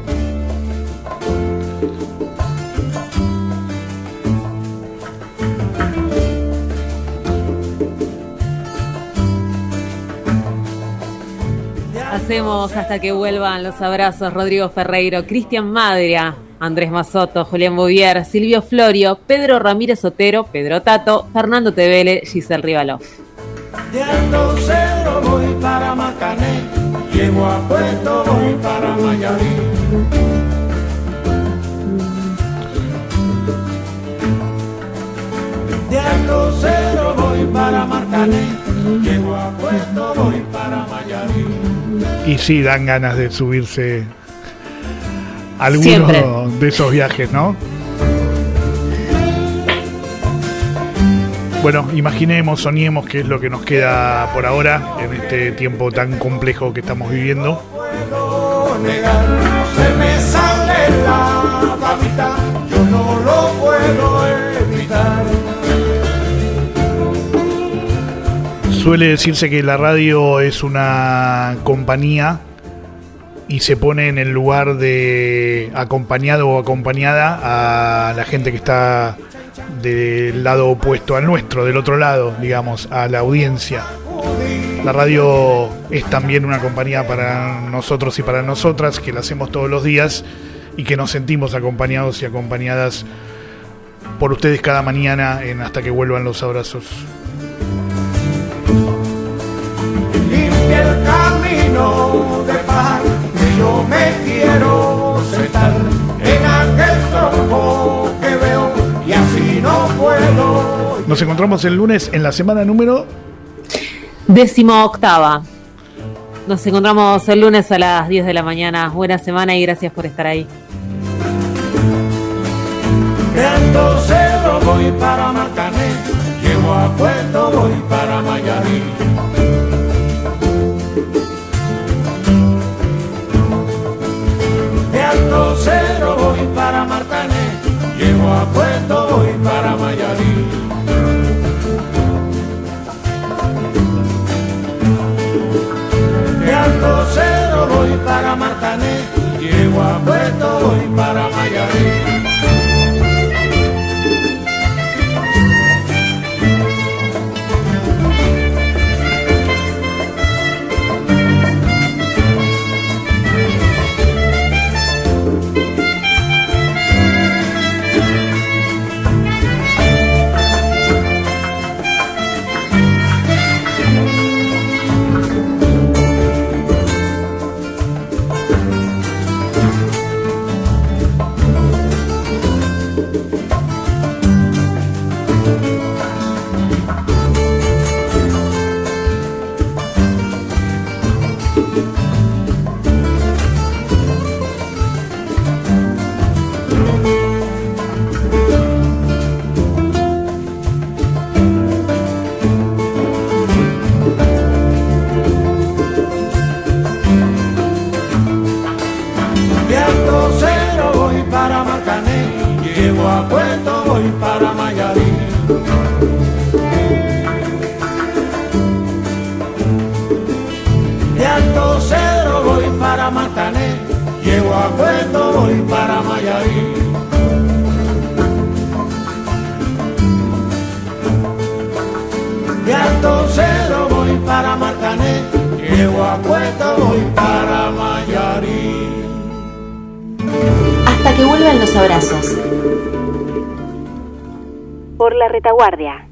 Speaker 4: Hacemos hasta que vuelvan los abrazos. Rodrigo Ferreiro, Cristian Madria, Andrés Mazotto, Julián Bouvier, Silvio Florio, Pedro Ramírez Otero, Pedro Tato, Fernando Tevele, Giselle Rivalov.
Speaker 6: De Alto Cero voy para Macané, llego a Puerto, voy para Mayarí. De Alto Cero voy para Macané, llego a Puerto, voy para Mayarí.
Speaker 3: Y sí, dan ganas de subirse algunos
Speaker 4: Siempre
Speaker 3: de esos viajes, ¿no? Bueno, imaginemos, soñemos qué es lo que nos queda por ahora en este tiempo tan complejo que estamos viviendo.
Speaker 6: Puedo negar, se me sale la babita, yo no lo puedo evitar.
Speaker 3: Suele decirse que la radio es una compañía y se pone en el lugar de acompañado o acompañada a la gente que está del lado opuesto al nuestro, del otro lado, digamos, a la audiencia. La radio es también una compañía para nosotros y para nosotras, que la hacemos todos los días y que nos sentimos acompañados y acompañadas por ustedes cada mañana en Hasta que vuelvan los abrazos.
Speaker 6: Limpia el camino de paz, que yo me quiero sentar en aquel tronco que veo y así no puedo.
Speaker 3: Nos encontramos el lunes en la semana número
Speaker 4: 18ª. Nos encontramos el lunes a las 10 de la mañana. Buena semana y gracias por estar ahí.
Speaker 6: De Alto Cero voy para Marcané, llego a Puerto, voy para Mayarí. De Alto Cero voy para Marcané, llego a Puerto, voy para Mayarí. De Alto Cero voy para Marcané, llego a Puerto, voy para Mayarí. De Alto Cero voy Marcané, llego a Puerto, voy para Mayarí. De Alto Cedro voy para Marcané, llego a Puerto, voy para Mayarí.
Speaker 13: Hasta que vuelvan los abrazos.
Speaker 14: Por la retaguardia.